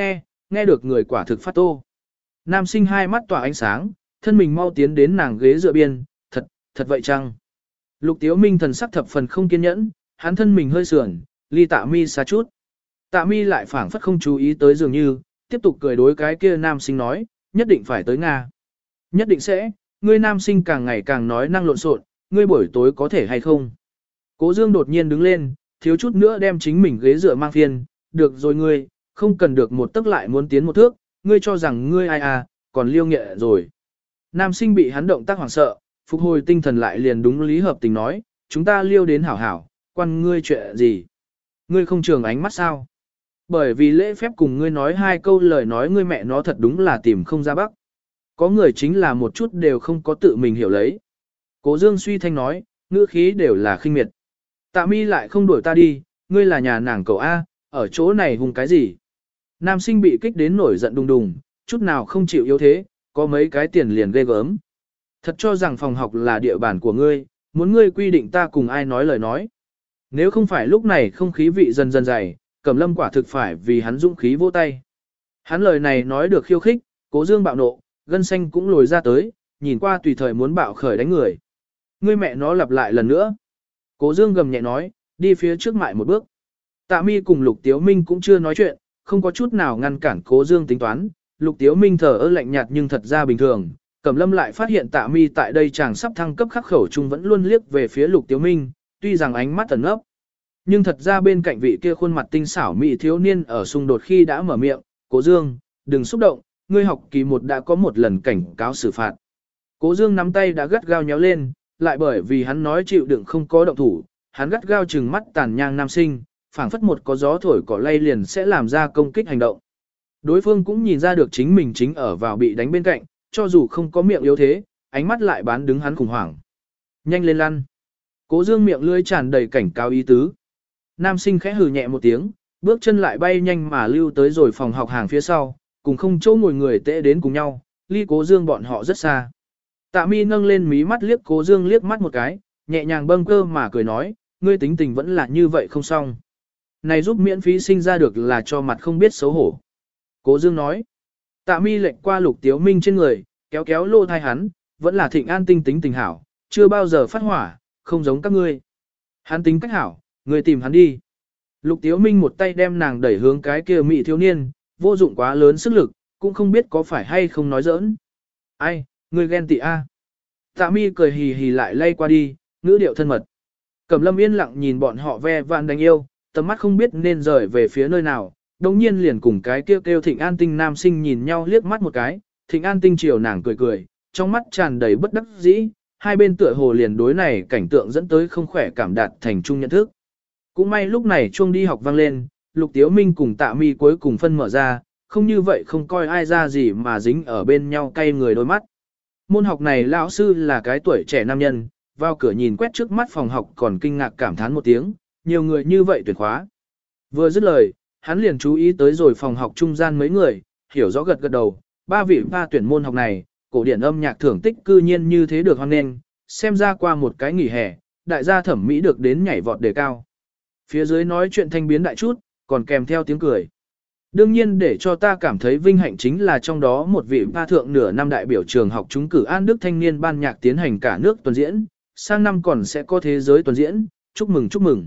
nghe được người quả thực phát tô. Nam sinh hai mắt tỏa ánh sáng, thân mình mau tiến đến nàng ghế dựa biên, thật vậy chăng? Lục Tiếu Minh thần sắc thập phần không kiên nhẫn, hắn thân mình hơi sườn, ly Tạ Mi xa chút. Tạ Mi lại phảng phất không chú ý tới dường như, tiếp tục cười đối cái kia nam sinh nói, nhất định phải tới Nga. Nhất định sẽ, ngươi nam sinh càng ngày càng nói năng lộn xộn, ngươi buổi tối có thể hay không? Cố Dương đột nhiên đứng lên, thiếu chút nữa đem chính mình ghế dựa mang phiên, được rồi ngươi, không cần được một tức lại muốn tiến một thước, ngươi cho rằng ngươi ai à, còn liêu nghệ rồi. Nam sinh bị hắn động tác hoảng sợ, phục hồi tinh thần lại liền đúng lý hợp tình nói, chúng ta liêu đến hảo hảo, quan ngươi chuyện gì? Ngươi không trường ánh mắt sao? Bởi vì lễ phép cùng ngươi nói hai câu lời nói ngươi mẹ nó thật đúng là tìm không ra bắc. Có người chính là một chút đều không có tự mình hiểu lấy. Cố Dương suy thanh nói, ngữ khí đều là khinh miệt. Tạ Mi lại không đuổi ta đi, ngươi là nhà nàng cậu A, ở chỗ này hùng cái gì? Nam sinh bị kích đến nổi giận đùng đùng, chút nào không chịu yếu thế, có mấy cái tiền liền ghê gớm. Thật cho rằng phòng học là địa bàn của ngươi, muốn ngươi quy định ta cùng ai nói lời nói. Nếu không phải lúc này không khí vị dần dần dày, Cẩm Lâm quả thực phải vì hắn dũng khí vô tay. Hắn lời này nói được khiêu khích, Cố Dương bạo nộ, gân xanh cũng lồi ra tới, nhìn qua tùy thời muốn bạo khởi đánh người. Ngươi mẹ nó lặp lại lần nữa. Cố Dương gầm nhẹ nói, đi phía trước mại một bước. Tạ Mi cùng Lục Tiếu Minh cũng chưa nói chuyện, không có chút nào ngăn cản Cố Dương tính toán. Lục Tiếu Minh thở ơ lạnh nhạt nhưng thật ra bình thường. Cẩm Lâm lại phát hiện Tạ Mi tại đây chàng sắp thăng cấp khắc khẩu chung vẫn luôn liếc về phía Lục Tiếu Minh, tuy rằng ánh mắt ẩn ấp. Nhưng thật ra bên cạnh vị kia khuôn mặt tinh xảo mỹ thiếu niên ở xung đột khi đã mở miệng, Cố Dương, đừng xúc động, ngươi học kỳ 1 đã có một lần cảnh cáo xử phạt. Cố Dương nắm tay đã gắt gao nhéo lên, lại bởi vì hắn nói chịu đựng không có động thủ, hắn gắt gao trừng mắt tàn nhang nam sinh, phảng phất một có gió thổi cỏ lay liền sẽ làm ra công kích hành động. Đối phương cũng nhìn ra được chính mình chính ở vào bị đánh bên cạnh, cho dù không có miệng yếu thế, ánh mắt lại bán đứng hắn khủng hoảng. Nhanh lên lăn. Cố Dương miệng lưỡi tràn đầy cảnh cáo ý tứ. Nam sinh khẽ hừ nhẹ một tiếng, bước chân lại bay nhanh mà lưu tới rồi phòng học hàng phía sau, cùng không chỗ ngồi người tệ đến cùng nhau, ly Cố Dương bọn họ rất xa. Tạ Mi nâng lên mí mắt liếc Cố Dương liếc mắt một cái, nhẹ nhàng bâng cơ mà cười nói, ngươi tính tình vẫn là như vậy không xong. Này giúp miễn phí sinh ra được là cho mặt không biết xấu hổ. Cố Dương nói, Tạ Mi lệnh qua Lục Tiếu Minh trên người, kéo kéo lô thai hắn, vẫn là Thịnh An tinh tính tình hảo, chưa bao giờ phát hỏa, không giống các ngươi. Hắn tính cách hảo, ngươi tìm hắn đi. Lục Tiếu Minh một tay đem nàng đẩy hướng cái kia mỹ thiếu niên, vô dụng quá lớn sức lực, cũng không biết có phải hay không nói giỡn. Ai, ngươi ghen tị a? Tạ Mi cười hì hì lại lay qua đi, ngữ điệu thân mật. Cẩm Lâm yên lặng nhìn bọn họ ve vãn đánh yêu, tầm mắt không biết nên rời về phía nơi nào, đồng nhiên liền cùng cái kêu Thịnh An Tinh nam sinh nhìn nhau liếc mắt một cái, Thịnh An Tinh chiều nàng cười cười, trong mắt tràn đầy bất đắc dĩ, hai bên tựa hồ liền đối này cảnh tượng dẫn tới không khỏe cảm đạt thành chung nhận thức. Cũng may lúc này chuông đi học vang lên, Lục Tiếu Minh cùng Tạ Mi cuối cùng phân mở ra, không như vậy không coi ai ra gì mà dính ở bên nhau cay người đôi mắt. Môn học này lão sư là cái tuổi trẻ nam nhân, vào cửa nhìn quét trước mắt phòng học còn kinh ngạc cảm thán một tiếng, nhiều người như vậy tuyệt khóa. Vừa dứt lời, hắn liền chú ý tới rồi phòng học trung gian mấy người, hiểu rõ gật gật đầu, ba vị pha tuyển môn học này, cổ điển âm nhạc thưởng tích cư nhiên như thế được hoan nghênh, xem ra qua một cái nghỉ hè, đại gia thẩm mỹ được đến nhảy vọt đề cao. Phía dưới nói chuyện thanh biến đại chút, còn kèm theo tiếng cười. Đương nhiên để cho ta cảm thấy vinh hạnh chính là trong đó một vị pha thượng nửa năm đại biểu trường học trúng cử An Đức thanh niên ban nhạc tiến hành cả nước tuần diễn, sang năm còn sẽ có thế giới tuần diễn, chúc mừng chúc mừng.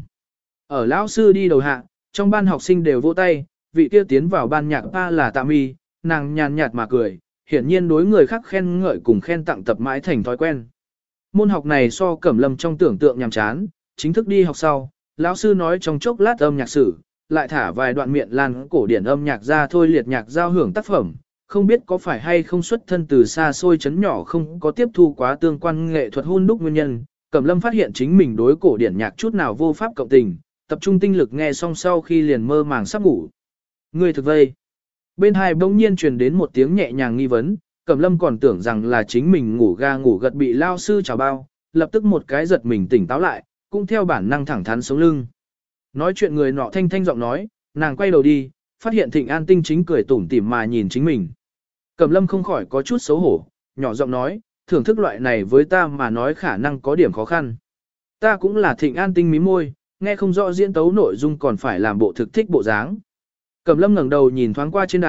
Ở lão sư đi đầu hạ, trong ban học sinh đều vỗ tay, vị kia tiến vào ban nhạc pa là Tạ Mi, nàng nhàn nhạt mà cười, hiển nhiên đối người khác khen ngợi cùng khen tặng tập mãi thành thói quen. Môn học này so Cẩm Lâm trong tưởng tượng nhàm chán, chính thức đi học sau, lão sư nói trong chốc lát âm nhạc sử, lại thả vài đoạn miệng lan cổ điển âm nhạc ra thôi liệt nhạc giao hưởng tác phẩm, không biết có phải hay không xuất thân từ xa xôi chấn nhỏ không có tiếp thu quá tương quan nghệ thuật hun đúc nguyên nhân. Cẩm Lâm phát hiện chính mình đối cổ điển nhạc chút nào vô pháp cộng tình, tập trung tinh lực nghe xong sau khi liền mơ màng sắp ngủ. Người thực vây. Bên hai bỗng nhiên truyền đến một tiếng nhẹ nhàng nghi vấn, Cẩm Lâm còn tưởng rằng là chính mình ngủ ga ngủ gật bị lao sư chào bao, lập tức một cái giật mình tỉnh táo lại, cũng theo bản năng thẳng thắn sống lưng. Nói chuyện người nọ thanh thanh giọng nói, nàng quay đầu đi, phát hiện Thịnh An Tinh chính cười tủm tỉm mà nhìn chính mình. Cẩm Lâm không khỏi có chút xấu hổ, nhỏ giọng nói, thưởng thức loại này với ta mà nói khả năng có điểm khó khăn. Ta cũng là Thịnh An Tinh mím môi, nghe không rõ diễn tấu nội dung còn phải làm bộ thực thích bộ dáng. Cẩm Lâm ngẩng đầu nhìn thoáng qua trên đài,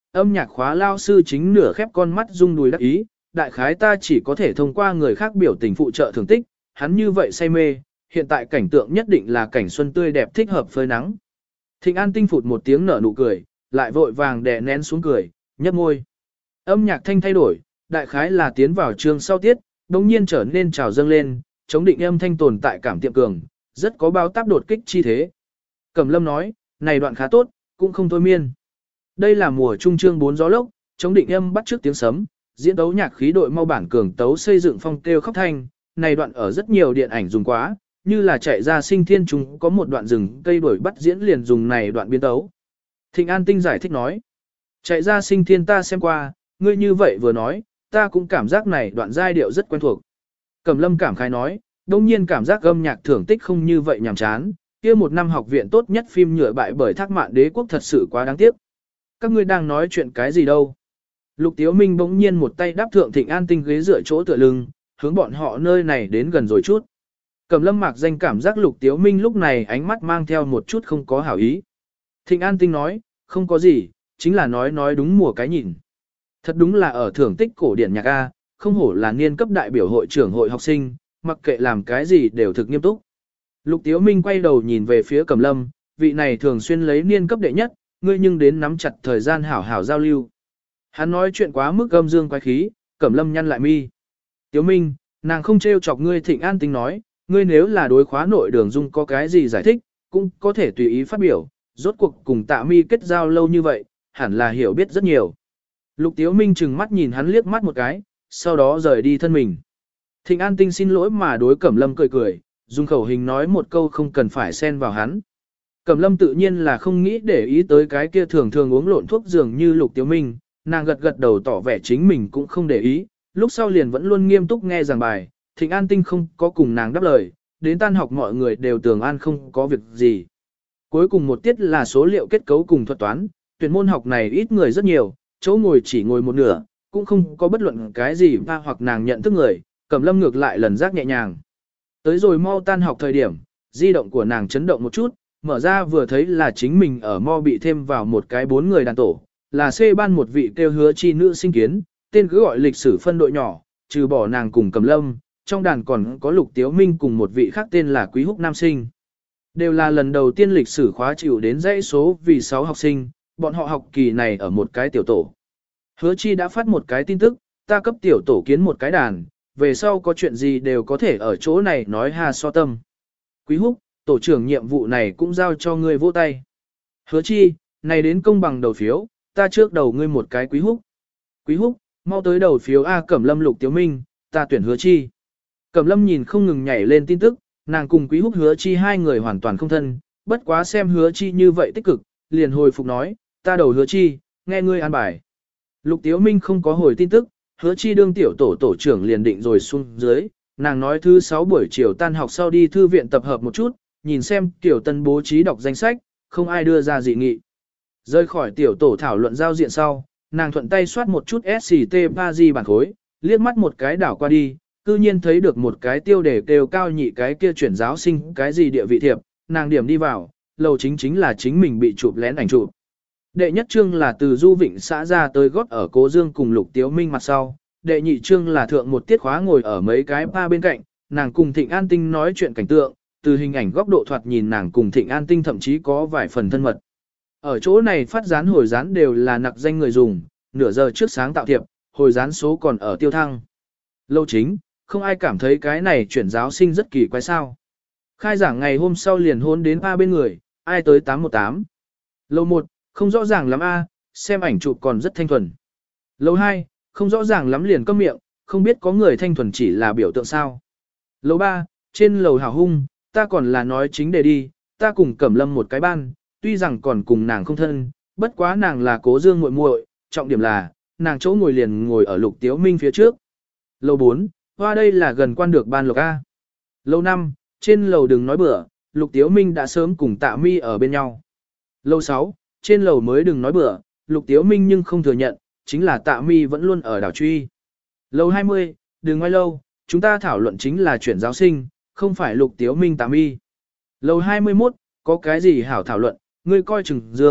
âm nhạc khóa lao sư chính nửa khép con mắt rung đùi đắc ý, đại khái ta chỉ có thể thông qua người khác biểu tình phụ trợ thưởng tích, hắn như vậy say mê, hiện tại cảnh tượng nhất định là cảnh xuân tươi đẹp thích hợp phơi nắng. Thịnh An Tinh phụt một tiếng nở nụ cười, lại vội vàng đè nén xuống cười, nhấp môi. Âm nhạc thanh thay đổi, đại khái là tiến vào chương sau tiết, đồng nhiên trở nên trào dâng lên, chống định âm thanh tồn tại cảm tiệm cường, rất có bao táp đột kích chi thế. Cẩm Lâm nói, này đoạn khá tốt, cũng không thôi miên. Đây là mùa trung chương 4 gió lốc, chống định âm bắt trước tiếng sấm, diễn tấu nhạc khí đội mau bản cường tấu xây dựng phong kêu khóc thanh, này đoạn ở rất nhiều điện ảnh dùng quá, như là chạy ra sinh thiên chúng có một đoạn rừng cây đuổi bắt diễn liền dùng này đoạn biến tấu. Thịnh An Tinh giải thích nói, chạy ra sinh thiên ta xem qua, ngươi như vậy vừa nói, ta cũng cảm giác này đoạn giai điệu rất quen thuộc. Cẩm Lâm cảm khái nói, đông nhiên cảm giác âm nhạc thưởng tích không như vậy nhàm chán, kia một năm học viện tốt nhất phim nhựa bại bởi Thác Mạn Đế Quốc thật sự quá đáng tiếc. Các ngươi đang nói chuyện cái gì đâu? Lục Tiếu Minh bỗng nhiên một tay đáp thượng Thịnh An Tinh ghế dựa chỗ tựa lưng, hướng bọn họ nơi này đến gần rồi chút. Cẩm Lâm mạc danh cảm giác Lục Tiếu Minh lúc này ánh mắt mang theo một chút không có hảo ý. Thịnh An Tinh nói, không có gì, chính là nói đúng mùa cái nhìn. Thật đúng là ở thưởng tích cổ điển nhạc A, không hổ là niên cấp đại biểu hội trưởng hội học sinh, mặc kệ làm cái gì đều thực nghiêm túc. Lục Tiếu Minh quay đầu nhìn về phía Cẩm Lâm, vị này thường xuyên lấy niên cấp đệ nhất, ngươi nhưng đến nắm chặt thời gian hảo hảo giao lưu. Hắn nói chuyện quá mức âm dương quái khí, Cẩm Lâm nhăn lại mi. Tiếu Minh, nàng không trêu chọc ngươi. Thịnh An Tinh nói, ngươi nếu là đối khóa nội đường dung có cái gì giải thích, cũng có thể tùy ý phát biểu, rốt cuộc cùng Tạ Mi kết giao lâu như vậy, hẳn là hiểu biết rất nhiều. Lục Tiếu Minh chừng mắt nhìn hắn liếc mắt một cái, sau đó rời đi thân mình. Thịnh An Tinh xin lỗi mà đối Cẩm Lâm cười cười, dùng khẩu hình nói một câu không cần phải xen vào hắn. Cẩm Lâm tự nhiên là không nghĩ để ý tới cái kia thường thường uống lộn thuốc dường như Lục Tiếu Minh, nàng gật gật đầu tỏ vẻ chính mình cũng không để ý, lúc sau liền vẫn luôn nghiêm túc nghe giảng bài, Thịnh An Tinh không có cùng nàng đáp lời, đến tan học mọi người đều tưởng an không có việc gì. Cuối cùng một tiết là số liệu kết cấu cùng thuật toán, tuyển môn học này ít người rất nhiều, chỗ ngồi chỉ ngồi một nửa, cũng không có bất luận cái gì va hoặc nàng nhận thức người, Cẩm Lâm ngược lại lần giác nhẹ nhàng. Tới rồi mau tan học thời điểm, di động của nàng chấn động một chút, mở ra vừa thấy là chính mình ở mo bị thêm vào một cái 4 người đàn tổ, là C ban một vị kêu Hứa Chi nữ sinh kiến, tên cứ gọi lịch sử phân đội nhỏ, trừ bỏ nàng cùng Cẩm Lâm, trong đàn còn có Lục Tiếu Minh cùng một vị khác tên là Quý Húc nam sinh. Đều là lần đầu tiên lịch sử khóa chịu đến dãy số vì 6 học sinh, bọn họ học kỳ này ở một cái tiểu tổ. Hứa Chi đã phát một cái tin tức, ta cấp tiểu tổ kiến một cái đàn, về sau có chuyện gì đều có thể ở chỗ này nói ha so tâm. Quý Húc, tổ trưởng nhiệm vụ này cũng giao cho ngươi vỗ tay. Hứa Chi, này đến công bằng đầu phiếu, ta trước đầu ngươi một cái Quý Húc. Quý Húc, mau tới đầu phiếu A. Cẩm Lâm Lục Tiếu Minh, ta tuyển Hứa Chi. Cẩm Lâm nhìn không ngừng nhảy lên tin tức, nàng cùng Quý Húc Hứa Chi hai người hoàn toàn không thân, bất quá xem Hứa Chi như vậy tích cực, liền hồi phục nói, ta đầu Hứa Chi, nghe ngươi an bài. Lục Tiếu Minh không có hồi tin tức, Hứa Chi đương tiểu tổ trưởng liền định rồi xuống dưới, nàng nói thứ 6 buổi chiều tan học sau đi thư viện tập hợp một chút, nhìn xem tiểu tân bố trí đọc danh sách, không ai đưa ra dị nghị. Rơi khỏi tiểu tổ thảo luận giao diện sau, nàng thuận tay soát một chút SCT Paris bản khối, liếc mắt một cái đảo qua đi, cư nhiên thấy được một cái tiêu đề kêu cao nhị cái kia chuyển giáo sinh cái gì địa vị thiệp, nàng điểm đi vào, lầu chính là chính mình bị chụp lén ảnh chụp. Đệ nhất chương là từ Du Vịnh xã ra tới gót ở Cố Dương cùng Lục Tiếu Minh mặt sau, đệ nhị chương là thượng một tiết khóa ngồi ở mấy cái ba bên cạnh, nàng cùng Thịnh An Tinh nói chuyện cảnh tượng, từ hình ảnh góc độ thoạt nhìn nàng cùng Thịnh An Tinh thậm chí có vài phần thân mật. Ở chỗ này phát dán hồi dán đều là nặc danh người dùng, nửa giờ trước sáng tạo thiệp, hồi dán số còn ở tiêu thăng. Lâu chính, không ai cảm thấy cái này chuyển giáo sinh rất kỳ quái sao. Khai giảng ngày hôm sau liền hôn đến ba bên người, ai tới 818. Lâu 1, không rõ ràng lắm a, xem ảnh chụp còn rất thanh thuần. Lâu 2, không rõ ràng lắm liền câm miệng, không biết có người thanh thuần chỉ là biểu tượng sao. Lâu 3, trên lầu hào hung, ta còn là nói chính để đi, ta cùng Cẩm Lâm một cái ban, tuy rằng còn cùng nàng không thân, bất quá nàng là Cố Dương muội muội, trọng điểm là, nàng chỗ ngồi liền ngồi ở Lục Tiếu Minh phía trước. Lâu 4, hoa đây là gần quan được ban lộc A. Lâu 5, trên lầu đừng nói bừa, Lục Tiếu Minh đã sớm cùng Tạ Mi ở bên nhau. Lâu 6, trên lầu mới đừng nói bừa, Lục Tiếu Minh nhưng không thừa nhận, chính là Tạ Mi vẫn luôn ở đảo truy. Lâu 20, đừng ngoài lâu, chúng ta thảo luận chính là chuyển giáo sinh, không phải Lục Tiếu Minh Tạ Mi. Lâu 21, có cái gì hảo thảo luận, ngươi coi chừng Dương,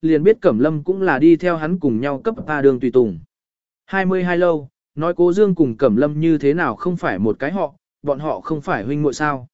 liền biết Cẩm Lâm cũng là đi theo hắn cùng nhau cấp A đường tùy tùng. 22 lâu, nói Cố Dương cùng Cẩm Lâm như thế nào không phải một cái họ, bọn họ không phải huynh muội sao.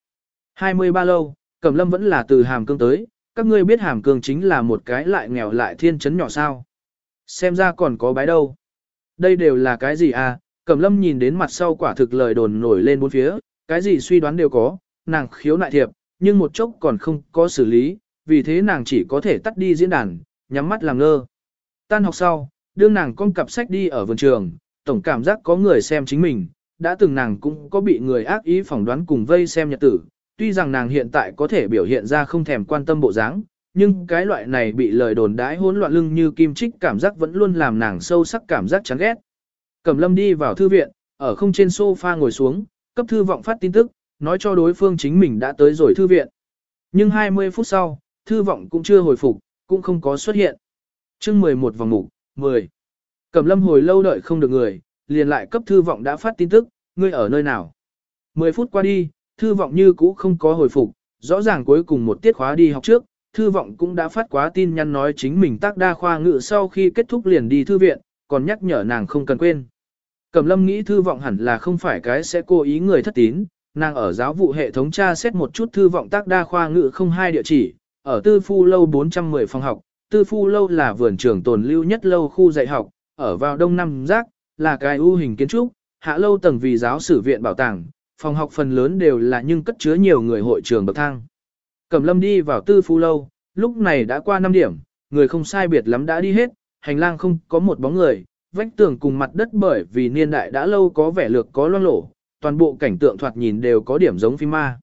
23 lâu, Cẩm Lâm vẫn là từ Hàm Cương tới, các ngươi biết Hàm Cương chính là một cái lại nghèo lại thiên trấn nhỏ sao. Xem ra còn có bái đâu. Đây đều là cái gì à, Cẩm Lâm nhìn đến mặt sau quả thực lời đồn nổi lên bốn phía, cái gì suy đoán đều có, nàng khiếu nại thiệp, nhưng một chốc còn không có xử lý, vì thế nàng chỉ có thể tắt đi diễn đàn, nhắm mắt làm ngơ. Tan học sau, đương nàng con cặp sách đi ở vườn trường, tổng cảm giác có người xem chính mình, đã từng nàng cũng có bị người ác ý phỏng đoán cùng vây xem nhật tử, tuy rằng nàng hiện tại có thể biểu hiện ra không thèm quan tâm bộ dáng, nhưng cái loại này bị lời đồn đãi hỗn loạn lưng như kim chích cảm giác vẫn luôn làm nàng sâu sắc cảm giác chán ghét. Cẩm Lâm đi vào thư viện, ở không trên sofa ngồi xuống, cấp thư vọng phát tin tức, nói cho đối phương chính mình đã tới rồi thư viện. Nhưng 20 phút sau, thư vọng cũng chưa hồi phục, cũng không có xuất hiện. Chương 11 vòng mục, 10. Cẩm Lâm hồi lâu đợi không được người, liền lại cấp thư vọng đã phát tin tức, ngươi ở nơi nào? 10 phút qua đi, thư vọng như cũ không có hồi phục, rõ ràng cuối cùng một tiết khóa đi học trước, thư vọng cũng đã phát quá tin nhắn nói chính mình tác đa khoa ngữ sau khi kết thúc liền đi thư viện, còn nhắc nhở nàng không cần quên. Cẩm Lâm nghĩ thư vọng hẳn là không phải cái sẽ cố ý người thất tín, nàng ở giáo vụ hệ thống tra xét một chút thư vọng tác đa khoa ngữ 02 địa chỉ, ở Tư Phu lâu 410 phòng học, Tư Phu lâu là vườn trường tồn lưu nhất lâu khu dạy học, ở vào đông nam giác, là cái ưu hình kiến trúc, hạ lâu tầng vì giáo sử viện bảo tàng, phòng học phần lớn đều là nhưng cất chứa nhiều người hội trường bậc thang. Cẩm Lâm đi vào Tư Phu lâu, lúc này đã qua 5 điểm, người không sai biệt lắm đã đi hết, hành lang không có một bóng người, vách tường cùng mặt đất bởi vì niên đại đã lâu có vẻ lược có loang lổ, toàn bộ cảnh tượng thoạt nhìn đều có điểm giống phim ma.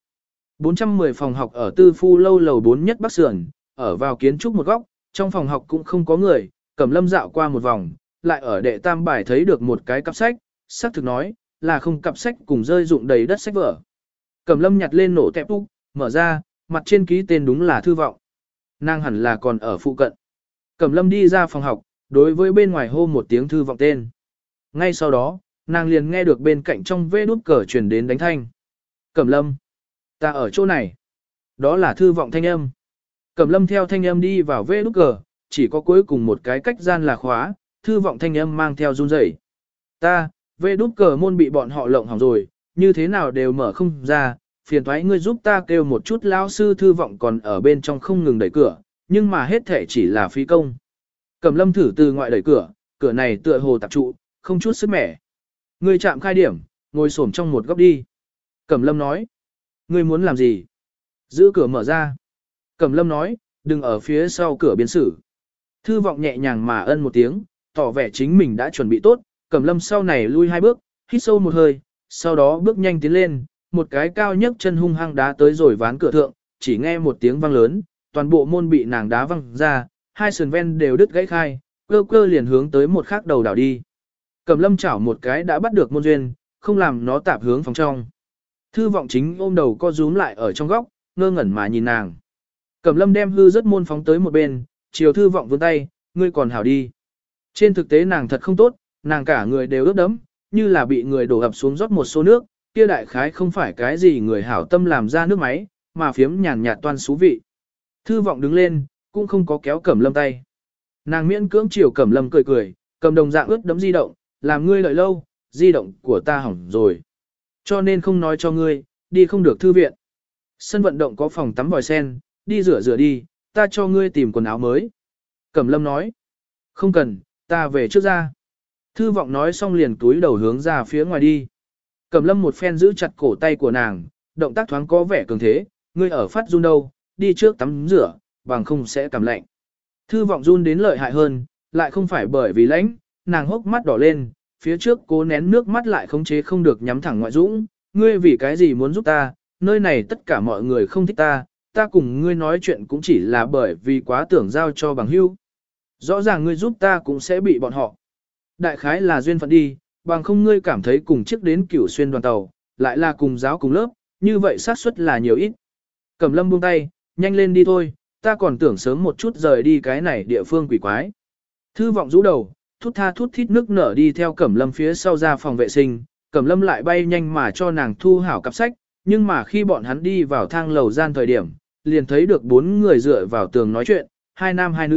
410 phòng học ở Tư Phu lâu lầu 4 nhất bắc sườn, ở vào kiến trúc một góc, trong phòng học cũng không có người, Cẩm Lâm dạo qua một vòng, lại ở đệ tam bài thấy được một cái cặp sách, xác thực nói, là không cặp sách cùng rơi dụng đầy đất sách vở. Cẩm Lâm nhặt lên nổ tẹp úc, mở ra, mặt trên ký tên đúng là thư vọng. Nàng hẳn là còn ở phụ cận. Cẩm Lâm đi ra phòng học, đối với bên ngoài hô một tiếng thư vọng tên. Ngay sau đó, nàng liền nghe được bên cạnh trong vê nút cờ truyền đến đánh thanh. Cẩm Lâm, ta ở chỗ này. Đó là thư vọng thanh âm. Cẩm Lâm theo thanh âm đi vào vê nút cờ, chỉ có cuối cùng một cái cách gian là khóa, thư vọng thanh âm mang theo run rẩy. Ta, vê nút cờ môn bị bọn họ lộng hỏng rồi, như thế nào đều mở không ra, phiền thoái ngươi giúp ta kêu một chút lão sư thư vọng còn ở bên trong không ngừng đẩy cửa, nhưng mà hết thể chỉ là phí công. Cẩm Lâm thử từ ngoại đẩy cửa, cửa này tựa hồ tạp trụ, không chút sức mẻ. Ngươi chạm khai điểm, ngồi xổm trong một góc đi. Cẩm Lâm nói. Ngươi muốn làm gì? Giữ cửa mở ra. Cẩm Lâm nói, đừng ở phía sau cửa biến xử. Thư vọng nhẹ nhàng mà ân một tiếng, tỏ vẻ chính mình đã chuẩn bị tốt. Cẩm Lâm sau này lui 2 bước, hít sâu một hơi, sau đó bước nhanh tiến lên, một cái cao nhấc chân hung hăng đá tới rồi ván cửa thượng, chỉ nghe một tiếng vang lớn, toàn bộ môn bị nàng đá văng ra, hai sườn ven đều đứt gãy khai, cơ cơ liền hướng tới một khác đầu đảo đi. Cẩm Lâm chảo một cái đã bắt được môn duyên, không làm nó tạp hướng phòng trong. Thư vọng chính ôm đầu co rúm lại ở trong góc, ngơ ngẩn mà nhìn nàng. Cẩm Lâm đem hư rất môn phóng tới một bên, chiều thư vọng vươn tay, ngươi còn hảo đi. Trên thực tế nàng thật không tốt, nàng cả người đều ướt đẫm, như là bị người đổ ập xuống rót một số nước, kia đại khái không phải cái gì người hảo tâm làm ra nước máy, mà phiếm nhàn nhạt toan xú vị. Thư vọng đứng lên, cũng không có kéo Cẩm Lâm tay. Nàng miễn cưỡng chiều Cẩm Lâm cười cười, cầm đồng dạng ướt đẫm di động, làm ngươi đợi lâu, di động của ta hỏng rồi. Cho nên không nói cho ngươi, đi không được thư viện. Sân vận động có phòng tắm vòi sen, đi rửa rửa đi, ta cho ngươi tìm quần áo mới. Cẩm Lâm nói, không cần, ta về trước ra. Thư vọng nói xong liền túi đầu hướng ra phía ngoài đi. Cẩm Lâm một phen giữ chặt cổ tay của nàng, động tác thoáng có vẻ cường thế, ngươi ở phát run đâu, đi trước tắm rửa, bằng không sẽ cảm lạnh. Thư vọng run đến lợi hại hơn, lại không phải bởi vì lạnh, nàng hốc mắt đỏ lên, phía trước cố nén nước mắt lại khống chế không được nhắm thẳng ngoại dũng, ngươi vì cái gì muốn giúp ta, nơi này tất cả mọi người không thích ta, ta cùng ngươi nói chuyện cũng chỉ là bởi vì quá tưởng giao cho bằng hữu. Rõ ràng ngươi giúp ta cũng sẽ bị bọn họ. Đại khái là duyên phận đi, bằng không ngươi cảm thấy cùng chiếc đến Cửu Xuyên đoàn tàu, lại là cùng giáo cùng lớp, như vậy xác suất là nhiều ít. Cẩm Lâm buông tay, nhanh lên đi thôi, ta còn tưởng sớm một chút rời đi cái này địa phương quỷ quái. Thư vọng rũ đầu, thút tha thút thít nước nở đi theo Cẩm Lâm phía sau ra phòng vệ sinh, Cẩm Lâm lại bay nhanh mà cho nàng thu hảo cặp sách, nhưng mà khi bọn hắn đi vào thang lầu gian thời điểm, liền thấy được 4 người dựa vào tường nói chuyện, 2 nam 2 nữ,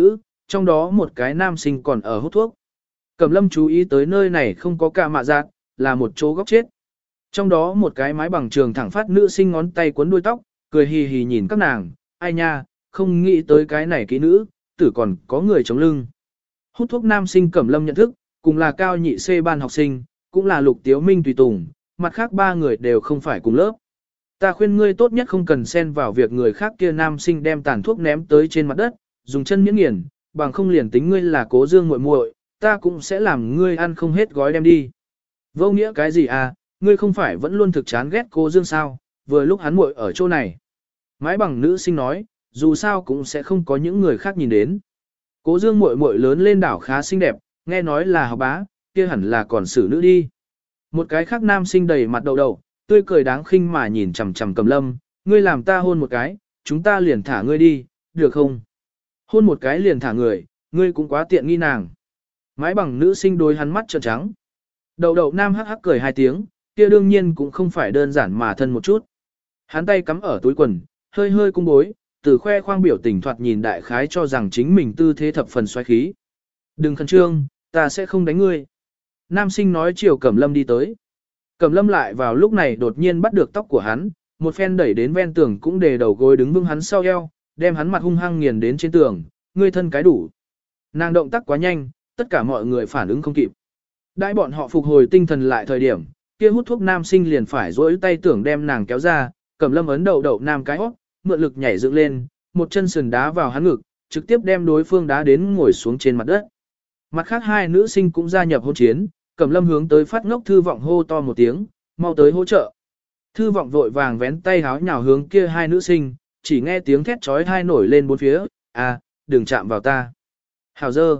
trong đó một cái nam sinh còn ở hút thuốc. Cẩm Lâm chú ý tới nơi này không có ca mạ giác, là một chỗ góc chết. Trong đó một cái mái bằng trường thẳng phát nữ sinh ngón tay cuốn đuôi tóc, cười hì hì nhìn các nàng, ai nha, không nghĩ tới cái này kỹ nữ, tử còn có người chống lưng. Hút thuốc nam sinh Cẩm Lâm nhận thức, cùng là cao nhị C ban học sinh, cũng là Lục Tiếu Minh tùy tùng, mặt khác ba người đều không phải cùng lớp. Ta khuyên ngươi tốt nhất không cần xen vào việc người khác kia nam sinh đem tàn thuốc ném tới trên mặt đất, dùng chân miễn nghiền, bằng không liền tính ngươi là Cố Dương muội muội, ta cũng sẽ làm ngươi ăn không hết gói đem đi. Vô nghĩa cái gì à, ngươi không phải vẫn luôn thực chán ghét Cố Dương sao, vừa lúc hắn muội ở chỗ này. Mái bằng nữ sinh nói, dù sao cũng sẽ không có những người khác nhìn đến. Cố Dương muội muội lớn lên đảo khá xinh đẹp, nghe nói là học bá, kia hẳn là còn xử nữ đi. Một cái khác nam sinh đầy mặt đậu đậu, tươi cười đáng khinh mà nhìn chằm chằm Cẩm Lâm, ngươi làm ta hôn một cái, chúng ta liền thả ngươi đi, được không? Hôn một cái liền thả người, ngươi cũng quá tiện nghi nàng. Mái bằng nữ sinh đối hắn mắt trợn trắng. Đậu đậu nam hắc hắc cười hai tiếng, kia đương nhiên cũng không phải đơn giản mà thân một chút. Hắn tay cắm ở túi quần, hơi hơi cung bối, từ khoe khoang biểu tình thoạt nhìn đại khái cho rằng chính mình tư thế thập phần xoáy khí. Đừng khẩn trương, ta sẽ không đánh ngươi. Nam sinh nói chiều Cẩm Lâm đi tới. Cẩm Lâm lại vào lúc này đột nhiên bắt được tóc của hắn, một phen đẩy đến ven tường cũng để đầu gối đứng vững hắn sau eo, đem hắn mặt hung hăng nghiền đến trên tường, ngươi thân cái đủ. Nàng động tác quá nhanh, tất cả mọi người phản ứng không kịp. Đãi bọn họ phục hồi tinh thần lại thời điểm, kia hút thuốc nam sinh liền phải duỗi tay tưởng đem nàng kéo ra, Cẩm Lâm ấn đầu đậu nam cái hót, mượn lực nhảy dựng lên, một chân sườn đá vào hắn ngực, trực tiếp đem đối phương đá đến ngồi xuống trên mặt đất. Mặt khác hai nữ sinh cũng gia nhập hôn chiến, Cẩm Lâm hướng tới phát ngốc Thư Vọng hô to một tiếng, mau tới hỗ trợ. Thư Vọng vội vàng vén tay háo nhào hướng kia hai nữ sinh, chỉ nghe tiếng thét chói tai nổi lên bốn phía, à, đừng chạm vào ta. Hào dơ.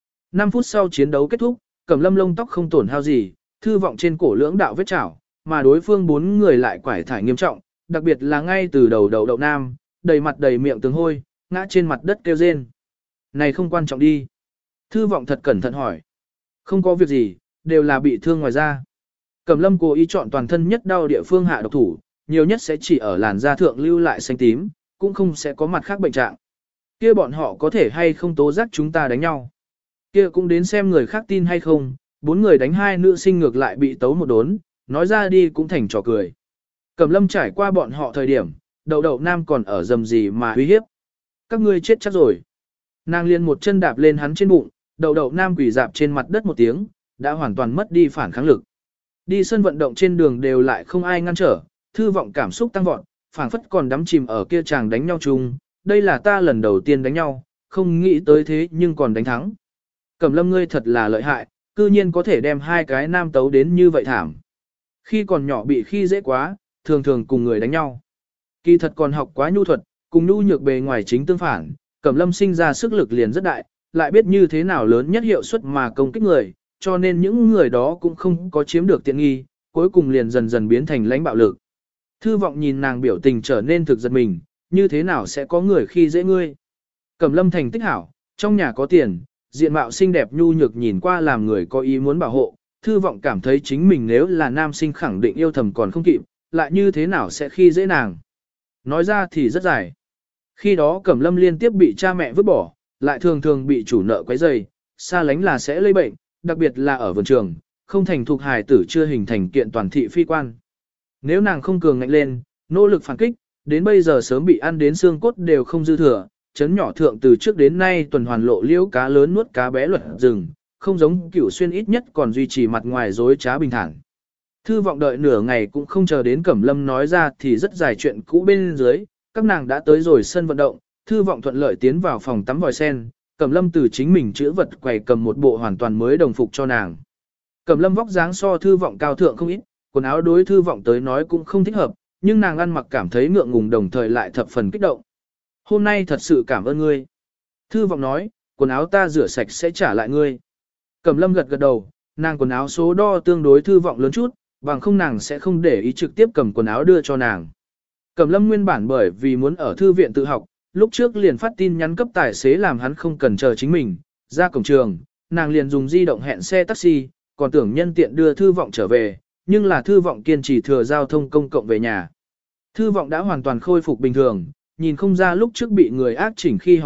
5 phút sau chiến đấu kết thúc, Cẩm Lâm lông tóc không tổn hao gì, Thư Vọng trên cổ lưỡng đạo vết chảo, mà đối phương 4 người lại quải thải nghiêm trọng, đặc biệt là ngay từ đầu đầu đậu nam, đầy mặt đầy miệng tướng hôi, ngã trên mặt đất kêu rên. Này không quan trọng đi. Thư Vọng thật cẩn thận hỏi. Không có việc gì, đều là bị thương ngoài da. Cẩm Lâm cố ý chọn toàn thân nhất đau địa phương hạ độc thủ, nhiều nhất sẽ chỉ ở làn da thượng lưu lại xanh tím, cũng không sẽ có mặt khác bệnh trạng. Kia bọn họ có thể hay không tố giác chúng ta đánh nhau. Kia cũng đến xem người khác tin hay không, 4 người đánh 2 nữ sinh ngược lại bị tấu một đốn, nói ra đi cũng thành trò cười. Cẩm Lâm trải qua bọn họ thời điểm, đậu đậu nam còn ở dầm gì mà uy hiếp. Các ngươi chết chắc rồi. Nàng liền một chân đạp lên hắn trên bụng, đậu đậu nam quỳ dạp trên mặt đất một tiếng, đã hoàn toàn mất đi phản kháng lực. Đi sân vận động trên đường đều lại không ai ngăn trở, Thư Vọng cảm xúc tăng vọt, phảng phất còn đắm chìm ở kia chàng đánh nhau chung, đây là ta lần đầu tiên đánh nhau, không nghĩ tới thế nhưng còn đánh thắng. Cẩm Lâm ngươi thật là lợi hại, cư nhiên có thể đem 2 cái nam tấu đến như vậy thảm. Khi còn nhỏ bị khi dễ quá, thường thường cùng người đánh nhau. Kỳ thật còn học quá nhu thuật, cùng nhu nhược bề ngoài chính tương phản, Cẩm Lâm sinh ra sức lực liền rất đại, lại biết như thế nào lớn nhất hiệu suất mà công kích người, cho nên những người đó cũng không có chiếm được tiện nghi, cuối cùng liền dần dần biến thành lãnh bạo lực. Thư Vọng nhìn nàng biểu tình trở nên thực giật mình, như thế nào sẽ có người khi dễ ngươi. Cẩm Lâm thành tích hảo, trong nhà có tiền, diện mạo xinh đẹp nhu nhược nhìn qua làm người có ý muốn bảo hộ, Thư Vọng cảm thấy chính mình nếu là nam sinh khẳng định yêu thầm còn không kịp, lại như thế nào sẽ khi dễ nàng. Nói ra thì rất dài. Khi đó Cẩm Lâm liên tiếp bị cha mẹ vứt bỏ, lại thường thường bị chủ nợ quấy rầy, xa lánh là sẽ lây bệnh, đặc biệt là ở vườn trường, không thành thục hài tử chưa hình thành kiện toàn thị phi quan. Nếu nàng không cường ngạnh lên, nỗ lực phản kích, đến bây giờ sớm bị ăn đến xương cốt đều không dư thừa, chấn nhỏ thượng từ trước đến nay tuần hoàn lộ liễu cá lớn nuốt cá bé luật rừng, không giống Cửu Xuyên ít nhất còn duy trì mặt ngoài dối trá bình thản. Thư Vọng đợi nửa ngày cũng không chờ đến Cẩm Lâm nói ra thì rất dài chuyện cũ bên dưới, các nàng đã tới rồi sân vận động, Thư Vọng thuận lợi tiến vào phòng tắm vòi sen, Cẩm Lâm từ chính mình chữa vật quầy cầm một bộ hoàn toàn mới đồng phục cho nàng. Cẩm Lâm vóc dáng so Thư Vọng cao thượng không ít, quần áo đối Thư Vọng tới nói cũng không thích hợp, nhưng nàng ăn mặc cảm thấy ngượng ngùng đồng thời lại thập phần kích động. Hôm nay thật sự cảm ơn ngươi. Thư Vọng nói, quần áo ta rửa sạch sẽ trả lại ngươi. Cẩm Lâm gật gật đầu, nàng quần áo số đo tương đối Thư Vọng lớn chút, bằng không nàng sẽ không để ý trực tiếp cầm quần áo đưa cho nàng. Cẩm Lâm nguyên bản bởi vì muốn ở thư viện tự học, lúc trước liền phát tin nhắn cấp tài xế làm hắn không cần chờ chính mình, ra cổng trường, nàng liền dùng di động hẹn xe taxi, còn tưởng nhân tiện đưa Thư Vọng trở về, nhưng là Thư Vọng kiên trì thừa giao thông công cộng về nhà. Thư Vọng đã hoàn toàn khôi phục bình thường, nhìn không ra lúc trước bị người ác chỉnh khi hỏng mất,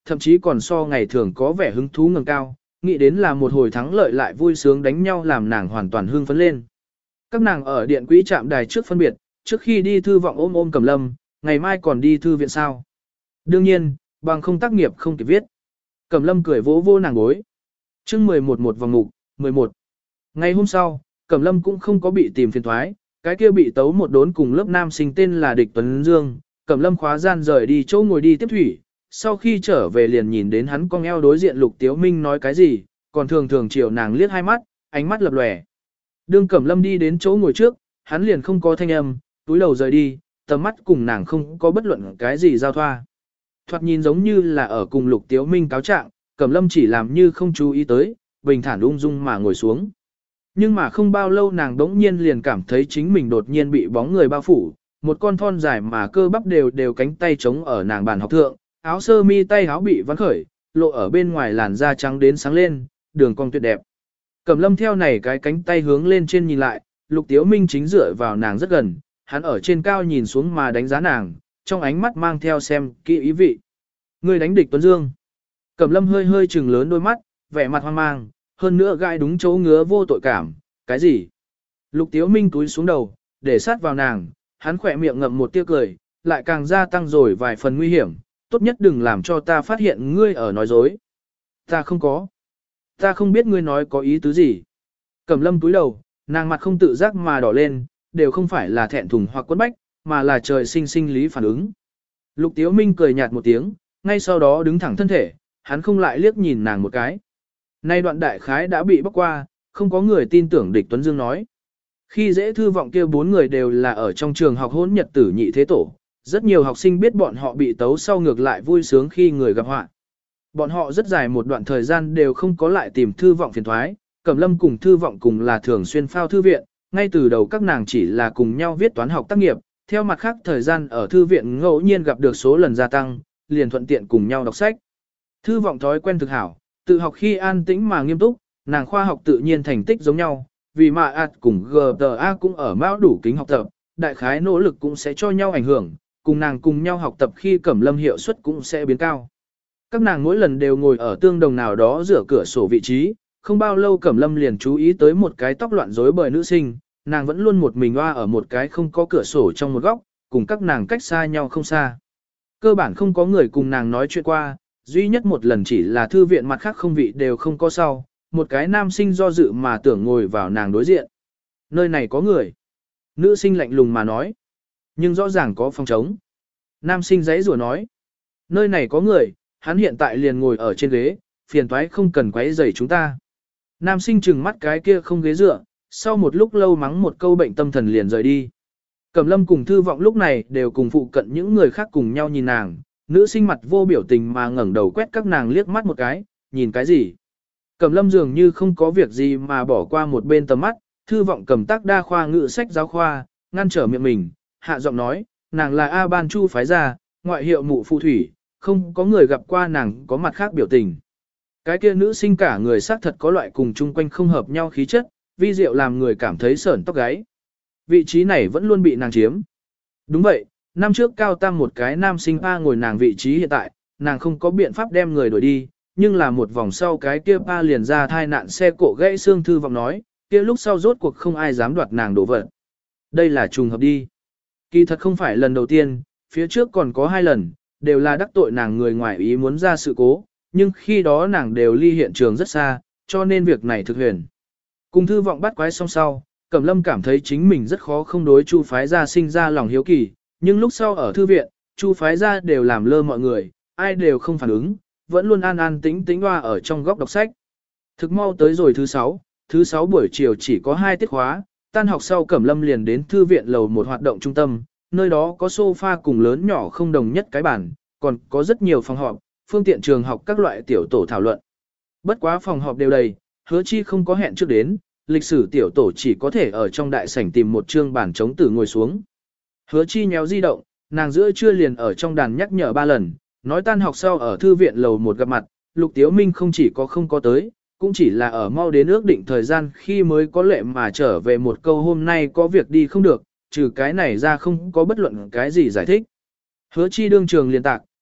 thậm chí còn so ngày thường có vẻ hứng thú ngẩng cao, nghĩ đến là một hồi thắng lợi lại vui sướng đánh nhau làm nàng hoàn toàn hưng phấn lên. Các nàng ở điện quỹ trạm đài trước phân biệt, trước khi đi thư vọng ôm ôm Cẩm Lâm, ngày mai còn đi thư viện sao? Đương nhiên, bằng không tác nghiệp không kịp viết. Cẩm Lâm cười vỗ vô nàng gối. Chương 11 một vòng mục, 11. Ngày hôm sau, Cẩm Lâm cũng không có bị tìm phiền thoái, cái kia bị tấu một đốn cùng lớp nam sinh tên là Địch Tuấn Dương, Cẩm Lâm khóa gian rời đi chỗ ngồi đi tiếp thủy, sau khi trở về liền nhìn đến hắn cong eo đối diện Lục Tiếu Minh nói cái gì, còn thường thường chiều nàng liếc hai mắt, ánh mắt lập lòe. Đương Cẩm Lâm đi đến chỗ ngồi trước, hắn liền không có thanh âm, túi đầu rời đi, tầm mắt cùng nàng không có bất luận cái gì giao thoa. Thoạt nhìn giống như là ở cùng Lục Tiếu Minh cáo trạng, Cẩm Lâm chỉ làm như không chú ý tới, bình thản ung dung mà ngồi xuống. Nhưng mà không bao lâu nàng đống nhiên liền cảm thấy chính mình đột nhiên bị bóng người bao phủ, một con thon dài mà cơ bắp đều cánh tay trống ở nàng bàn học thượng, áo sơ mi tay áo bị vắn khởi, lộ ở bên ngoài làn da trắng đến sáng lên, đường cong tuyệt đẹp. Cẩm Lâm theo này cái cánh tay hướng lên trên nhìn lại, Lục Tiếu Minh chính dựa vào nàng rất gần, hắn ở trên cao nhìn xuống mà đánh giá nàng, trong ánh mắt mang theo xem kỹ ý vị. Người đánh Địch Tuấn Dương. Cẩm Lâm hơi hơi trừng lớn đôi mắt, vẻ mặt hoang mang, hơn nữa gai đúng chỗ ngứa vô tội cảm, cái gì? Lục Tiếu Minh túi xuống đầu, để sát vào nàng, hắn khỏe miệng ngậm một tia cười, lại càng gia tăng rồi vài phần nguy hiểm, tốt nhất đừng làm cho ta phát hiện ngươi ở nói dối. Ta không có. Ta không biết ngươi nói có ý tứ gì. Cẩm Lâm túi đầu, nàng mặt không tự giác mà đỏ lên, đều không phải là thẹn thùng hoặc quẫn bách, mà là trời sinh sinh lý phản ứng. Lục Tiếu Minh cười nhạt một tiếng, ngay sau đó đứng thẳng thân thể, hắn không lại liếc nhìn nàng một cái. Nay đoạn đại khái đã bị bóc qua, không có người tin tưởng Địch Tuấn Dương nói. Khi dễ thư vọng kia 4 người đều là ở trong trường học hôn nhật tử nhị thế tổ, rất nhiều học sinh biết bọn họ bị tấu sau ngược lại vui sướng khi người gặp họa. Bọn họ rất dài một đoạn thời gian đều không có lại tìm thư vọng phiền thoái, Cẩm Lâm cùng thư vọng cùng là thường xuyên phao thư viện, ngay từ đầu các nàng chỉ là cùng nhau viết toán học tác nghiệp, theo mặt khác thời gian ở thư viện ngẫu nhiên gặp được số lần gia tăng, liền thuận tiện cùng nhau đọc sách. Thư vọng thói quen thực hảo, tự học khi an tĩnh mà nghiêm túc, nàng khoa học tự nhiên thành tích giống nhau, vì mà ạt cùng GTA cũng ở mão đủ kính học tập, đại khái nỗ lực cũng sẽ cho nhau ảnh hưởng, cùng nàng cùng nhau học tập khi Cẩm Lâm hiệu suất cũng sẽ biến cao. Các nàng mỗi lần đều ngồi ở tương đồng nào đó giữa cửa sổ vị trí, không bao lâu Cẩm Lâm liền chú ý tới một cái tóc loạn rối bời nữ sinh, nàng vẫn luôn một mình hoa ở một cái không có cửa sổ trong một góc, cùng các nàng cách xa nhau không xa. Cơ bản không có người cùng nàng nói chuyện qua, duy nhất một lần chỉ là thư viện mặt khác không vị đều không có sau, một cái nam sinh do dự mà tưởng ngồi vào nàng đối diện. Nơi này có người. Nữ sinh lạnh lùng mà nói. Nhưng rõ ràng có phòng trống. Nam sinh giấy rủa nói. Nơi này có người, hắn hiện tại liền ngồi ở trên ghế, phiền toái không cần quấy rầy chúng ta. Nam sinh trừng mắt cái kia không ghế dựa, sau một lúc lâu mắng một câu bệnh tâm thần liền rời đi. Cẩm Lâm cùng thư vọng lúc này đều cùng phụ cận những người khác cùng nhau nhìn nàng, nữ sinh mặt vô biểu tình mà ngẩng đầu quét các nàng liếc mắt một cái, nhìn cái gì. Cẩm Lâm dường như không có việc gì mà bỏ qua một bên tầm mắt, thư vọng cầm tác đa khoa ngữ sách giáo khoa, ngăn trở miệng mình, hạ giọng nói, nàng là A Ban Chu phái ra, ngoại hiệu mụ phù thủy, không có người gặp qua nàng có mặt khác biểu tình. Cái kia nữ sinh cả người xác thật có loại cùng chung quanh không hợp nhau khí chất, vi diệu làm người cảm thấy sởn tóc gáy. Vị trí này vẫn luôn bị nàng chiếm. Đúng vậy, năm trước cao tam một cái nam sinh A ngồi nàng vị trí hiện tại, nàng không có biện pháp đem người đuổi đi, nhưng là một vòng sau cái kia A liền ra thai nạn xe cộ gãy xương thư vọng nói, kia lúc sau rốt cuộc không ai dám đoạt nàng đổ vật. Đây là trùng hợp đi. Kỳ thật không phải lần đầu tiên, phía trước còn có 2 lần, đều là đắc tội nàng người ngoài ý muốn ra sự cố, nhưng khi đó nàng đều ly hiện trường rất xa, cho nên việc này thực huyền. Cùng thư vọng bắt quái song sau, Cẩm Lâm cảm thấy chính mình rất khó không đối Chu phái gia sinh ra lòng hiếu kỳ, nhưng lúc sau ở thư viện, Chu phái gia đều làm lơ mọi người, ai đều không phản ứng, vẫn luôn an an tĩnh tĩnh hoa ở trong góc đọc sách. Thực mau tới rồi thứ 6 buổi chiều chỉ có 2 tiết khóa, tan học sau Cẩm Lâm liền đến thư viện lầu một hoạt động trung tâm, nơi đó có sofa cùng lớn nhỏ không đồng nhất cái bàn, còn có rất nhiều phòng họp, phương tiện trường học các loại tiểu tổ thảo luận. Bất quá phòng họp đều đầy, Hứa Chi không có hẹn trước đến, lịch sử tiểu tổ chỉ có thể ở trong đại sảnh tìm một trương bàn chống tử ngồi xuống. Hứa Chi nhéo di động, nàng giữa trưa liền ở trong đàn nhắc nhở 3 lần, nói tan học sau ở thư viện lầu một gặp mặt, Lục Tiếu Minh không chỉ có không có tới, cũng chỉ là ở mau đến ước định thời gian khi mới có lệ mà trở về một câu hôm nay có việc đi không được, trừ cái này ra không có bất luận cái gì giải thích. Hứa Chi đương trường liền tạc,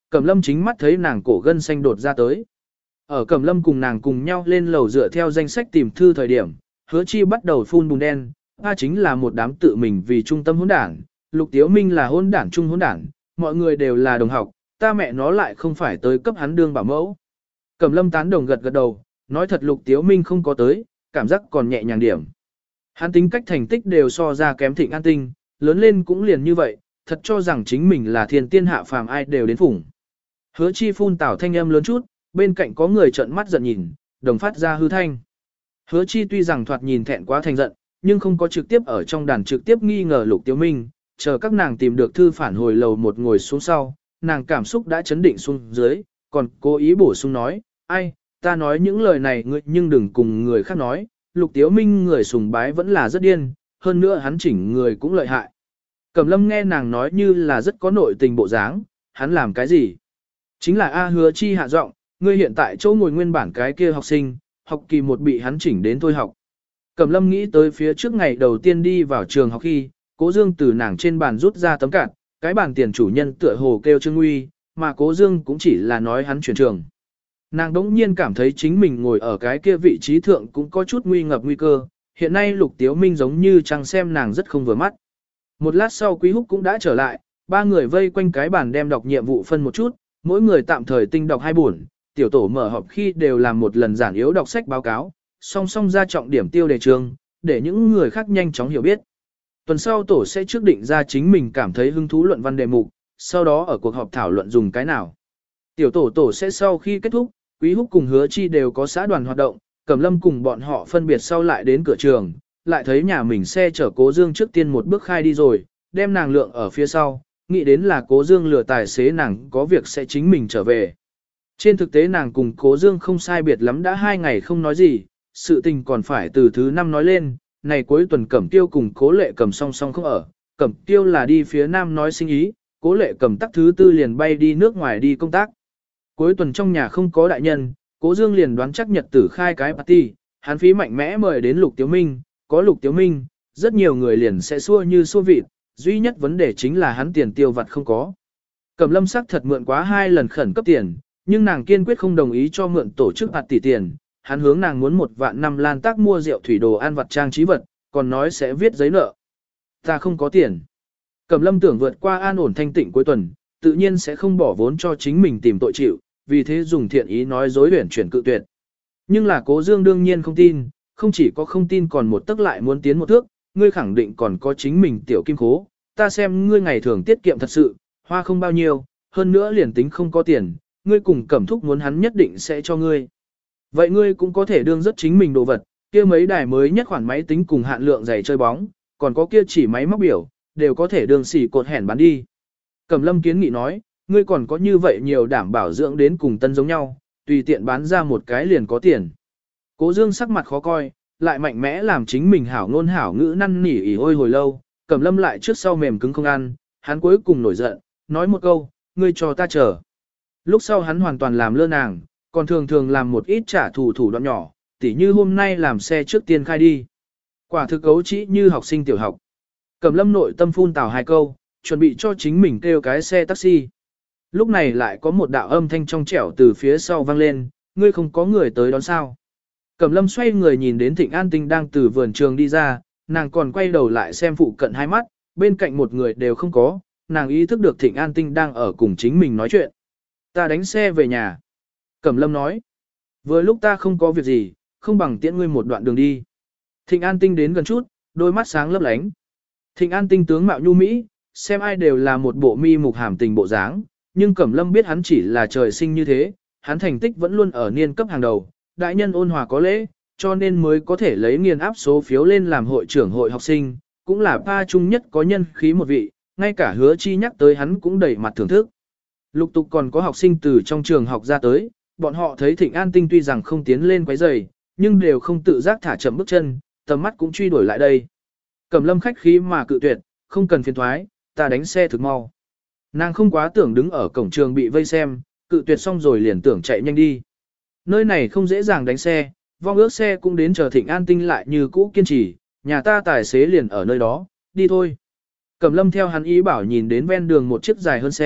Cẩm Lâm chính mắt thấy nàng cổ gân xanh đột ra tới. Ở Cẩm Lâm cùng nàng cùng nhau lên lầu dựa theo danh sách tìm thư thời điểm, Hứa Chi bắt đầu phun bùn đen, chính là một đám tự mình vì trung tâm hỗn đảng, Lục Tiếu Minh là hỗn đảng trung hỗn đảng, mọi người đều là đồng học, ta mẹ nó lại không phải tới cấp hắn đương bảo mẫu. Cẩm Lâm tán đồng gật gật đầu, nói thật Lục Tiếu Minh không có tới, cảm giác còn nhẹ nhàng điểm. Hắn tính cách thành tích đều so ra kém Thịnh An Tinh, lớn lên cũng liền như vậy, thật cho rằng chính mình là thiên tiên hạ phàm ai đều đến phủng. Hứa Chi phun tảo thanh âm lớn chút, bên cạnh có người trợn mắt giận nhìn, đồng phát ra hư thanh. Hứa Chi tuy rằng thoạt nhìn thẹn quá thành giận, nhưng không có trực tiếp ở trong đàn trực tiếp nghi ngờ Lục Tiếu Minh, chờ các nàng tìm được thư phản hồi lầu một ngồi xuống sau, nàng cảm xúc đã chấn định xuống dưới, còn cố ý bổ sung nói, ai, ta nói những lời này ngươi nhưng đừng cùng người khác nói, Lục Tiếu Minh người sùng bái vẫn là rất điên, hơn nữa hắn chỉnh người cũng lợi hại. Cẩm Lâm nghe nàng nói như là rất có nội tình bộ dáng, hắn làm cái gì? Chính là Hứa Chi hạ giọng, ngươi hiện tại chỗ ngồi nguyên bản cái kia học sinh, học kỳ một bị hắn chỉnh đến thôi học. Cẩm Lâm nghĩ tới phía trước ngày đầu tiên đi vào trường học khi, Cố Dương từ nàng trên bàn rút ra tấm card, cái bàn tiền chủ nhân tựa hồ kêu Trương Uy, mà Cố Dương cũng chỉ là nói hắn chuyển trường. Nàng đống nhiên cảm thấy chính mình ngồi ở cái kia vị trí thượng cũng có chút nguy ngập nguy cơ, hiện nay Lục Tiếu Minh giống như chẳng xem nàng rất không vừa mắt. Một lát sau Quý Húc cũng đã trở lại, ba người vây quanh cái bàn đem đọc nhiệm vụ phân một chút, mỗi người tạm thời tinh đọc 2 buồn, tiểu tổ mở họp khi đều làm một lần giản yếu đọc sách báo cáo, song song ra trọng điểm tiêu đề trường, để những người khác nhanh chóng hiểu biết. Tuần sau tổ sẽ trước định ra chính mình cảm thấy hứng thú luận văn đề mục, sau đó ở cuộc họp thảo luận dùng cái nào. Tiểu tổ sẽ sau khi kết thúc, Quý Húc cùng Hứa Chi đều có xã đoàn hoạt động, Cẩm Lâm cùng bọn họ phân biệt sau lại đến cửa trường, lại thấy nhà mình xe chở Cố Dương trước tiên một bước khai đi rồi, đem nàng lượng ở phía sau, nghĩ đến là Cố Dương lừa tài xế nàng có việc sẽ chính mình trở về. Trên thực tế nàng cùng Cố Dương không sai biệt lắm đã 2 ngày không nói gì, sự tình còn phải từ thứ 5 nói lên, này cuối tuần Cẩm Tiêu cùng Cố Lệ Cầm song song không ở, Cẩm Tiêu là đi phía Nam nói sinh ý, Cố Lệ Cầm tắc thứ 4 liền bay đi nước ngoài đi công tác. Cuối tuần trong nhà không có đại nhân, Cố Dương liền đoán chắc nhật tử khai cái party, hắn phí mạnh mẽ mời đến Lục Tiếu Minh, có Lục Tiếu Minh, rất nhiều người liền sẽ xua như xua vịt, duy nhất vấn đề chính là hắn tiền tiêu vặt không có. Cẩm Lâm sắc thật mượn quá 2 lần khẩn cấp tiền, nhưng nàng kiên quyết không đồng ý cho mượn tổ chức party tiền, hắn hướng nàng muốn 1 vạn 5 lan tác mua rượu thủy đồ ăn vặt trang trí vật, còn nói sẽ viết giấy nợ. Ta không có tiền. Cẩm Lâm tưởng vượt qua an ổn thanh tịnh cuối tuần, tự nhiên sẽ không bỏ vốn cho chính mình tìm tội chịu, vì thế dùng thiện ý nói dối huyển chuyển cự tuyệt. Nhưng là Cố Dương đương nhiên không tin, không chỉ có không tin còn một tức lại muốn tiến một thước, ngươi khẳng định còn có chính mình tiểu kim khố, ta xem ngươi ngày thường tiết kiệm thật sự, hoa không bao nhiêu, hơn nữa liền tính không có tiền, ngươi cùng Cẩm Thúc muốn hắn nhất định sẽ cho ngươi. Vậy ngươi cũng có thể đương rất chính mình đồ vật, kia mấy đài mới nhất khoản máy tính cùng hạn lượng giày chơi bóng, còn có kia chỉ máy móc biểu, đều có thể đương xỉ cột hẻn bán đi. Cẩm Lâm kiến nghị nói, ngươi còn có như vậy nhiều đảm bảo dưỡng đến cùng tân giống nhau, tùy tiện bán ra một cái liền có tiền. Cố Dương sắc mặt khó coi, lại mạnh mẽ làm chính mình hảo ngôn hảo ngữ năn nỉ ỉ ôi hồi lâu, Cẩm Lâm lại trước sau mềm cứng không ăn, hắn cuối cùng nổi giận, nói một câu, ngươi cho ta chờ. Lúc sau hắn hoàn toàn làm lơ nàng, còn thường thường làm một ít trả thù thủ đoạn nhỏ, tỉ như hôm nay làm xe trước tiên khai đi. Quả thực cấu trĩ như học sinh tiểu học. Cẩm Lâm nội tâm phun tào 2 câu, chuẩn bị cho chính mình kêu cái xe taxi. Lúc này lại có một đạo âm thanh trong trẻo từ phía sau vang lên, ngươi không có người tới đón sao. Cẩm Lâm xoay người nhìn đến Thịnh An Tinh đang từ vườn trường đi ra, nàng còn quay đầu lại xem phụ cận 2 mắt, bên cạnh một người đều không có, nàng ý thức được Thịnh An Tinh đang ở cùng chính mình nói chuyện. Ta đánh xe về nhà. Cẩm Lâm nói, vừa lúc ta không có việc gì, không bằng tiễn ngươi một đoạn đường đi. Thịnh An Tinh đến gần chút, đôi mắt sáng lấp lánh. Thịnh An Tinh tướng mạo nhu mỹ, xem ai đều là một bộ mi mục hàm tình bộ dáng, nhưng Cẩm Lâm biết hắn chỉ là trời sinh như thế, hắn thành tích vẫn luôn ở niên cấp hàng đầu, đại nhân ôn hòa có lễ, cho nên mới có thể lấy nghiền áp số phiếu lên làm hội trưởng hội học sinh, cũng là pa trung nhất có nhân khí một vị, ngay cả Hứa Chi nhắc tới hắn cũng đầy mặt thưởng thức. Lục tục còn có học sinh từ trong trường học ra tới, bọn họ thấy Thịnh An Tinh tuy rằng không tiến lên quấy rầy, nhưng đều không tự giác thả chậm bước chân, tầm mắt cũng truy đuổi lại đây. Cẩm Lâm khách khí mà cự tuyệt, không cần phiền thoái, ta đánh xe thực mau. Nàng không quá tưởng đứng ở cổng trường bị vây xem, cự tuyệt xong rồi liền tưởng chạy nhanh đi. Nơi này không dễ dàng đánh xe, vong ước xe cũng đến chờ Thịnh An Tinh lại như cũ kiên trì, nhà ta tài xế liền ở nơi đó, đi thôi. Cẩm Lâm theo hắn ý bảo nhìn đến ven đường một chiếc dài hơn xe,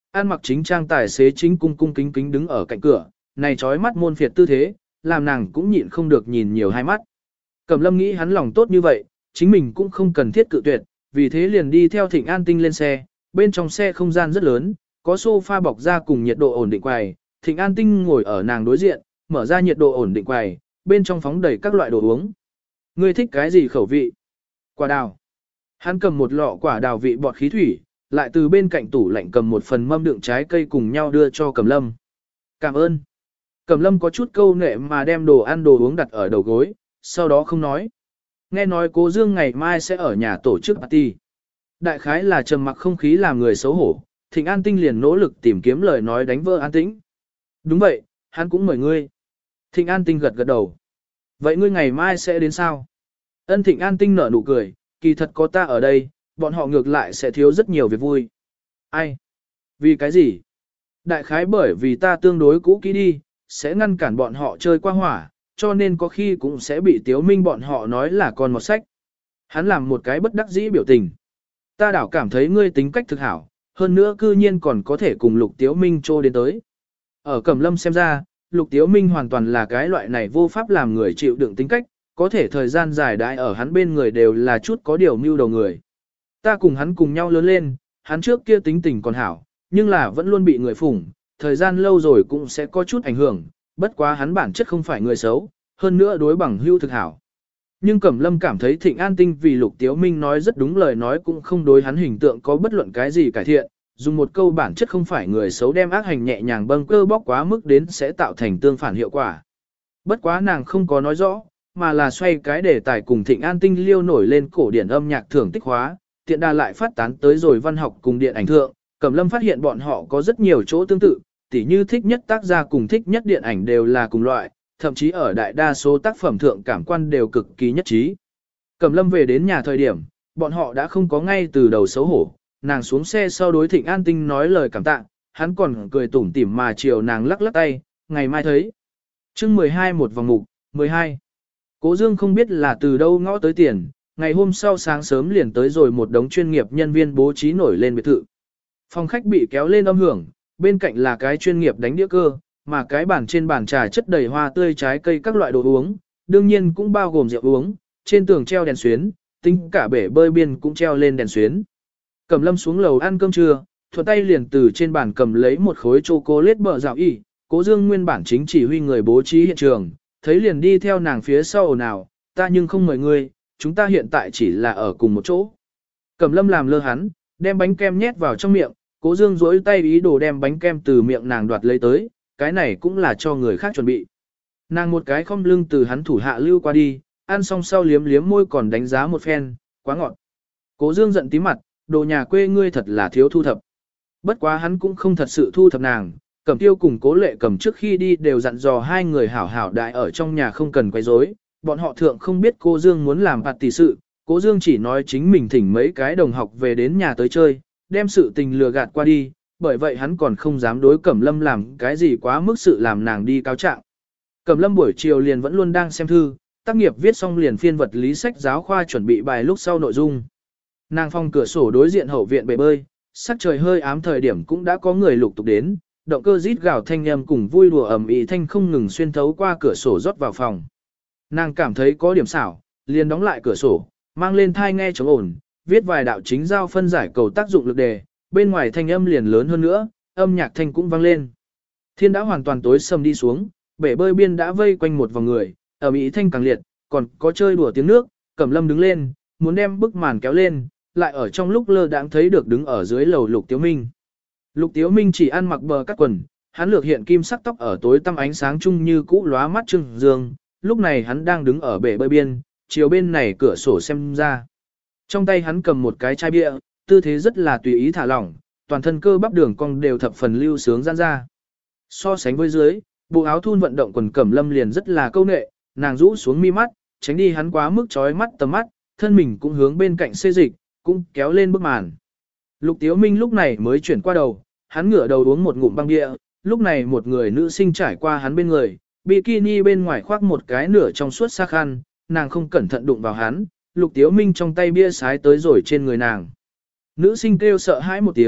An mặc chính trang tài xế chính cung cung kính kính đứng ở cạnh cửa, này trói mắt môn phiệt tư thế, làm nàng cũng nhịn không được nhìn nhiều hai mắt. Cẩm Lâm nghĩ hắn lòng tốt như vậy, chính mình cũng không cần thiết cự tuyệt, vì thế liền đi theo Thịnh An Tinh lên xe, bên trong xe không gian rất lớn, có sofa bọc ra cùng nhiệt độ ổn định quầy, Thịnh An Tinh ngồi ở nàng đối diện, mở ra nhiệt độ ổn định quầy, bên trong phóng đầy các loại đồ uống. Ngươi thích cái gì khẩu vị? Quả đào. Hắn cầm một lọ quả đào vị bọt khí thủy, lại từ bên cạnh tủ lạnh cầm một phần mâm đựng trái cây cùng nhau đưa cho Cẩm Lâm. Cảm ơn. Cẩm Lâm có chút câu nệ mà đem đồ ăn đồ uống đặt ở đầu gối, sau đó không nói. Nghe nói Cố Dương ngày mai sẽ ở nhà tổ chức party. Đại khái là trầm mặc không khí làm người xấu hổ, Thịnh An Tinh liền nỗ lực tìm kiếm lời nói đánh vỡ an tĩnh. Đúng vậy, hắn cũng mời ngươi. Thịnh An Tinh gật gật đầu. Vậy ngươi ngày mai sẽ đến sao? Ân. Thịnh An Tinh nở nụ cười, kỳ thật có ta ở đây, bọn họ ngược lại sẽ thiếu rất nhiều việc vui. Ai? Vì cái gì? Đại khái bởi vì ta tương đối cũ kỹ đi, sẽ ngăn cản bọn họ chơi qua hỏa, cho nên có khi cũng sẽ bị Tiếu Minh bọn họ nói là con một sách. Hắn làm một cái bất đắc dĩ biểu tình. Ta đảo cảm thấy ngươi tính cách thực hảo, hơn nữa cư nhiên còn có thể cùng Lục Tiếu Minh trô đến tới. Ở Cẩm Lâm xem ra, Lục Tiếu Minh hoàn toàn là cái loại này vô pháp làm người chịu đựng tính cách, có thể thời gian dài đãi ở hắn bên người đều là chút có điều mưu đầu người. Ta cùng hắn cùng nhau lớn lên, hắn trước kia tính tình còn hảo, nhưng là vẫn luôn bị người phủng, thời gian lâu rồi cũng sẽ có chút ảnh hưởng, bất quá hắn bản chất không phải người xấu, hơn nữa đối bằng hữu thực hảo. Nhưng Cẩm Lâm cảm thấy Thịnh An Tinh vì Lục Tiếu Minh nói rất đúng lời nói cũng không đối hắn hình tượng có bất luận cái gì cải thiện, dùng một câu bản chất không phải người xấu đem ác hành nhẹ nhàng bâng cơ bóc quá mức đến sẽ tạo thành tương phản hiệu quả. Bất quá nàng không có nói rõ, mà là xoay cái đề tài cùng Thịnh An Tinh liêu nổi lên cổ điển âm nhạc thưởng tích hóa, tiện đà lại phát tán tới rồi văn học cùng điện ảnh thượng. Cẩm Lâm phát hiện bọn họ có rất nhiều chỗ tương tự, tỉ như thích nhất tác gia cùng thích nhất điện ảnh đều là cùng loại, thậm chí ở đại đa số tác phẩm thượng cảm quan đều cực kỳ nhất trí. Cẩm Lâm về đến nhà thời điểm, bọn họ đã không có ngay từ đầu xấu hổ, nàng xuống xe sau đối Thịnh An Tinh nói lời cảm tạ, hắn còn cười tủm tỉm mà chiều nàng lắc lắc tay, ngày mai thấy. Chương 12 một vòng mục, 12. Cố Dương không biết là từ đâu ngõ tới tiền, ngày hôm sau sáng sớm liền tới rồi một đống chuyên nghiệp nhân viên bố trí nổi lên biệt thự. Phòng khách bị kéo lên âm hưởng, bên cạnh là cái chuyên nghiệp đánh đĩa cơ, mà cái bàn trên bàn trà chất đầy hoa tươi trái cây các loại đồ uống, đương nhiên cũng bao gồm rượu uống, trên tường treo đèn xuyến, tính cả bể bơi biên cũng treo lên đèn xuyến. Cẩm Lâm xuống lầu ăn cơm trưa, thuận tay liền từ trên bàn cầm lấy một khối chocolate bờ dạo y, Cố Dương nguyên bản chính chỉ huy người bố trí hiện trường, thấy liền đi theo nàng phía sau ồn ào, ta nhưng không mời ngươi, chúng ta hiện tại chỉ là ở cùng một chỗ. Cẩm Lâm làm lơ hắn, đem bánh kem nhét vào trong miệng, Cố Dương duỗi tay ý đồ đem bánh kem từ miệng nàng đoạt lấy tới, cái này cũng là cho người khác chuẩn bị. Nàng một cái khom lưng từ hắn thủ hạ lưu qua đi, ăn xong sau liếm liếm môi còn đánh giá một phen, quá ngọt. Cố Dương giận tí mặt, đồ nhà quê ngươi thật là thiếu thu thập. Bất quá hắn cũng không thật sự thu thập nàng, Cẩm Tiêu cùng Cố Lệ Cầm trước khi đi đều dặn dò hai người hảo hảo đại ở trong nhà không cần quấy rối. Bọn họ thượng không biết cô Dương muốn làm bạt tỷ sự, Cố Dương chỉ nói chính mình thỉnh mấy cái đồng học về đến nhà tới chơi, đem sự tình lừa gạt qua đi, bởi vậy hắn còn không dám đối Cẩm Lâm làm cái gì quá mức sự làm nàng đi cáo trạng. Cẩm Lâm buổi chiều liền vẫn luôn đang xem thư, tác nghiệp viết xong liền phiên vật lý sách giáo khoa chuẩn bị bài lúc sau nội dung. Nàng phòng cửa sổ đối diện hậu viện bể bơi, sắc trời hơi ám thời điểm cũng đã có người lục tục đến, động cơ rít gào thanh âm cùng vui đùa ầm ĩ thanh không ngừng xuyên thấu qua cửa sổ rót vào phòng. Nàng cảm thấy có điểm xảo, liền đóng lại cửa sổ, mang lên thai nghe chống ổn, viết vài đạo chính giao phân giải cầu tác dụng lực đề, bên ngoài thanh âm liền lớn hơn nữa, âm nhạc thanh cũng vang lên. Thiên đã hoàn toàn tối sầm đi xuống, bể bơi biên đã vây quanh một vòng người, ầm ĩ thanh càng liệt, còn có chơi đùa tiếng nước. Cẩm Lâm đứng lên, muốn đem bức màn kéo lên, lại ở trong lúc lơ đãng thấy được đứng ở dưới lầu Lục Tiếu Minh. Lục Tiếu Minh chỉ ăn mặc bờ cắt quần, hắn lược hiện kim sắc tóc ở tối tăm ánh sáng chung như cũ lóa mắt trưng dương, lúc này hắn đang đứng ở bể bơi biên, chiều bên này cửa sổ xem ra. Trong tay hắn cầm một cái chai bia, tư thế rất là tùy ý thả lỏng, toàn thân cơ bắp đường cong đều thập phần lưu sướng giãn ra. So sánh với dưới, bộ áo thun vận động quần Cẩm Lâm liền rất là câu nệ, nàng rũ xuống mi mắt, tránh đi hắn quá mức chói mắt tầm mắt, thân mình cũng hướng bên cạnh xê dịch, cũng kéo lên bức màn. Lục Tiếu Minh lúc này mới chuyển qua đầu, hắn ngửa đầu uống một ngụm băng bia, lúc này một người nữ sinh trải qua hắn bên người, bikini bên ngoài khoác một cái nửa trong suốt xa khăn, nàng không cẩn thận đụng vào hắn, Lục Tiếu Minh trong tay bia sái tới rồi trên người nàng. Nữ sinh kêu sợ hãi một tiếng,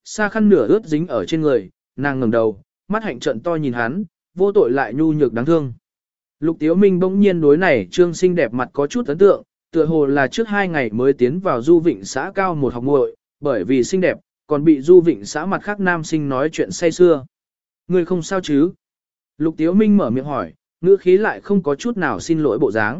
xa khăn nửa ướt dính ở trên người, nàng ngẩng đầu, mắt hạnh trận to nhìn hắn, vô tội lại nhu nhược đáng thương. Lục Tiếu Minh bỗng nhiên đối này trương xinh đẹp mặt có chút ấn tượng, tựa hồ là trước 2 ngày mới tiến vào Du Vịnh xã cao một học muội, bởi vì xinh đẹp, còn bị Du Vịnh xã mặt khác nam sinh nói chuyện say xưa. Ngươi không sao chứ? Lục Tiếu Minh mở miệng hỏi, ngữ khí lại không có chút nào xin lỗi bộ dáng.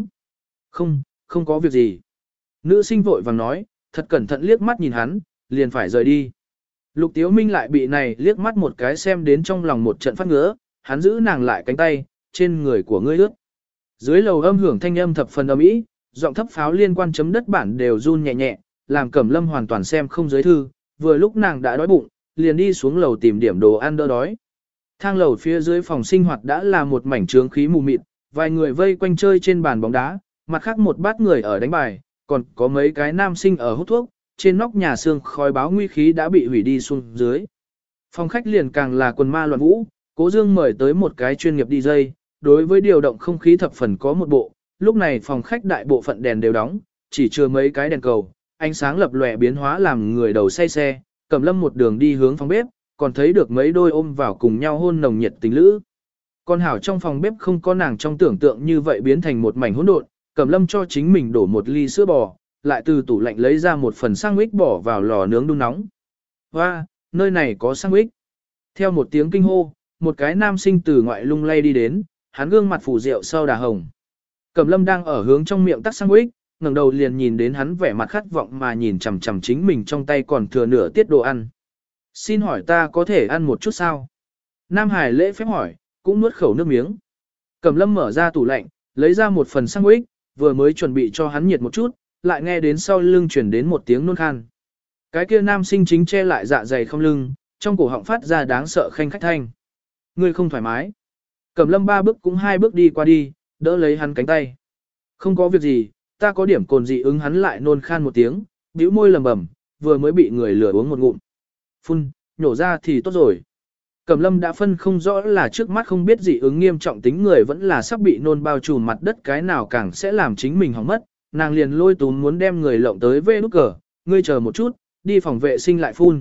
Không có việc gì. Nữ sinh vội vàng nói, thật cẩn thận liếc mắt nhìn hắn, liền phải rời đi. Lục Tiếu Minh lại bị này liếc mắt một cái xem đến trong lòng một trận phát ngứa, hắn giữ nàng lại cánh tay, trên người của ngươi ướt. Dưới lầu âm hưởng thanh âm thập phần âm ý, giọng thấp pháo liên quan chấm đất bản đều run nhẹ nhẹ, làm Cẩm Lâm hoàn toàn xem không dưới thư, vừa lúc nàng đã đói bụng, liền đi xuống lầu tìm điểm đồ ăn đỡ đói. Thang lầu phía dưới phòng sinh hoạt đã là một mảnh trướng khí mù mịt, vài người vây quanh chơi trên bàn bóng đá, mặt khác một bát người ở đánh bài, còn có mấy cái nam sinh ở hút thuốc, trên nóc nhà xương khói báo nguy khí đã bị hủy đi xuống dưới. Phòng khách liền càng là quần ma loạn vũ, Cố Dương mời tới một cái chuyên nghiệp DJ, đối với điều động không khí thập phần có một bộ, lúc này phòng khách đại bộ phận đèn đều đóng, chỉ chừa mấy cái đèn cầu, ánh sáng lập lòe biến hóa làm người đầu say xe, Cẩm Lâm một đường đi hướng phòng bếp, còn thấy được mấy đôi ôm vào cùng nhau hôn nồng nhiệt tình lữ. Con hảo trong phòng bếp không có nàng trong tưởng tượng như vậy biến thành một mảnh hỗn độn, Cẩm Lâm cho chính mình đổ một ly sữa bò, lại từ tủ lạnh lấy ra một phần sandwich bỏ vào lò nướng đun nóng. Hoa, nơi này có sandwich. Theo một tiếng kinh hô, một cái nam sinh từ ngoại lung lay đi đến, hắn gương mặt phủ rượu sau đà hồng. Cẩm Lâm đang ở hướng trong miệng tắc sandwich, ngẩng đầu liền nhìn đến hắn vẻ mặt khát vọng mà nhìn chằm chằm chính mình trong tay còn thừa nửa tiết đồ ăn. Xin hỏi ta có thể ăn một chút sao? Nam Hải lễ phép hỏi, cũng nuốt khẩu nước miếng. Cẩm Lâm mở ra tủ lạnh, lấy ra một phần sandwich, vừa mới chuẩn bị cho hắn nhiệt một chút, lại nghe đến sau lưng chuyển đến một tiếng nôn khan. Cái kia nam sinh chính che lại dạ dày không lưng, trong cổ họng phát ra đáng sợ khanh khách thanh. Ngươi không thoải mái. Cẩm Lâm 3 bước cũng 2 bước đi qua đi, đỡ lấy hắn cánh tay. Không có việc gì, ta có điểm cồn dị ứng. Hắn lại nôn khan một tiếng, bĩu môi lầm bầm, vừa mới bị người lừa uống một ngụm. Phun, nhổ ra thì tốt rồi. Cẩm Lâm đã phân không rõ là trước mắt không biết dị ứng nghiêm trọng tính người vẫn là sắp bị nôn bao trùm mặt đất cái nào càng sẽ làm chính mình hỏng mất. Nàng liền lôi túm muốn đem người lộng tới vê nút cờ, ngươi chờ một chút, đi phòng vệ sinh lại phun.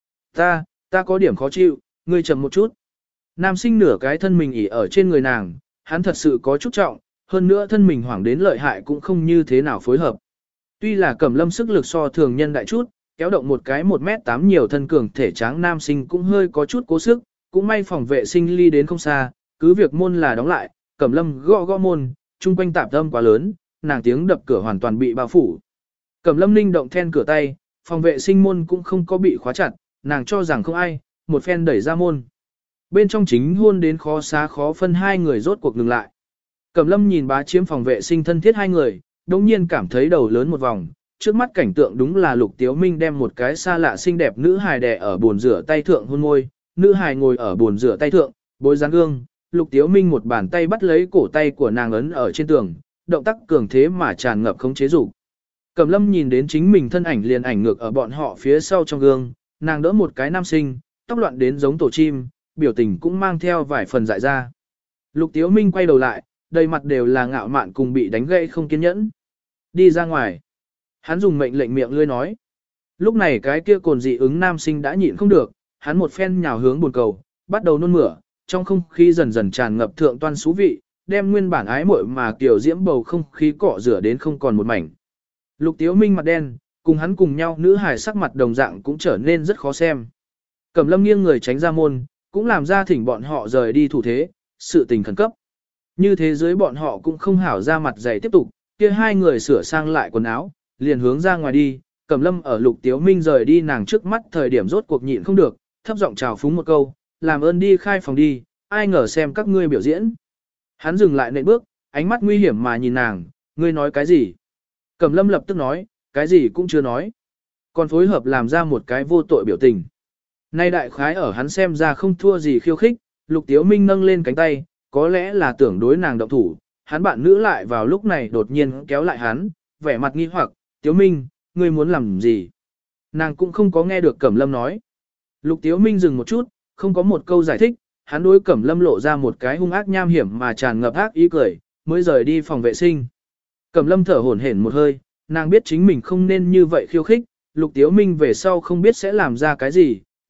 Ta có điểm khó chịu, ngươi chậm một chút. Nam sinh nửa cái thân mình ỉ ở trên người nàng, hắn thật sự có chút trọng, hơn nữa thân mình hoảng đến lợi hại cũng không như thế nào phối hợp. Tuy là Cẩm Lâm sức lực so thường nhân đại chút, kéo động một cái 1m8 nhiều thân cường thể tráng nam sinh cũng hơi có chút cố sức, cũng may phòng vệ sinh ly đến không xa, cứ việc môn là đóng lại, Cẩm Lâm gõ môn, chung quanh tạp âm quá lớn, nàng tiếng đập cửa hoàn toàn bị bao phủ. Cẩm Lâm linh động then cửa tay, phòng vệ sinh môn cũng không có bị khóa chặt, nàng cho rằng không ai, một phen đẩy ra môn. Bên trong chính hôn đến khó xá khó phân hai người rốt cuộc ngừng lại. Cẩm Lâm nhìn bá chiếm phòng vệ sinh thân thiết hai người, đồng nhiên cảm thấy đầu lớn một vòng, trước mắt cảnh tượng đúng là Lục Tiếu Minh đem một cái xa lạ xinh đẹp nữ hài đè ở bồn rửa tay thượng hôn môi, nữ hài ngồi ở bồn rửa tay thượng, bối dáng gương, Lục Tiếu Minh một bàn tay bắt lấy cổ tay của nàng ấn ở trên tường, động tác cường thế mà tràn ngập không chế dục. Cẩm Lâm nhìn đến chính mình thân ảnh liền ảnh ngược ở bọn họ phía sau trong gương, nàng đỡ một cái nam sinh, tóc loạn đến giống tổ chim, biểu tình cũng mang theo vài phần dại ra. Lục Tiếu Minh quay đầu lại, đầy mặt đều là ngạo mạn cùng bị đánh gãy không kiên nhẫn. Đi ra ngoài. Hắn dùng mệnh lệnh miệng lươi nói. Lúc này cái kia cồn dị ứng nam sinh đã nhịn không được, hắn một phen nhào hướng bồn cầu, bắt đầu nôn mửa, trong không khí dần dần tràn ngập thượng toan xú vị, đem nguyên bản ái muội mà kiểu diễm bầu không khí cọ rửa đến không còn một mảnh. Lục Tiếu Minh mặt đen, cùng hắn cùng nhau nữ hài sắc mặt đồng dạng cũng trở nên rất khó xem. Cẩm Lâm nghiêng người tránh ra môn, cũng làm ra thỉnh bọn họ rời đi thủ thế, sự tình khẩn cấp. Như thế giới bọn họ cũng không hảo ra mặt dày tiếp tục, kia hai người sửa sang lại quần áo, liền hướng ra ngoài đi. Cẩm Lâm ở Lục Tiếu Minh rời đi nàng trước mắt thời điểm rốt cuộc nhịn không được, thấp giọng chào phúng một câu, làm ơn đi khai phòng đi, ai ngờ xem các ngươi biểu diễn. Hắn dừng lại nện bước, ánh mắt nguy hiểm mà nhìn nàng, ngươi nói cái gì? Cẩm Lâm lập tức nói, cái gì cũng chưa nói. Còn phối hợp làm ra một cái vô tội biểu tình. Nay đại khái ở hắn xem ra không thua gì khiêu khích, Lục Tiếu Minh nâng lên cánh tay, có lẽ là tưởng đối nàng động thủ, hắn bạn nữ lại vào lúc này đột nhiên kéo lại hắn, vẻ mặt nghi hoặc, Tiếu Minh, ngươi muốn làm gì? Nàng cũng không có nghe được Cẩm Lâm nói. Lục Tiếu Minh dừng một chút, không có một câu giải thích, hắn đối Cẩm Lâm lộ ra một cái hung ác nham hiểm mà tràn ngập ác ý cười, mới rời đi phòng vệ sinh. Cẩm Lâm thở hổn hển một hơi, nàng biết chính mình không nên như vậy khiêu khích, Lục Tiếu Minh về sau không biết sẽ làm ra cái gì,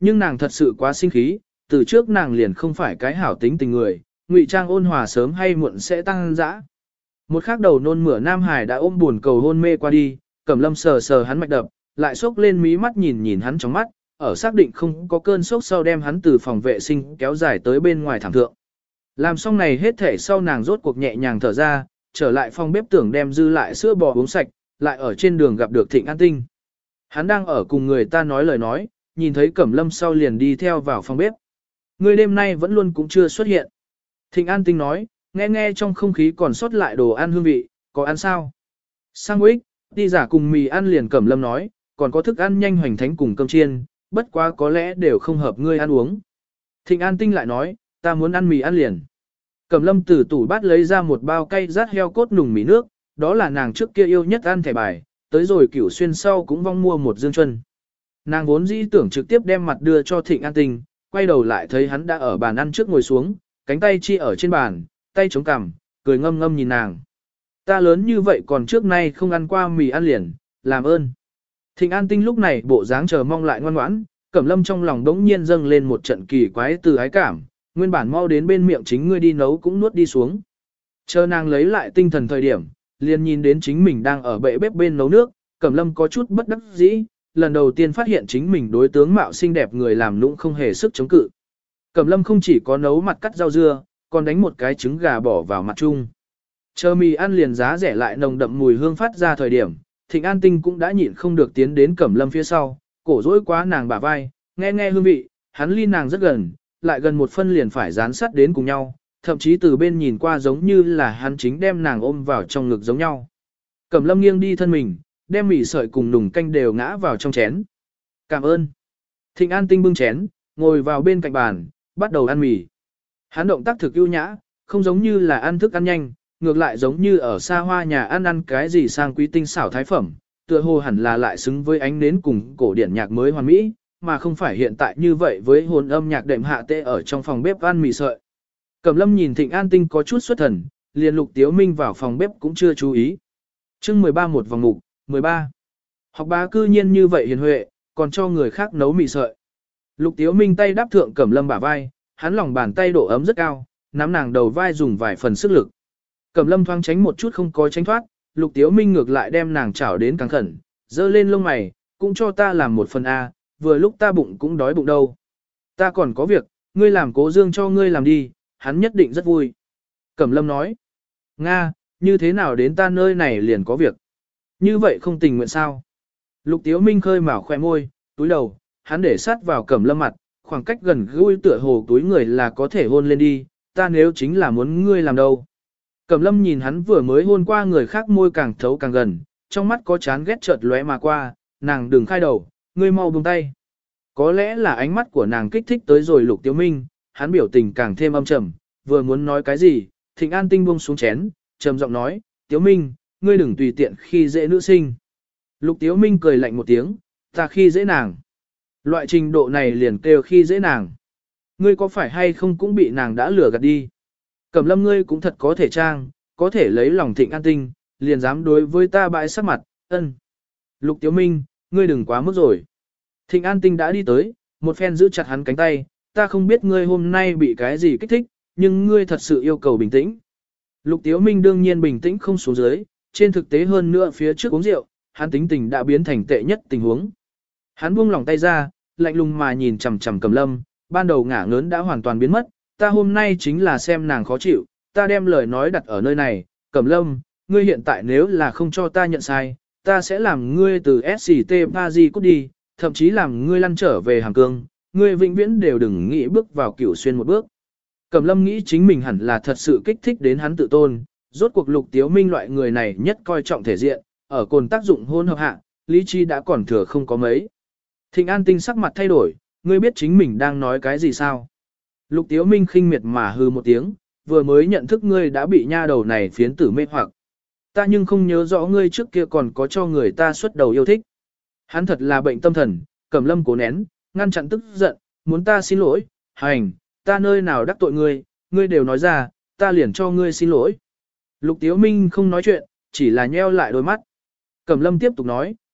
Nhưng nàng thật sự quá sinh khí, từ trước nàng liền không phải cái hảo tính tình người, ngụy trang ôn hòa sớm hay muộn sẽ tăng dã. Một khắc đầu nôn mửa Nam Hải đã ôm buồn cầu hôn mê qua đi, Cẩm Lâm sờ sờ hắn mạch đập, lại xốc lên mí mắt nhìn nhìn hắn trong mắt, ở xác định không có cơn sốc sau đem hắn từ phòng vệ sinh kéo dài tới bên ngoài thảm thượng. Làm xong này hết thể sau nàng rốt cuộc nhẹ nhàng thở ra, trở lại phòng bếp tưởng đem dư lại sữa bò uống sạch, lại ở trên đường gặp được Thịnh An Tinh. Hắn đang ở cùng người ta nói lời nói, nhìn thấy Cẩm Lâm sau liền đi theo vào phòng bếp. Người đêm nay vẫn luôn cũng chưa xuất hiện. Thịnh An Tinh nói, nghe trong không khí còn sót lại đồ ăn hương vị, có ăn sao? Sandwich, đi giả cùng mì ăn liền Cẩm Lâm nói, còn có thức ăn nhanh hoành thánh cùng cơm chiên, bất quá có lẽ đều không hợp ngươi ăn uống. Thịnh An Tinh lại nói, ta muốn ăn mì ăn liền. Cẩm Lâm từ tủ bát lấy ra một bao cay rát heo cốt nùng mì nước, đó là nàng trước kia yêu nhất ăn thẻ bài, tới rồi Cửu Xuyên sau cũng vong mua một dương chuân. Nàng vốn dĩ tưởng trực tiếp đem mặt đưa cho Thịnh An Tinh, quay đầu lại thấy hắn đã ở bàn ăn trước ngồi xuống, cánh tay chi ở trên bàn, tay chống cằm, cười ngâm ngâm nhìn nàng. Ta lớn như vậy còn trước nay không ăn qua mì ăn liền, làm ơn. Thịnh An Tinh lúc này bộ dáng chờ mong lại ngoan ngoãn, Cẩm Lâm trong lòng đống nhiên dâng lên một trận kỳ quái từ ái cảm, nguyên bản mau đến bên miệng chính ngươi đi nấu cũng nuốt đi xuống. Chờ nàng lấy lại tinh thần thời điểm, liền nhìn đến chính mình đang ở bệ bếp bên nấu nước, Cẩm Lâm có chút bất đắc dĩ, lần đầu tiên phát hiện chính mình đối tướng mạo xinh đẹp người làm nũng không hề sức chống cự. Cẩm Lâm không chỉ có nấu mặt cắt rau dưa, còn đánh một cái trứng gà bỏ vào mặt chung. Chờ mì ăn liền giá rẻ lại nồng đậm mùi hương phát ra thời điểm, Thịnh An Tinh cũng đã nhịn không được tiến đến Cẩm Lâm phía sau, cổ dỗi quá nàng bả vai, nghe hương vị, hắn ly nàng rất gần, lại gần một phân liền phải dán sát đến cùng nhau, thậm chí từ bên nhìn qua giống như là hắn chính đem nàng ôm vào trong ngực giống nhau. Cẩm Lâm nghiêng đi thân mình, đem mì sợi cùng nùng canh đều ngã vào trong chén. Cảm ơn. Thịnh An Tinh bưng chén, ngồi vào bên cạnh bàn, bắt đầu ăn mì. Hắn động tác thực ưu nhã, không giống như là ăn thức ăn nhanh, ngược lại giống như ở xa hoa nhà ăn cái gì sang quý tinh xảo thái phẩm, tựa hồ hẳn là lại xứng với ánh nến cùng cổ điển nhạc mới hoàn mỹ, mà không phải hiện tại như vậy với hồn âm nhạc đệm hạ tê ở trong phòng bếp ăn mì sợi. Cẩm Lâm nhìn Thịnh An Tinh có chút xuất thần, liền Lục Tiếu Minh vào phòng bếp cũng chưa chú ý. Chương 13 một vòng mục, 13. Học bá cư nhiên như vậy hiền huệ, còn cho người khác nấu mì sợi. Lục Tiếu Minh tay đáp thượng Cẩm Lâm bả vai, hắn lòng bàn tay độ ấm rất cao, nắm nàng đầu vai dùng vài phần sức lực. Cẩm Lâm thoáng tránh một chút không có tránh thoát, Lục Tiếu Minh ngược lại đem nàng chảo đến càng khẩn, dơ lên lông mày, cũng cho ta làm một phần A, vừa lúc ta bụng cũng đói bụng đâu. Ta còn có việc, ngươi làm Cố Dương cho ngươi làm đi, hắn nhất định rất vui. Cẩm Lâm nói, Nga, như thế nào đến ta nơi này liền có việc. Như vậy không tình nguyện sao? Lục Tiếu Minh khơi mào khoe môi, túi đầu, hắn để sát vào Cẩm Lâm mặt, khoảng cách gần gũi tựa hồ túi người là có thể hôn lên đi, ta nếu chính là muốn ngươi làm đâu. Cẩm Lâm nhìn hắn vừa mới hôn qua người khác môi càng thấu càng gần, trong mắt có chán ghét chợt lóe mà qua, nàng đừng khai đầu, ngươi mau buông tay. Có lẽ là ánh mắt của nàng kích thích tới rồi Lục Tiếu Minh, hắn biểu tình càng thêm âm trầm, vừa muốn nói cái gì, Thịnh An Tinh buông xuống chén, trầm giọng nói, Tiếu Minh, ngươi đừng tùy tiện khi dễ nữ sinh. Lục Tiếu Minh cười lạnh một tiếng, ta khi dễ nàng. Loại trình độ này liền kêu khi dễ nàng. Ngươi có phải hay không cũng bị nàng đã lừa gạt đi. Cẩm Lâm ngươi cũng thật có thể trang, có thể lấy lòng Thịnh An Tinh, liền dám đối với ta bãi sắc mặt, ân. Lục Tiếu Minh, ngươi đừng quá mức rồi. Thịnh An Tinh đã đi tới, một phen giữ chặt hắn cánh tay, ta không biết ngươi hôm nay bị cái gì kích thích, nhưng ngươi thật sự yêu cầu bình tĩnh. Lục Tiếu Minh đương nhiên bình tĩnh không xuống dưới, trên thực tế hơn nữa phía trước uống rượu, hắn tính tình đã biến thành tệ nhất tình huống. Hắn buông lỏng tay ra, lạnh lùng mà nhìn chằm chằm Cẩm Lâm, ban đầu ngả ngớn đã hoàn toàn biến mất, ta hôm nay chính là xem nàng khó chịu, ta đem lời nói đặt ở nơi này, Cẩm Lâm, ngươi hiện tại nếu là không cho ta nhận sai, ta sẽ làm ngươi từ SCT Paris cút đi, thậm chí làm ngươi lăn trở về Hàng Cương, ngươi vĩnh viễn đều đừng nghĩ bước vào Cửu Xuyên một bước. Cẩm Lâm nghĩ chính mình hẳn là thật sự kích thích đến hắn tự tôn, rốt cuộc Lục Tiếu Minh loại người này nhất coi trọng thể diện, ở cồn tác dụng hôn hợp hạ, lý trí đã còn thừa không có mấy. Thịnh An Tinh sắc mặt thay đổi, ngươi biết chính mình đang nói cái gì sao? Lục Tiếu Minh khinh miệt mà hừ một tiếng, vừa mới nhận thức ngươi đã bị nha đầu này phiến tử mê hoặc. Ta nhưng không nhớ rõ ngươi trước kia còn có cho người ta xuất đầu yêu thích. Hắn thật là bệnh tâm thần, Cẩm Lâm cố nén, ngăn chặn tức giận, muốn ta xin lỗi, hành, ta nơi nào đắc tội ngươi, ngươi đều nói ra, ta liền cho ngươi xin lỗi. Lục Tiếu Minh không nói chuyện, chỉ là nheo lại đôi mắt. Cẩm Lâm tiếp tục nói,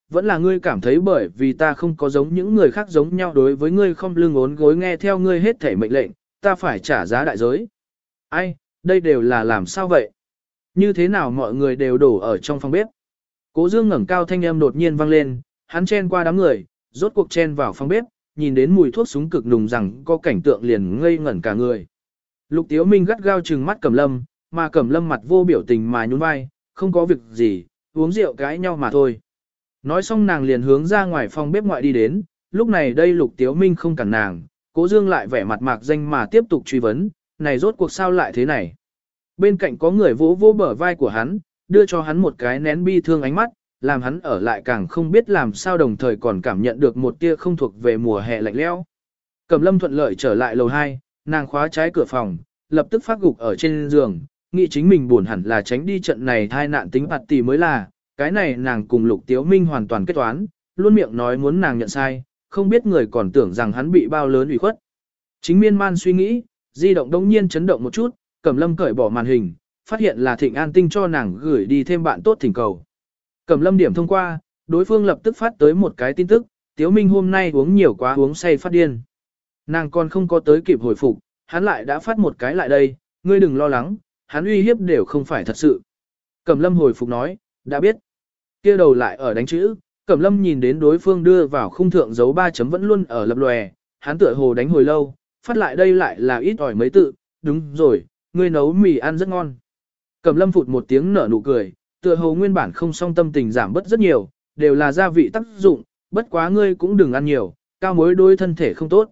vẫn là ngươi cảm thấy bởi vì ta không có giống những người khác giống nhau đối với ngươi không lưng ốn gối nghe theo ngươi hết thể mệnh lệnh, ta phải trả giá đại giới. Ai, đây đều là làm sao vậy? Như thế nào mọi người đều đổ ở trong phòng bếp? Cố Dương ngẩng cao thanh âm đột nhiên vang lên, hắn chen qua đám người, rốt cuộc chen vào phòng bếp, nhìn đến mùi thuốc súng cực nùng rằng có cảnh tượng liền ngây ngẩn cả người. Lục Tiếu Minh gắt gao trừng mắt Cẩm Lâm, mà Cẩm Lâm mặt vô biểu tình mà nhún vai, không có việc gì, uống rượu cãi nhau mà thôi. Nói xong nàng liền hướng ra ngoài phòng bếp ngoại đi đến, lúc này đây Lục Tiếu Minh không cản nàng, Cố Dương lại vẻ mặt mạc danh mà tiếp tục truy vấn, này rốt cuộc sao lại thế này. Bên cạnh có người vỗ vỗ bờ vai của hắn, đưa cho hắn một cái nén bi thương ánh mắt, làm hắn ở lại càng không biết làm sao đồng thời còn cảm nhận được một tia không thuộc về mùa hè lạnh lẽo. Cẩm Lâm thuận lợi trở lại lầu 2, nàng khóa trái cửa phòng, lập tức phát gục ở trên giường, nghĩ chính mình buồn hẳn là tránh đi trận này thai nạn tính bạt tỷ mới là, cái này nàng cùng Lục Tiếu Minh hoàn toàn kết toán, luôn miệng nói muốn nàng nhận sai, không biết người còn tưởng rằng hắn bị bao lớn ủy khuất. Chính miên man suy nghĩ, di động đông nhiên chấn động một chút, Cẩm Lâm cởi bỏ màn hình, phát hiện là Thịnh An Tinh cho nàng gửi đi thêm bạn tốt thỉnh cầu. Cẩm Lâm điểm thông qua, đối phương lập tức phát tới một cái tin tức, Tiếu Minh hôm nay uống nhiều quá uống say phát điên. Nàng còn không có tới kịp hồi phục, hắn lại đã phát một cái lại đây, ngươi đừng lo lắng, hắn uy hiếp đều không phải thật sự. Cẩm Lâm hồi phục nói, đã biết. Kia đầu lại ở đánh chữ, Cẩm Lâm nhìn đến đối phương đưa vào khung thượng dấu 3 chấm vẫn luôn ở lập lòe, hắn tựa hồ đánh hồi lâu, phát lại đây lại là ít ỏi mấy tự, đúng rồi, ngươi nấu mì ăn rất ngon. Cẩm Lâm phụt một tiếng nở nụ cười, tựa hồ nguyên bản không song tâm tình giảm bớt rất nhiều, đều là gia vị tác dụng, bất quá ngươi cũng đừng ăn nhiều, cao muối đôi thân thể không tốt.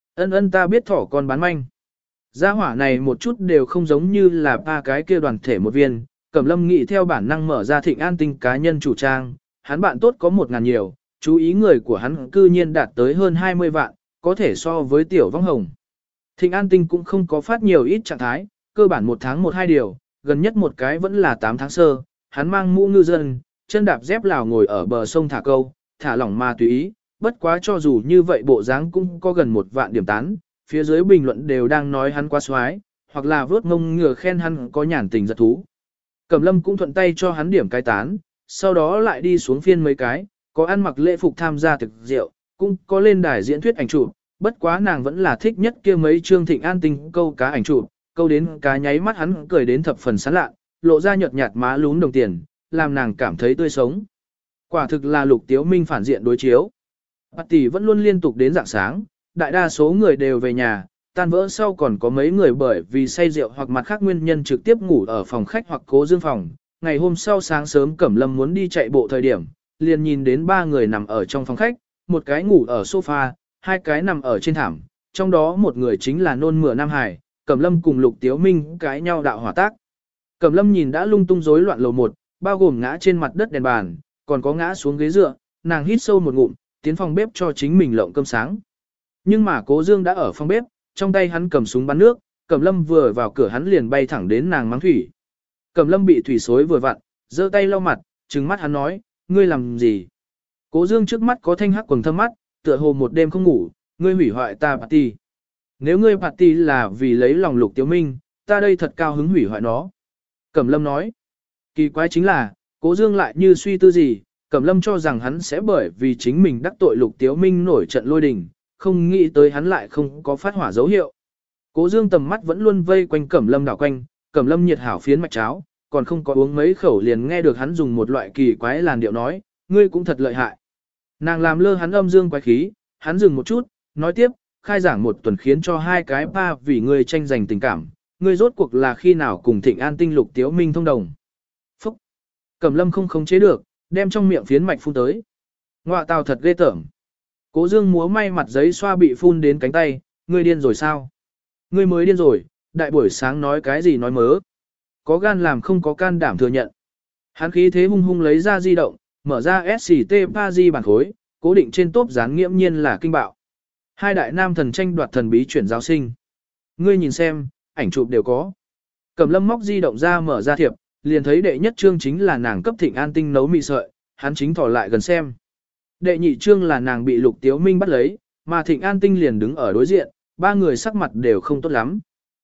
Ân ta biết thỏ con bán manh. Gia hỏa này một chút đều không giống như là ba cái kia đoàn thể một viên, Cẩm Lâm nghĩ theo bản năng mở ra Thịnh An Tinh cá nhân chủ trang, hắn bạn tốt có 1.000 nhiều, chú ý người của hắn cư nhiên đạt tới hơn 20 vạn, có thể so với tiểu vong hồng. Thịnh An Tinh cũng không có phát nhiều ít trạng thái, cơ bản 1 tháng 1-2 điều, gần nhất một cái vẫn là 8 tháng sơ, hắn mang mũ ngư dân, chân đạp dép Lào ngồi ở bờ sông thả câu, thả lỏng mà tùy ý, bất quá cho dù như vậy bộ dáng cũng có gần 1 vạn điểm tán, phía dưới bình luận đều đang nói hắn quá xoái, hoặc là vớt ngông ngừa khen hắn có nhàn tình giật thú. Cẩm Lâm cũng thuận tay cho hắn điểm cái tán, sau đó lại đi xuống phiên mấy cái, có ăn mặc lễ phục tham gia thực rượu, cũng có lên đài diễn thuyết ảnh chụp, bất quá nàng vẫn là thích nhất kia mấy chương Thịnh An Tinh câu cá ảnh chụp, câu đến cá nháy mắt hắn cười đến thập phần sán lạ, lộ ra nhợt nhạt má lún đồng tiền, làm nàng cảm thấy tươi sống. Quả thực là Lục Tiếu Minh phản diện đối chiếu. Bạt tỷ vẫn luôn liên tục đến rạng sáng, đại đa số người đều về nhà, tan vỡ sau còn có mấy người bởi vì say rượu hoặc mặt khác nguyên nhân trực tiếp ngủ ở phòng khách hoặc Cố Dương phòng. Ngày hôm sau sáng sớm Cẩm Lâm muốn đi chạy bộ thời điểm, liền nhìn đến 3 người nằm ở trong phòng khách, một cái ngủ ở sofa, 2 cái nằm ở trên thảm, trong đó một người chính là nôn mửa Nam Hải, Cẩm Lâm cùng Lục Tiếu Minh cãi nhau đạo hỏa tác. Cẩm Lâm nhìn đã lung tung rối loạn lầu 1, bao gồm ngã trên mặt đất đèn bàn, còn có ngã xuống ghế dựa, nàng hít sâu một ngụm, tiến phòng bếp cho chính mình lộng cơm sáng. Nhưng mà Cố Dương đã ở phòng bếp, trong tay hắn cầm súng bắn nước, Cẩm Lâm vừa vào cửa hắn liền bay thẳng đến nàng mắng thủy. Cẩm Lâm bị thủy xối vừa vặn, giơ tay lau mặt, trừng mắt hắn nói, ngươi làm gì? Cố Dương trước mắt có thanh hắc quầng thâm mắt, tựa hồ một đêm không ngủ, ngươi hủy hoại ta party. Nếu ngươi party là vì lấy lòng Lục Tiếu Minh, ta đây thật cao hứng hủy hoại nó. Cẩm Lâm nói, kỳ quái chính là, Cố Dương lại như suy tư gì, Cẩm Lâm cho rằng hắn sẽ bởi vì chính mình đắc tội Lục Tiếu Minh nổi trận lôi đình, không nghĩ tới hắn lại không có phát hỏa dấu hiệu. Cố Dương tầm mắt vẫn luôn vây quanh Cẩm Lâm đảo quanh, Cẩm Lâm nhiệt hảo phiến mạch cháo, còn không có uống mấy khẩu liền nghe được hắn dùng một loại kỳ quái làn điệu nói, ngươi cũng thật lợi hại. Nàng làm lơ hắn âm dương quái khí, hắn dừng một chút, nói tiếp, khai giảng một tuần khiến cho 2 cái ba vì ngươi tranh giành tình cảm, ngươi rốt cuộc là khi nào cùng Thịnh An Tinh Lục Tiếu Minh thông đồng. Phúc! Cẩm Lâm không khống chế được, đem trong miệng phiến mạch phun tới. Ngoạ tào thật ghê tởm. Cố Dương múa may mặt giấy xoa bị phun đến cánh tay, ngươi điên rồi sao? Ngươi mới điên rồi, đại buổi sáng nói cái gì nói mớ. Có gan làm không có can đảm thừa nhận. Hắn khí thế hung hung lấy ra di động, mở ra SCT Paris bản khối, cố định trên tốp dán nghiễm nhiên là kinh bạo. 2 đại nam thần tranh đoạt thần bí chuyển giáo sinh. Ngươi nhìn xem, ảnh chụp đều có. Cẩm Lâm móc di động ra mở ra thiệp, liền thấy đệ nhất chương chính là nàng cấp Thịnh An Tinh nấu mì sợi, hắn chính thỏ lại gần xem. Đệ nhị chương là nàng bị Lục Tiếu Minh bắt lấy, mà Thịnh An Tinh liền đứng ở đối diện, 3 người sắc mặt đều không tốt lắm.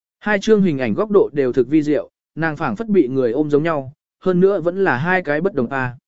2 chương hình ảnh góc độ đều thực vi diệu, nàng phảng phất bị người ôm giống nhau, hơn nữa vẫn là 2 cái bất đồng a.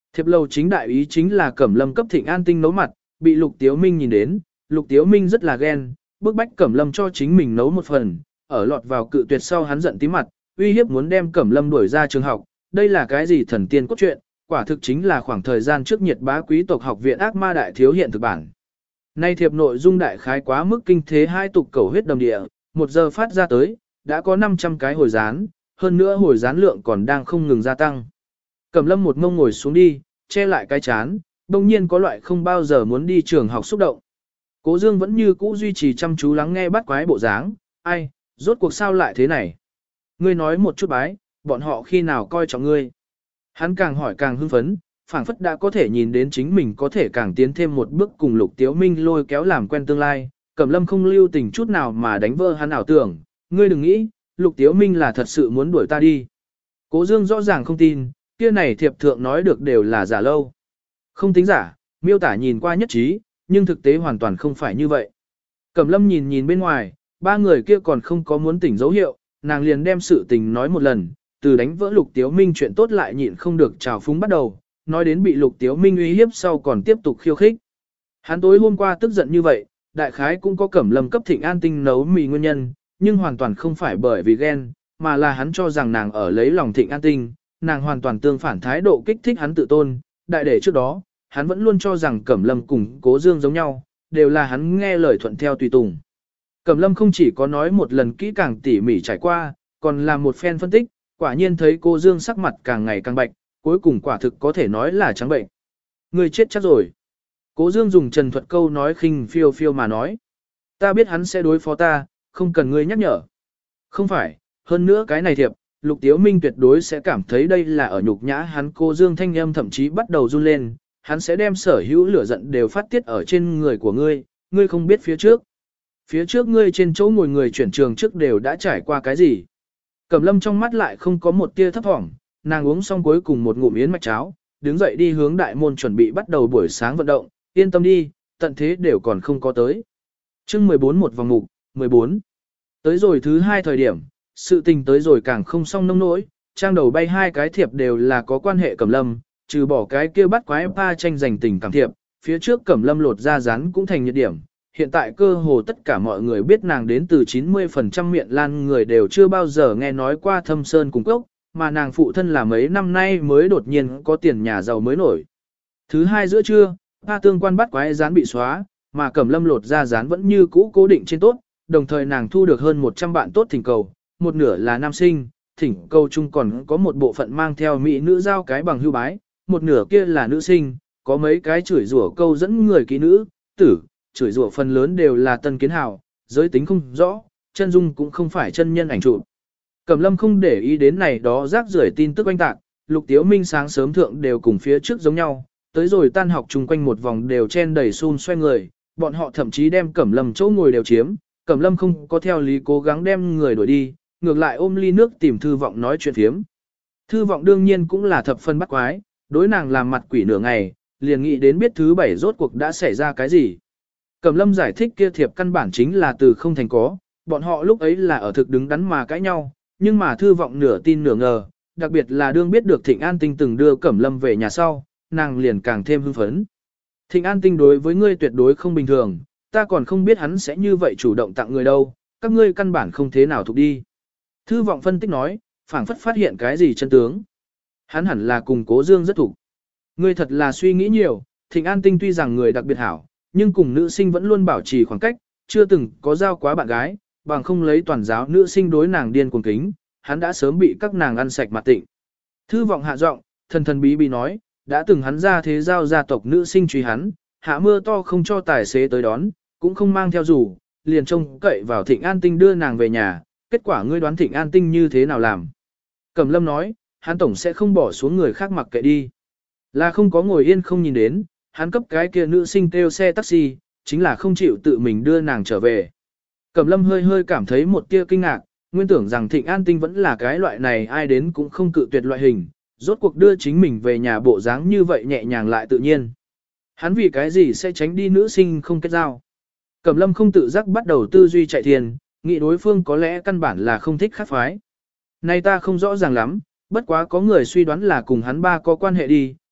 Thiệp lầu chính đại ý chính là Cẩm Lâm cấp Thịnh An Tinh nấu mặt, bị Lục Tiếu Minh nhìn đến, Lục Tiếu Minh rất là ghen, bức bách Cẩm Lâm cho chính mình nấu một phần, ở lọt vào cự tuyệt sau hắn giận tím mặt, uy hiếp muốn đem Cẩm Lâm đuổi ra trường học, đây là cái gì thần tiên cốt truyện, quả thực chính là khoảng thời gian trước nhiệt bá quý tộc học viện ác ma đại thiếu hiện thực bản. Nay thiệp nội dung đại khái quá mức kinh thế hai tục cầu huyết đầm địa, 1 giờ phát ra tới, đã có 500 cái hồi dán, hơn nữa hồi dán lượng còn đang không ngừng gia tăng. Cẩm Lâm một ngông ngồi xuống đi, che lại cái chán, đồng nhiên có loại không bao giờ muốn đi trường học xúc động. Cố Dương vẫn như cũ duy trì chăm chú lắng nghe bắt quái bộ dáng, ai, rốt cuộc sao lại thế này? Ngươi nói một chút bái, bọn họ khi nào coi trọng ngươi? Hắn càng hỏi càng hưng phấn, phảng phất đã có thể nhìn đến chính mình có thể càng tiến thêm một bước cùng Lục Tiếu Minh lôi kéo làm quen tương lai. Cẩm Lâm không lưu tình chút nào mà đánh vỡ hắn ảo tưởng, ngươi đừng nghĩ, Lục Tiếu Minh là thật sự muốn đuổi ta đi. Cố Dương rõ ràng không tin, kia này thiệp thượng nói được đều là giả lâu. Không tính giả, miêu tả nhìn qua nhất trí, nhưng thực tế hoàn toàn không phải như vậy. Cẩm Lâm nhìn nhìn bên ngoài, 3 người kia còn không có muốn tỉnh dấu hiệu, nàng liền đem sự tình nói một lần, từ đánh vỡ Lục Tiếu Minh chuyện tốt lại nhịn không được trào phúng bắt đầu, nói đến bị Lục Tiếu Minh uy hiếp sau còn tiếp tục khiêu khích. Hắn tối hôm qua tức giận như vậy, đại khái cũng có Cẩm Lâm cấp Thịnh An Tinh nấu mì nguyên nhân, nhưng hoàn toàn không phải bởi vì ghen, mà là hắn cho rằng nàng ở lấy lòng Thịnh An Tinh, nàng hoàn toàn tương phản thái độ kích thích hắn tự tôn. Đại để trước đó, hắn vẫn luôn cho rằng Cẩm Lâm cùng Cố Dương giống nhau, đều là hắn nghe lời thuận theo tùy tùng. Cẩm Lâm không chỉ có nói một lần kỹ càng tỉ mỉ trải qua, còn làm một phen phân tích, quả nhiên thấy Cố Dương sắc mặt càng ngày càng bạch, cuối cùng quả thực có thể nói là trắng bệnh. Người chết chắc rồi. Cố Dương dùng trần thuật câu nói khinh phiêu phiêu mà nói. Ta biết hắn sẽ đối phó ta, không cần ngươi nhắc nhở. Không phải, hơn nữa cái này thiệp, Lục Tiếu Minh tuyệt đối sẽ cảm thấy đây là ở nhục nhã hắn. Cố Dương thanh âm thậm chí bắt đầu run lên, hắn sẽ đem sở hữu lửa giận đều phát tiết ở trên người của ngươi, ngươi không biết phía trước. Phía trước ngươi trên chỗ ngồi người chuyển trường trước đều đã trải qua cái gì. Cẩm Lâm trong mắt lại không có một tia thấp thỏm, nàng uống xong cuối cùng một ngụm yến mạch cháo, đứng dậy đi hướng đại môn chuẩn bị bắt đầu buổi sáng vận động, yên tâm đi, tận thế đều còn không có tới. Chương 14 một vòng mục, 14. Tới rồi thứ 2 thời điểm, sự tình tới rồi càng không xong nông nỗi, trang đầu bay 2 cái thiệp đều là có quan hệ Cẩm Lâm, trừ bỏ cái kia bắt quái pa tranh giành tình cảm thiệp, phía trước Cẩm Lâm lột ra rán cũng thành nhiệt điểm. Hiện tại cơ hồ tất cả mọi người biết nàng đến từ 90% miệng lan người đều chưa bao giờ nghe nói qua Thâm Sơn Cung Cốc, mà nàng phụ thân là mấy năm nay mới đột nhiên có tiền nhà giàu mới nổi. Thứ 2 giữa trưa, pa tương quan bắt quái rán bị xóa, mà Cẩm Lâm lột ra rán vẫn như cũ cố định trên tốt, đồng thời nàng thu được hơn 100 bạn tốt thỉnh cầu, một nửa là nam sinh, thỉnh cầu chung còn có một bộ phận mang theo mỹ nữ giao cái bằng hưu bái, một nửa kia là nữ sinh, có mấy cái chửi rủa câu dẫn người kỹ nữ, tử, chửi rủa phần lớn đều là tân kiến hào, giới tính không rõ, chân dung cũng không phải chân nhân ảnh chụp. Cẩm Lâm không để ý đến này đó rác rưởi tin tức oanh tạc, Lục Tiếu Minh sáng sớm thượng đều cùng phía trước giống nhau, tới rồi tan học chung quanh một vòng đều chen đầy xun xoay người, bọn họ thậm chí đem Cẩm Lâm chỗ ngồi đều chiếm, Cẩm Lâm không có theo lý cố gắng đem người đuổi đi, ngược lại ôm ly nước tìm Thư Vọng nói chuyện phiếm. Thư Vọng đương nhiên cũng là thập phân bắt quái, đối nàng làm mặt quỷ nửa ngày, liền nghĩ đến biết thứ 7 rốt cuộc đã xảy ra cái gì. Cẩm Lâm giải thích kia thiệp căn bản chính là từ không thành có, bọn họ lúc ấy là ở thực đứng đắn mà cãi nhau, nhưng mà Thư Vọng nửa tin nửa ngờ, đặc biệt là đương biết được Thịnh An Tinh từng đưa Cẩm Lâm về nhà sau, nàng liền càng thêm hưng phấn. Thịnh An Tinh đối với ngươi tuyệt đối không bình thường, ta còn không biết hắn sẽ như vậy chủ động tặng người đâu, các ngươi căn bản không thế nào thuộc đi. Thư Vọng phân tích nói, phảng phất phát hiện cái gì chân tướng. Hắn hẳn là cùng Cố Dương rất thủ. Ngươi thật là suy nghĩ nhiều, Thịnh An Tinh tuy rằng người đặc biệt hảo, nhưng cùng nữ sinh vẫn luôn bảo trì khoảng cách, chưa từng có giao quá bạn gái, bằng không lấy toàn giáo nữ sinh đối nàng điên cuồng kính, hắn đã sớm bị các nàng ăn sạch mặt tịnh. Thư Vọng hạ giọng, thần thần bí bí nói, đã từng hắn ra thế giao gia tộc nữ sinh truy hắn, hạ mưa to không cho tài xế tới đón, cũng không mang theo dù, liền trông cậy vào Thịnh An Tinh đưa nàng về nhà, kết quả ngươi đoán Thịnh An Tinh như thế nào làm? Cẩm Lâm nói, hắn tổng sẽ không bỏ xuống người khác mặc kệ đi. Là không có ngồi yên không nhìn đến, hắn cấp cái kia nữ sinh kêu xe taxi, chính là không chịu tự mình đưa nàng trở về. Cẩm Lâm hơi hơi cảm thấy một tia kinh ngạc, nguyên tưởng rằng Thịnh An Tinh vẫn là cái loại này ai đến cũng không cự tuyệt loại hình, rốt cuộc đưa chính mình về nhà bộ dáng như vậy nhẹ nhàng lại tự nhiên. Hắn vì cái gì sẽ tránh đi nữ sinh không kết giao. Cẩm Lâm không tự giác bắt đầu tư duy chạy thiền, nghĩ đối phương có lẽ căn bản là không thích khác phái. Này ta không rõ ràng lắm, bất quá có người suy đoán là cùng hắn ba có quan hệ đi,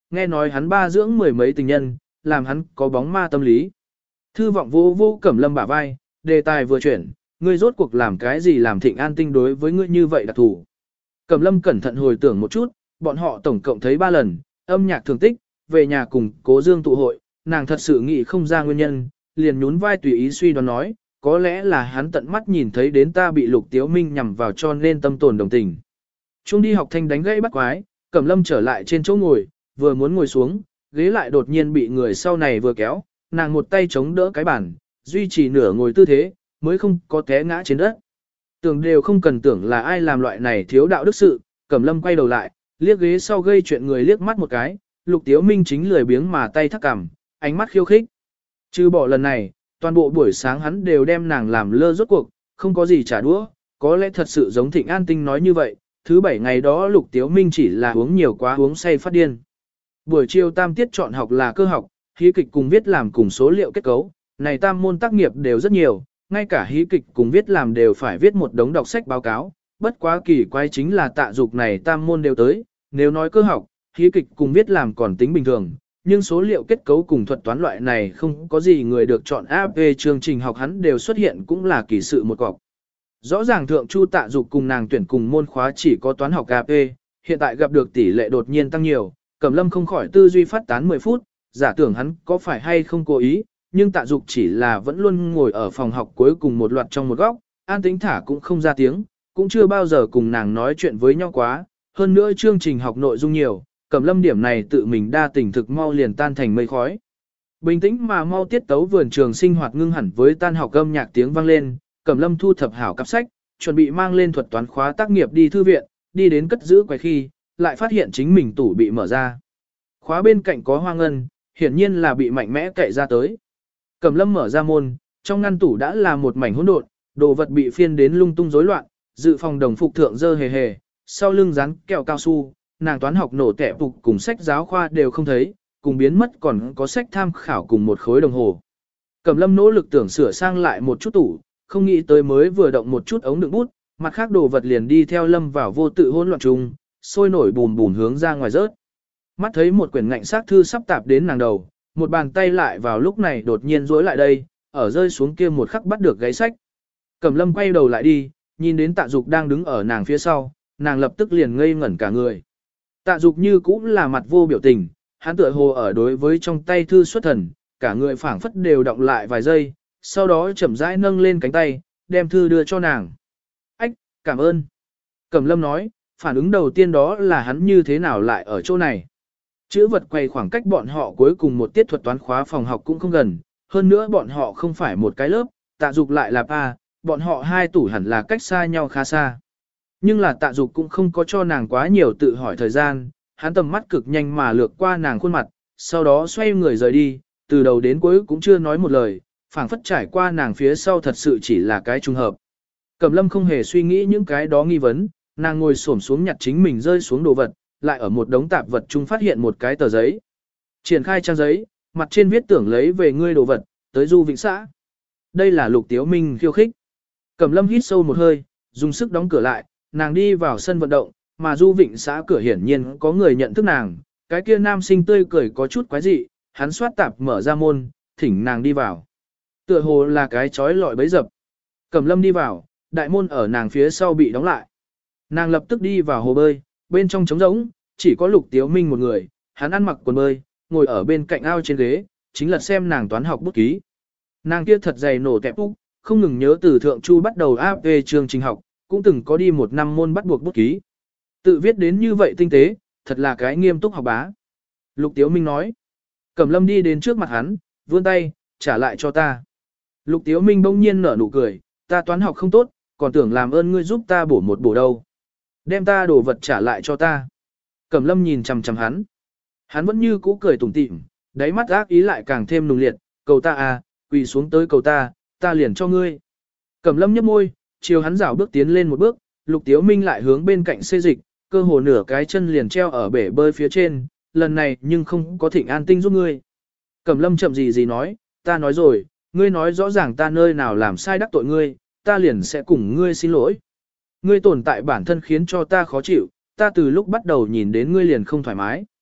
nghe nói hắn ba dưỡng mười mấy tình nhân, làm hắn có bóng ma tâm lý. Thư vọng vô vô Cẩm Lâm bả vai, đề tài vừa chuyển, ngươi rốt cuộc làm cái gì làm Thịnh An Tinh đối với ngươi như vậy đặc thù. Cẩm Lâm cẩn thận hồi tưởng một chút, bọn họ tổng cộng thấy 3 lần, âm nhạc thường tích, về nhà cùng Cố Dương tụ hội, nàng thật sự nghĩ không ra nguyên nhân, liền nhún vai tùy ý suy đoán nói, có lẽ là hắn tận mắt nhìn thấy đến ta bị Lục Tiếu Minh nhằm vào cho nên tâm tồn đồng tình. Trung đi học thanh đánh gãy bắt quái, Cẩm Lâm trở lại trên chỗ ngồi, vừa muốn ngồi xuống, ghế lại đột nhiên bị người sau này vừa kéo, nàng một tay chống đỡ cái bàn, duy trì nửa ngồi tư thế, mới không có té ngã trên đất. Tưởng đều không cần tưởng là ai làm loại này thiếu đạo đức sự, Cẩm Lâm quay đầu lại, liếc ghế sau gây chuyện người liếc mắt một cái, Lục Tiếu Minh chính lười biếng mà tay thắt cằm, ánh mắt khiêu khích. Trừ bỏ lần này, toàn bộ buổi sáng hắn đều đem nàng làm lơ rốt cuộc, không có gì trả đũa, có lẽ thật sự giống Thịnh An Tinh nói như vậy, thứ 7 ngày đó Lục Tiếu Minh chỉ là uống nhiều quá uống say phát điên. Buổi chiều tam tiết chọn học là cơ học, hí kịch cùng viết làm cùng số liệu kết cấu, này tam môn tác nghiệp đều rất nhiều, ngay cả hí kịch cùng viết làm đều phải viết một đống đọc sách báo cáo, bất quá kỳ quái chính là Tạ Dục này tam môn đều tới, nếu nói cơ học, hí kịch cùng viết làm còn tính bình thường, nhưng số liệu kết cấu cùng thuật toán loại này không có gì người được chọn AP chương trình học hắn đều xuất hiện cũng là kỳ sự một cọc. Rõ ràng thượng Chu Tạ Dục cùng nàng tuyển cùng môn khóa chỉ có toán học AP, hiện tại gặp được tỷ lệ đột nhiên tăng nhiều, Cẩm Lâm không khỏi tư duy phát tán 10 phút, giả tưởng hắn có phải hay không cố ý, nhưng Tạ Dục chỉ là vẫn luôn ngồi ở phòng học cuối cùng một loạt trong một góc, an tĩnh thả cũng không ra tiếng, cũng chưa bao giờ cùng nàng nói chuyện với nhau quá, hơn nữa chương trình học nội dung nhiều, Cẩm Lâm điểm này tự mình đa tình thực mau liền tan thành mây khói. Bình tĩnh mà mau tiết tấu vườn trường sinh hoạt ngưng hẳn với tan học âm nhạc tiếng vang lên, Cẩm Lâm thu thập hảo cặp sách, chuẩn bị mang lên thuật toán khóa tác nghiệp đi thư viện, đi đến cất giữ quầy khi, lại phát hiện chính mình tủ bị mở ra. Khóa bên cạnh có hoa ngân, hiển nhiên là bị mạnh mẽ cậy ra tới. Cẩm Lâm mở ra môn, trong ngăn tủ đã là một mảnh hỗn độn, đồ vật bị phiên đến lung tung rối loạn, dự phòng đồng phục thượng dơ hề hề, sau lưng dán kẹo cao su, nàng toán học nổ tẻ phục cùng sách giáo khoa đều không thấy, cùng biến mất còn có sách tham khảo cùng một khối đồng hồ. Cẩm Lâm nỗ lực tưởng sửa sang lại một chút tủ, không nghĩ tới mới vừa động một chút ống đựng bút, mặt khác đồ vật liền đi theo Lâm vào vô tự hỗn loạn chung, sôi nổi bùn bùn hướng ra ngoài rớt. Mắt thấy một quyển ngạnh xác thư sắp tạp đến nàng đầu, một bàn tay lại vào lúc này đột nhiên duỗi lại đây, ở rơi xuống kia một khắc bắt được gáy sách. Cẩm Lâm quay đầu lại đi, nhìn đến Tạ Dục đang đứng ở nàng phía sau, nàng lập tức liền ngây ngẩn cả người. Tạ Dục như cũng là mặt vô biểu tình, hắn tựa hồ ở đối với trong tay thư xuất thần, cả người phảng phất đều động lại vài giây, sau đó chậm rãi nâng lên cánh tay, đem thư đưa cho nàng. Ách, cảm ơn. Cẩm Lâm nói, phản ứng đầu tiên đó là hắn như thế nào lại ở chỗ này. Chữ vật quầy khoảng cách bọn họ cuối cùng một tiết thuật toán khóa phòng học cũng không gần, hơn nữa bọn họ không phải một cái lớp, Tạ Dục lại là pa, bọn họ hai tủ hẳn là cách xa nhau khá xa. Nhưng là Tạ Dục cũng không có cho nàng quá nhiều tự hỏi thời gian, hắn tầm mắt cực nhanh mà lược qua nàng khuôn mặt, sau đó xoay người rời đi, từ đầu đến cuối cũng chưa nói một lời, phảng phất trải qua nàng phía sau thật sự chỉ là cái trùng hợp. Cẩm Lâm không hề suy nghĩ những cái đó nghi vấn, nàng ngồi xổm xuống nhặt chính mình rơi xuống đồ vật, lại ở một đống tạp vật chung phát hiện một cái tờ giấy. Triển khai trang giấy, mặt trên viết tưởng lấy về ngươi đồ vật, tới Du Vịnh xã. Đây là Lục Tiếu Minh khiêu khích. Cẩm Lâm hít sâu một hơi, dùng sức đóng cửa lại, nàng đi vào sân vận động, mà Du Vịnh xã cửa hiển nhiên có người nhận thức nàng, cái kia nam sinh tươi cười có chút quái dị, hắn xoát tạp mở ra môn, thỉnh nàng đi vào. Tựa hồ là cái chói lọi bấy dập. Cẩm Lâm đi vào, đại môn ở nàng phía sau bị đóng lại. Nàng lập tức đi vào hồ bơi, bên trong trống rỗng, chỉ có Lục Tiếu Minh một người, hắn ăn mặc quần bơi, ngồi ở bên cạnh ao trên ghế, chính là xem nàng toán học bút ký. Nàng kia thật dày nổ tẹp úc, không ngừng nhớ từ thượng chu bắt đầu áp về chương trình học, cũng từng có đi một năm môn bắt buộc bút ký. Tự viết đến như vậy tinh tế, thật là cái nghiêm túc học bá. Lục Tiếu Minh nói. Cẩm Lâm đi đến trước mặt hắn, vươn tay, trả lại cho ta. Lục Tiếu Minh bỗng nhiên nở nụ cười, ta toán học không tốt, còn tưởng làm ơn ngươi giúp ta bổ một bổ đâu. Đem ta đồ vật trả lại cho ta. Cẩm Lâm nhìn chằm chằm hắn. Hắn vẫn như cũ cười tủm tỉm, đáy mắt ác ý lại càng thêm nùng liệt, cầu ta à, quỳ xuống tới cầu ta liền cho ngươi. Cẩm Lâm nhếch môi, chiều hắn rảo bước tiến lên một bước, Lục Tiếu Minh lại hướng bên cạnh xê dịch, cơ hồ nửa cái chân liền treo ở bể bơi phía trên, lần này nhưng không có Thịnh An Tinh giúp ngươi. Cẩm Lâm chậm gì nói, ta nói rồi, ngươi nói rõ ràng ta nơi nào làm sai đắc tội ngươi, ta liền sẽ cùng ngươi xin lỗi. Ngươi tồn tại bản thân khiến cho ta khó chịu, ta từ lúc bắt đầu nhìn đến ngươi liền không thoải mái.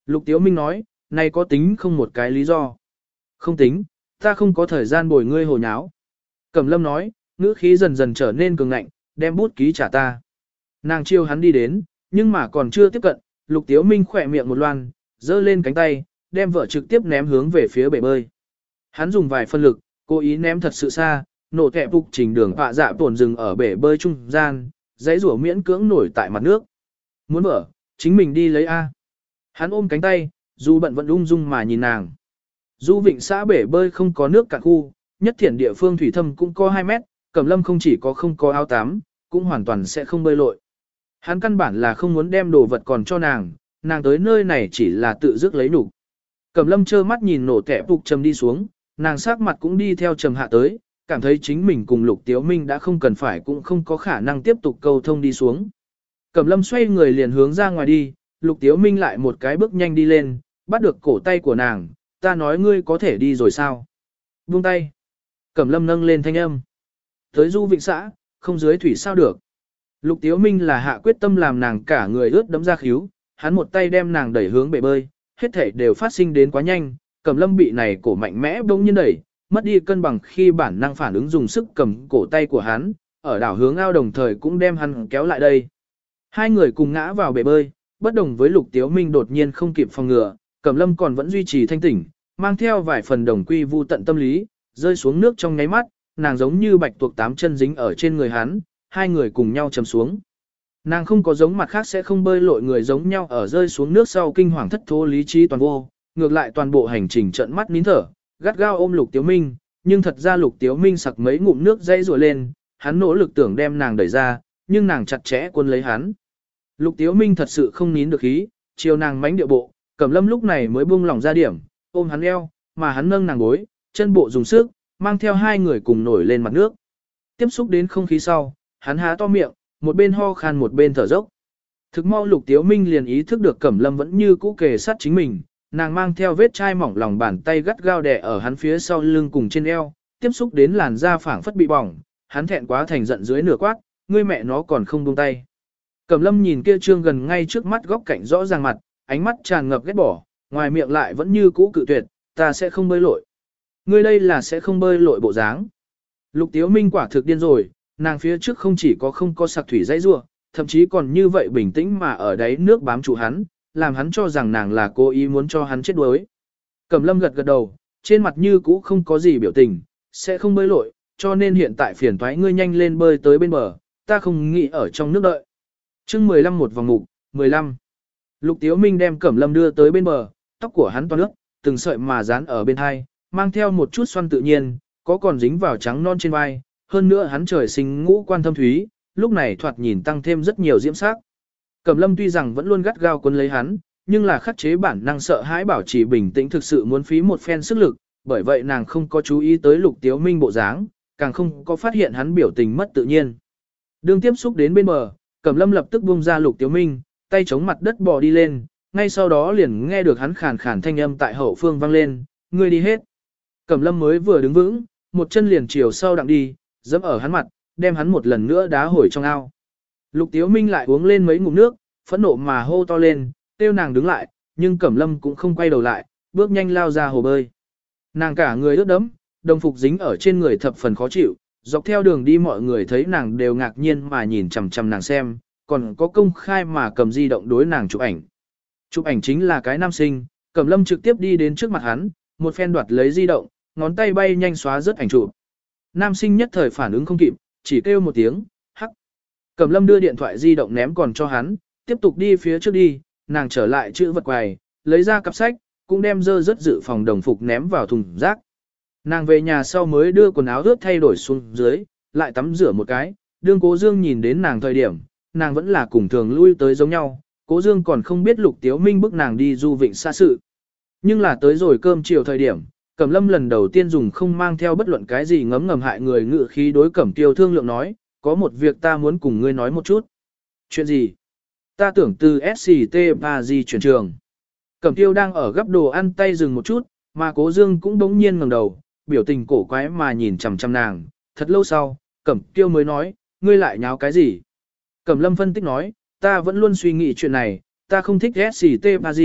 Lục Tiếu Minh nói, này có tính không một cái lý do. Không tính, ta không có thời gian bồi ngươi hồ nháo. Cẩm lâm nói, ngữ khí dần dần trở nên cường ngạnh, đem bút ký trả ta. Nàng chiêu hắn đi đến, nhưng mà còn chưa tiếp cận, Lục Tiếu Minh khỏe miệng một loan, giơ lên cánh tay, đem vợ trực tiếp ném hướng về phía bể bơi. Hắn dùng vài phân lực, cố ý ném thật sự xa, nổ kẹp phục trình đường họa dạ tổn dừng ở bể bơi trung gian, giấy rủa miễn cưỡng nổi tại mặt nước. Muốn vợ, chính mình đi lấy A. Hắn ôm cánh tay, Du bận vẫn ung dung mà nhìn nàng. Du Vịnh xã bể bơi không có nước cạn khu, nhất thiển địa phương thủy thâm cũng có 2 mét, Cẩm Lâm không chỉ có không có áo tắm, cũng hoàn toàn sẽ không bơi lội. Hắn căn bản là không muốn đem đồ vật còn cho nàng tới nơi này chỉ là tự dứt lấy đủ. Cẩm Lâm trơ mắt nhìn nổ kẹp phục trầm đi xuống, nàng sắc mặt cũng đi theo trầm hạ tới, cảm thấy chính mình cùng Lục Tiếu Minh đã không cần phải cũng không có khả năng tiếp tục câu thông đi xuống. Cẩm lâm xoay người liền hướng ra ngoài đi, Lục Tiếu Minh lại một cái bước nhanh đi lên, bắt được cổ tay của nàng, ta nói ngươi có thể đi rồi sao? Buông tay. Cẩm lâm nâng lên thanh âm. Tới Du Vịnh xã, không dưới thủy sao được. Lục Tiếu Minh là hạ quyết tâm làm nàng cả người ướt đẫm ra khíu, hắn một tay đem nàng đẩy hướng bể bơi, hết thảy đều phát sinh đến quá nhanh, Cẩm lâm bị này cổ mạnh mẽ bỗng nhiên đẩy, mất đi cân bằng khi bản năng phản ứng dùng sức cầm cổ tay của hắn, ở đảo hướng ao đồng thời cũng đem hắn kéo lại đây. Hai người cùng ngã vào bể bơi, bất đồng với Lục Tiếu Minh đột nhiên không kịp phòng ngừa, Cẩm lâm còn vẫn duy trì thanh tỉnh, mang theo vài phần đồng quy vu tận tâm lý, rơi xuống nước trong nháy mắt, nàng giống như bạch tuộc 8 chân dính ở trên người hắn, hai người cùng nhau chầm xuống. Nàng không có giống mặt khác sẽ không bơi lội người giống nhau ở rơi xuống nước sau kinh hoàng thất thố lý trí toàn vô, ngược lại toàn bộ hành trình trợn mắt nín thở, gắt gao ôm Lục Tiếu Minh, nhưng thật ra Lục Tiếu Minh sặc mấy ngụm nước dây rùa lên, hắn nỗ lực tưởng đem nàng đẩy ra, nhưng nàng chặt chẽ quân lấy hắn. Lục Tiếu Minh thật sự không nín được khí, chiều nàng mánh điệu bộ, Cẩm lâm lúc này mới buông lỏng ra điểm, ôm hắn eo, mà hắn nâng nàng gối, chân bộ dùng sức, mang theo hai người cùng nổi lên mặt nước. Tiếp xúc đến không khí sau, hắn há to miệng, một bên ho khan một bên thở dốc. Thực mau Lục Tiếu Minh liền ý thức được Cẩm lâm vẫn như cũ kề sát chính mình, nàng mang theo vết chai mỏng lòng bàn tay gắt gao đè ở hắn phía sau lưng cùng trên eo, tiếp xúc đến làn da phảng phất bị bỏng, hắn thẹn quá thành giận dưới nửa quát, ngươi mẹ nó còn không buông tay. Cẩm lâm nhìn kia trương gần ngay trước mắt góc cạnh rõ ràng mặt, ánh mắt tràn ngập ghét bỏ, ngoài miệng lại vẫn như cũ cự tuyệt, ta sẽ không bơi lội. Ngươi đây là sẽ không bơi lội bộ dáng. Lục Tiếu Minh quả thực điên rồi, nàng phía trước không chỉ có không có sặc thủy dãy rua, thậm chí còn như vậy bình tĩnh mà ở đáy nước bám trụ hắn, làm hắn cho rằng nàng là cố ý muốn cho hắn chết đuối. Cẩm lâm gật gật đầu, trên mặt như cũ không có gì biểu tình, sẽ không bơi lội, cho nên hiện tại phiền toái ngươi nhanh lên bơi tới bên bờ, ta không nghĩ ở trong nước đợi. Chương 15 một vòng mục, 15. Lục Tiếu Minh đem Cẩm lâm đưa tới bên bờ, tóc của hắn toàn nước, từng sợi mà dán ở bên hai, mang theo một chút xoăn tự nhiên, có còn dính vào trắng non trên vai, hơn nữa hắn trời sinh ngũ quan thâm thúy, lúc này thoạt nhìn tăng thêm rất nhiều diễm sắc. Cẩm lâm tuy rằng vẫn luôn gắt gao quấn lấy hắn, nhưng là khắc chế bản năng sợ hãi bảo trì bình tĩnh thực sự muốn phí một phen sức lực, bởi vậy nàng không có chú ý tới Lục Tiếu Minh bộ dáng, càng không có phát hiện hắn biểu tình mất tự nhiên. Đương tiếp xúc đến bên bờ, Cẩm lâm lập tức buông ra Lục Tiếu Minh, tay chống mặt đất bò đi lên, ngay sau đó liền nghe được hắn khàn khàn thanh âm tại hậu phương vang lên, ngươi đi hết. Cẩm lâm mới vừa đứng vững, một chân liền chiều sau đặng đi, dẫm ở hắn mặt, đem hắn một lần nữa đá hồi trong ao. Lục Tiếu Minh lại uống lên mấy ngụm nước, phẫn nộ mà hô to lên, kêu nàng đứng lại, nhưng Cẩm lâm cũng không quay đầu lại, bước nhanh lao ra hồ bơi. Nàng cả người ướt đẫm, đồng phục dính ở trên người thập phần khó chịu, dọc theo đường đi mọi người thấy nàng đều ngạc nhiên mà nhìn chằm chằm nàng xem, còn có công khai mà cầm di động đối nàng chụp ảnh. Chụp ảnh chính là cái nam sinh, Cẩm lâm trực tiếp đi đến trước mặt hắn, một phen đoạt lấy di động, ngón tay bay nhanh xóa rớt ảnh chụp. Nam sinh nhất thời phản ứng không kịp, chỉ kêu một tiếng, hắc. Cẩm lâm đưa điện thoại di động ném còn cho hắn, tiếp tục đi phía trước đi, nàng trở lại chữ vật quầy, lấy ra cặp sách, cũng đem dơ rất dự phòng đồng phục ném vào thùng rác. Nàng về nhà sau mới đưa quần áo ướt thay đổi xuống dưới, lại tắm rửa một cái, đương Cố Dương nhìn đến nàng thời điểm, nàng vẫn là cùng thường lui tới giống nhau, Cố Dương còn không biết Lục Tiếu Minh bức nàng đi du vịnh xa sự. Nhưng là tới rồi cơm chiều thời điểm, Cẩm lâm lần đầu tiên dùng không mang theo bất luận cái gì ngấm ngầm hại người ngự khí đối Cẩm Tiêu thương lượng nói, có một việc ta muốn cùng ngươi nói một chút. Chuyện gì? Ta tưởng từ SCT Paris chuyển trường. Cẩm Tiêu đang ở gấp đồ ăn tay dừng một chút, mà Cố Dương cũng đống nhiên ngẩng đầu, biểu tình cổ quái mà nhìn chằm chằm nàng. Thật lâu sau, Cẩm Tiêu mới nói, ngươi lại nháo cái gì? Cẩm lâm phân tích nói, ta vẫn luôn suy nghĩ chuyện này, ta không thích SCT Paris,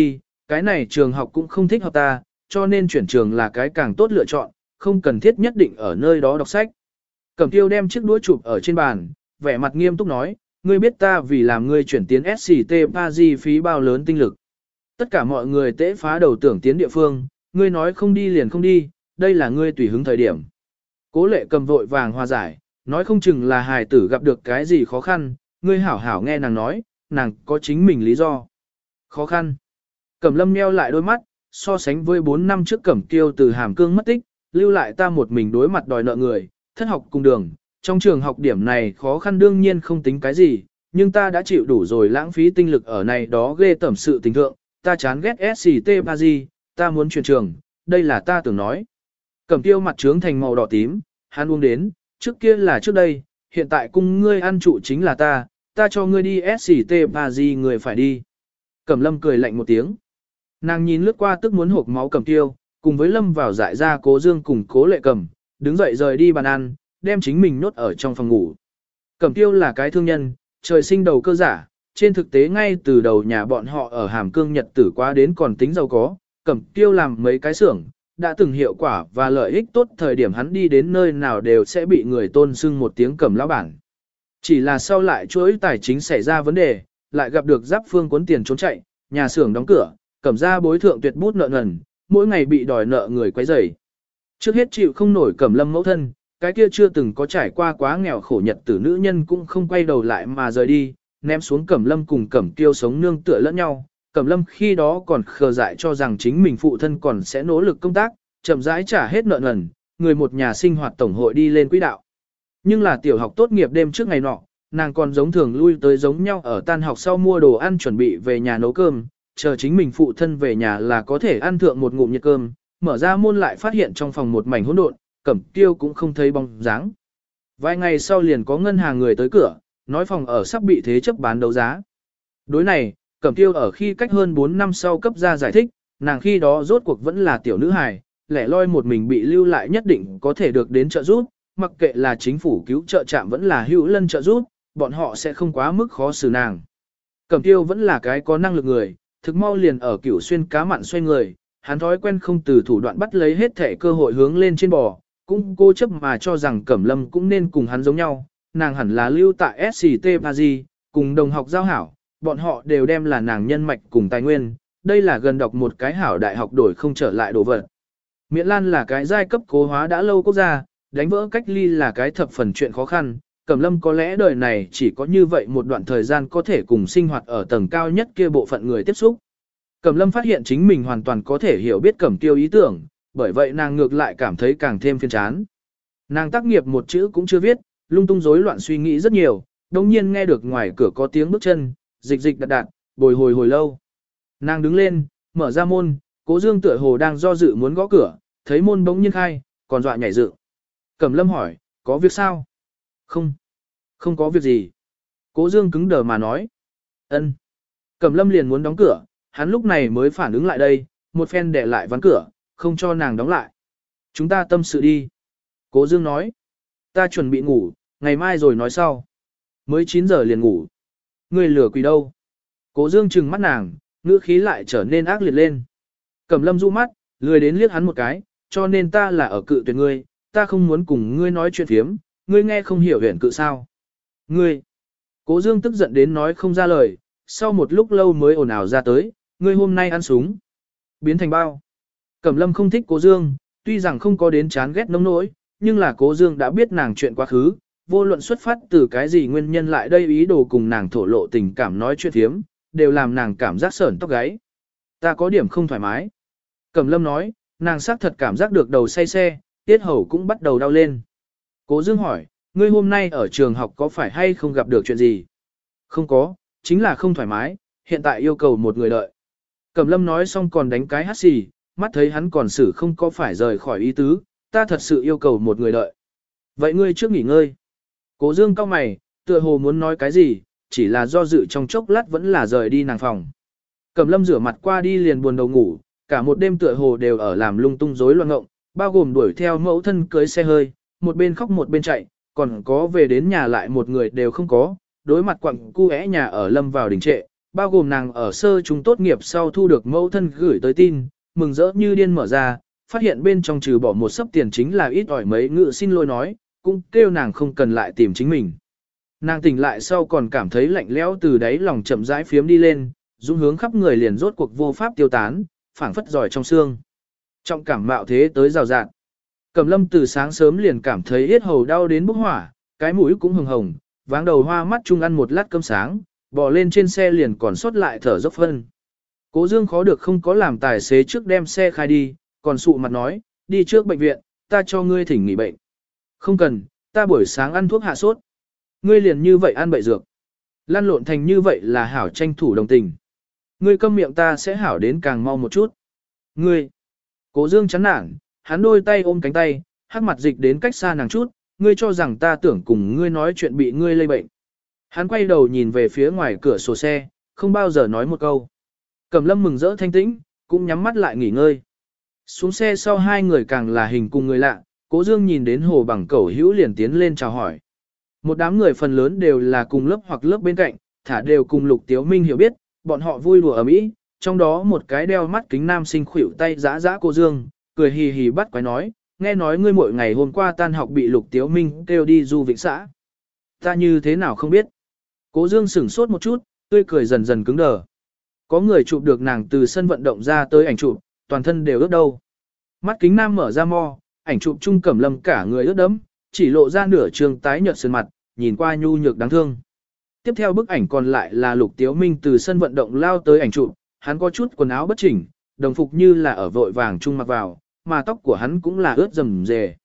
cái này trường học cũng không thích hợp ta, cho nên chuyển trường là cái càng tốt lựa chọn, không cần thiết nhất định ở nơi đó đọc sách. Cẩm Tiêu đem chiếc đũa chụp ở trên bàn, vẻ mặt nghiêm túc nói, ngươi biết ta vì làm ngươi chuyển tiến SCT Paris phí bao lớn tinh lực. Tất cả mọi người tễ phá đầu tưởng tiến địa phương, ngươi nói không đi liền không đi, đây là ngươi tùy hứng thời điểm. Cố Lệ Cầm vội vàng hòa giải, nói không chừng là hài tử gặp được cái gì khó khăn, ngươi hảo hảo nghe nàng nói, nàng có chính mình lý do. Khó khăn. Cẩm Lâm nheo lại đôi mắt, so sánh với 4 năm trước Cẩm Kiêu từ Hàm Cương mất tích, lưu lại ta một mình đối mặt đòi nợ người, thất học cùng đường. Trong trường học điểm này khó khăn đương nhiên không tính cái gì, nhưng ta đã chịu đủ rồi lãng phí tinh lực ở này đó ghê tẩm sự tình thượng, ta chán ghét SCT Paris, ta muốn chuyển trường, đây là ta tưởng nói. Cẩm Tiêu mặt trướng thành màu đỏ tím, hắn uống đến, trước kia là trước đây, hiện tại cung ngươi ăn trụ chính là ta cho ngươi đi SCT Paris người phải đi. Cẩm Lâm cười lạnh một tiếng. Nàng nhìn lướt qua tức muốn hộc máu Cẩm Tiêu, cùng với Lâm vào dại ra Cố Dương cùng Cố Lệ Cầm, đứng dậy rời đi bàn ăn, đem chính mình nhốt ở trong phòng ngủ. Cẩm Tiêu là cái thương nhân, trời sinh đầu cơ giả, trên thực tế ngay từ đầu nhà bọn họ ở Hàm Cương Nhật tử quá đến còn tính giàu có, Cẩm Tiêu làm mấy cái xưởng, đã từng hiệu quả và lợi ích tốt, thời điểm hắn đi đến nơi nào đều sẽ bị người tôn xưng một tiếng Cẩm lão bản. Chỉ là sau lại chuỗi tài chính xảy ra vấn đề, lại gặp được Giáp Phương cuốn tiền trốn chạy, nhà xưởng đóng cửa, Cẩm gia bối thượng tuyệt bút nợ nần, mỗi ngày bị đòi nợ người quấy rầy. Trước hết chịu không nổi Cẩm Lâm mẫu thân, cái kia chưa từng có trải qua quá nghèo khổ nhật tử nữ nhân cũng không quay đầu lại mà rời đi, ném xuống Cẩm Lâm cùng Cẩm Kiêu sống nương tựa lẫn nhau. Cẩm Lâm khi đó còn khờ dại cho rằng chính mình phụ thân còn sẽ nỗ lực công tác, chậm rãi trả hết nợ nần, người một nhà sinh hoạt tổng hội đi lên quỹ đạo. Nhưng là tiểu học tốt nghiệp đêm trước ngày nọ, nàng còn giống thường lui tới giống nhau ở tan học sau mua đồ ăn chuẩn bị về nhà nấu cơm, chờ chính mình phụ thân về nhà là có thể ăn thượng một ngụm nhiệt cơm, mở ra môn lại phát hiện trong phòng một mảnh hỗn độn, Cẩm Tiêu cũng không thấy bóng dáng. Vài ngày sau liền có ngân hàng người tới cửa, nói phòng ở sắp bị thế chấp bán đấu giá. Đối này, Cẩm Tiêu ở khi cách hơn 4 năm sau cấp ra giải thích, nàng khi đó rốt cuộc vẫn là tiểu nữ hài, lẻ loi một mình bị lưu lại nhất định có thể được đến trợ giúp, mặc kệ là chính phủ cứu trợ trạm vẫn là hữu lân trợ giúp, bọn họ sẽ không quá mức khó xử nàng. Cẩm Tiêu vẫn là cái có năng lực người, thực mau liền ở Cửu Xuyên cá mặn xoay người, hắn thói quen không từ thủ đoạn bắt lấy hết thể cơ hội hướng lên trên bò, cũng cố chấp mà cho rằng Cẩm Lâm cũng nên cùng hắn giống nhau, nàng hẳn là lưu tại SCT Paris, cùng đồng học giao hảo, bọn họ đều đem là nàng nhân mạch cùng tài nguyên, đây là gần đọc một cái hảo đại học đổi không trở lại đồ vật. Miện Lan là cái giai cấp cố hóa đã lâu quốc gia, đánh vỡ cách ly là cái thập phần chuyện khó khăn, Cẩm Lâm có lẽ đời này chỉ có như vậy một đoạn thời gian có thể cùng sinh hoạt ở tầng cao nhất kia bộ phận người tiếp xúc. Cẩm Lâm phát hiện chính mình hoàn toàn có thể hiểu biết Cẩm Tiêu ý tưởng, bởi vậy nàng ngược lại cảm thấy càng thêm phiền chán. Nàng tác nghiệp một chữ cũng chưa viết, lung tung rối loạn suy nghĩ rất nhiều, đồng nhiên nghe được ngoài cửa có tiếng bước chân, dịch dịch đạt đạt, bồi hồi hồi lâu. Nàng đứng lên, mở ra môn, Cố Dương tựa hồ đang do dự muốn gõ cửa, thấy môn bỗng nhiên khai, còn dọa nhảy dựng. Cẩm Lâm hỏi, có việc sao? Không có việc gì. Cố Dương cứng đờ mà nói. Ân. Cẩm Lâm liền muốn đóng cửa, hắn lúc này mới phản ứng lại đây, một phen để lại ván cửa, không cho nàng đóng lại. Chúng ta tâm sự đi. Cố Dương nói. Ta chuẩn bị ngủ, ngày mai rồi nói sau. Mới 9 giờ liền ngủ. Ngươi lừa quỷ đâu? Cố Dương trừng mắt nàng, ngữ khí lại trở nên ác liệt lên. Cẩm Lâm du mắt, lười đến liếc hắn một cái, cho nên ta là ở cự tuyệt ngươi, ta không muốn cùng ngươi nói chuyện phiếm, ngươi nghe không hiểu huyền cự sao. Ngươi! Cố Dương tức giận đến nói không ra lời, sau một lúc lâu mới ồn ào ra tới, ngươi hôm nay ăn súng. Biến thành bao. Cẩm Lâm không thích Cố Dương, tuy rằng không có đến chán ghét nông nỗi, nhưng là Cố Dương đã biết nàng chuyện quá khứ, vô luận xuất phát từ cái gì nguyên nhân lại đây ý đồ cùng nàng thổ lộ tình cảm nói chuyện thiếm, đều làm nàng cảm giác sởn tóc gáy. Ta có điểm không thoải mái. Cẩm Lâm nói, nàng xác thật cảm giác được đầu say xe, tiết hầu cũng bắt đầu đau lên. Cố Dương hỏi, ngươi hôm nay ở trường học có phải hay không gặp được chuyện gì? Không có, chính là không thoải mái, hiện tại yêu cầu một người đợi. Cẩm Lâm nói xong còn đánh cái hắt xì, mắt thấy hắn còn xử không có phải rời khỏi ý tứ, ta thật sự yêu cầu một người đợi. Vậy ngươi trước nghỉ ngơi. Cố Dương cau mày, tựa hồ muốn nói cái gì, chỉ là do dự trong chốc lát vẫn là rời đi nàng phòng. Cẩm Lâm rửa mặt qua đi liền buồn đầu ngủ, cả một đêm tựa hồ đều ở làm lung tung rối loạn ngộng, bao gồm đuổi theo mẫu thân cưới xe hơi, một bên khóc một bên chạy, còn có về đến nhà lại một người đều không có, đối mặt quặng cu é nhà ở lâm vào đình trệ, bao gồm nàng ở sơ chúng tốt nghiệp sau thu được mẫu thân gửi tới tin, mừng rỡ như điên mở ra, phát hiện bên trong trừ bỏ một sấp tiền chính là ít ỏi mấy ngự xin lỗi nói, cũng kêu nàng không cần lại tìm chính mình. Nàng tỉnh lại sau còn cảm thấy lạnh lẽo từ đáy lòng chậm rãi phiếm đi lên, dũng hướng khắp người liền rốt cuộc vô pháp tiêu tán, phảng phất giỏi trong xương. Trọng cảm mạo thế tới rào rạt. Cẩm Lâm từ sáng sớm liền cảm thấy yết hầu đau đến bốc hỏa, cái mũi cũng hừng hồng, váng đầu hoa mắt chung ăn một lát cơm sáng, bò lên trên xe liền còn sót lại thở dốc phân. Cố Dương khó được không có làm tài xế trước đem xe khai đi, còn sụ mặt nói, đi trước bệnh viện, ta cho ngươi thỉnh nghỉ bệnh. Không cần, ta buổi sáng ăn thuốc hạ sốt. Ngươi liền như vậy ăn bậy dược. Lăn lộn thành như vậy là hảo tranh thủ đồng tình. Ngươi câm miệng ta sẽ hảo đến càng mau một chút. Ngươi. Cố Dương chán nản, hắn đôi tay ôm cánh tay, hắc mặt dịch đến cách xa nàng chút, ngươi cho rằng ta tưởng cùng ngươi nói chuyện bị ngươi lây bệnh. Hắn quay đầu nhìn về phía ngoài cửa sổ xe, không bao giờ nói một câu. Cẩm Lâm mừng rỡ thanh tĩnh, cũng nhắm mắt lại nghỉ ngơi. Xuống xe sau hai người càng là hình cùng người lạ, Cố Dương nhìn đến Hồ Bằng Cẩu hữu liền tiến lên chào hỏi. Một đám người phần lớn đều là cùng lớp hoặc lớp bên cạnh, thả đều cùng Lục Tiếu Minh hiểu biết, bọn họ vui đùa ở mỹ, trong đó một cái đeo mắt kính nam sinh khuỷu tay giã giã Cố Dương, cười hì hì bắt quái nói, nghe nói ngươi mỗi ngày hôm qua tan học bị Lục Tiếu Minh kêu đi du vịnh xã. Ta như thế nào không biết. Cố Dương sửng sốt một chút, tươi cười dần dần cứng đờ. Có người chụp được nàng từ sân vận động ra tới ảnh chụp, toàn thân đều ướt đâu. Mắt kính nam mở ra mo, ảnh chụp chung Cẩm Lâm cả người ướt đẫm, chỉ lộ ra nửa trường tái nhợt sơn mặt, nhìn qua nhu nhược đáng thương. Tiếp theo bức ảnh còn lại là Lục Tiếu Minh từ sân vận động lao tới ảnh chụp, hắn có chút quần áo bất chỉnh, đồng phục như là ở vội vàng chung mặc vào, mà tóc của hắn cũng là ướt rầm rề.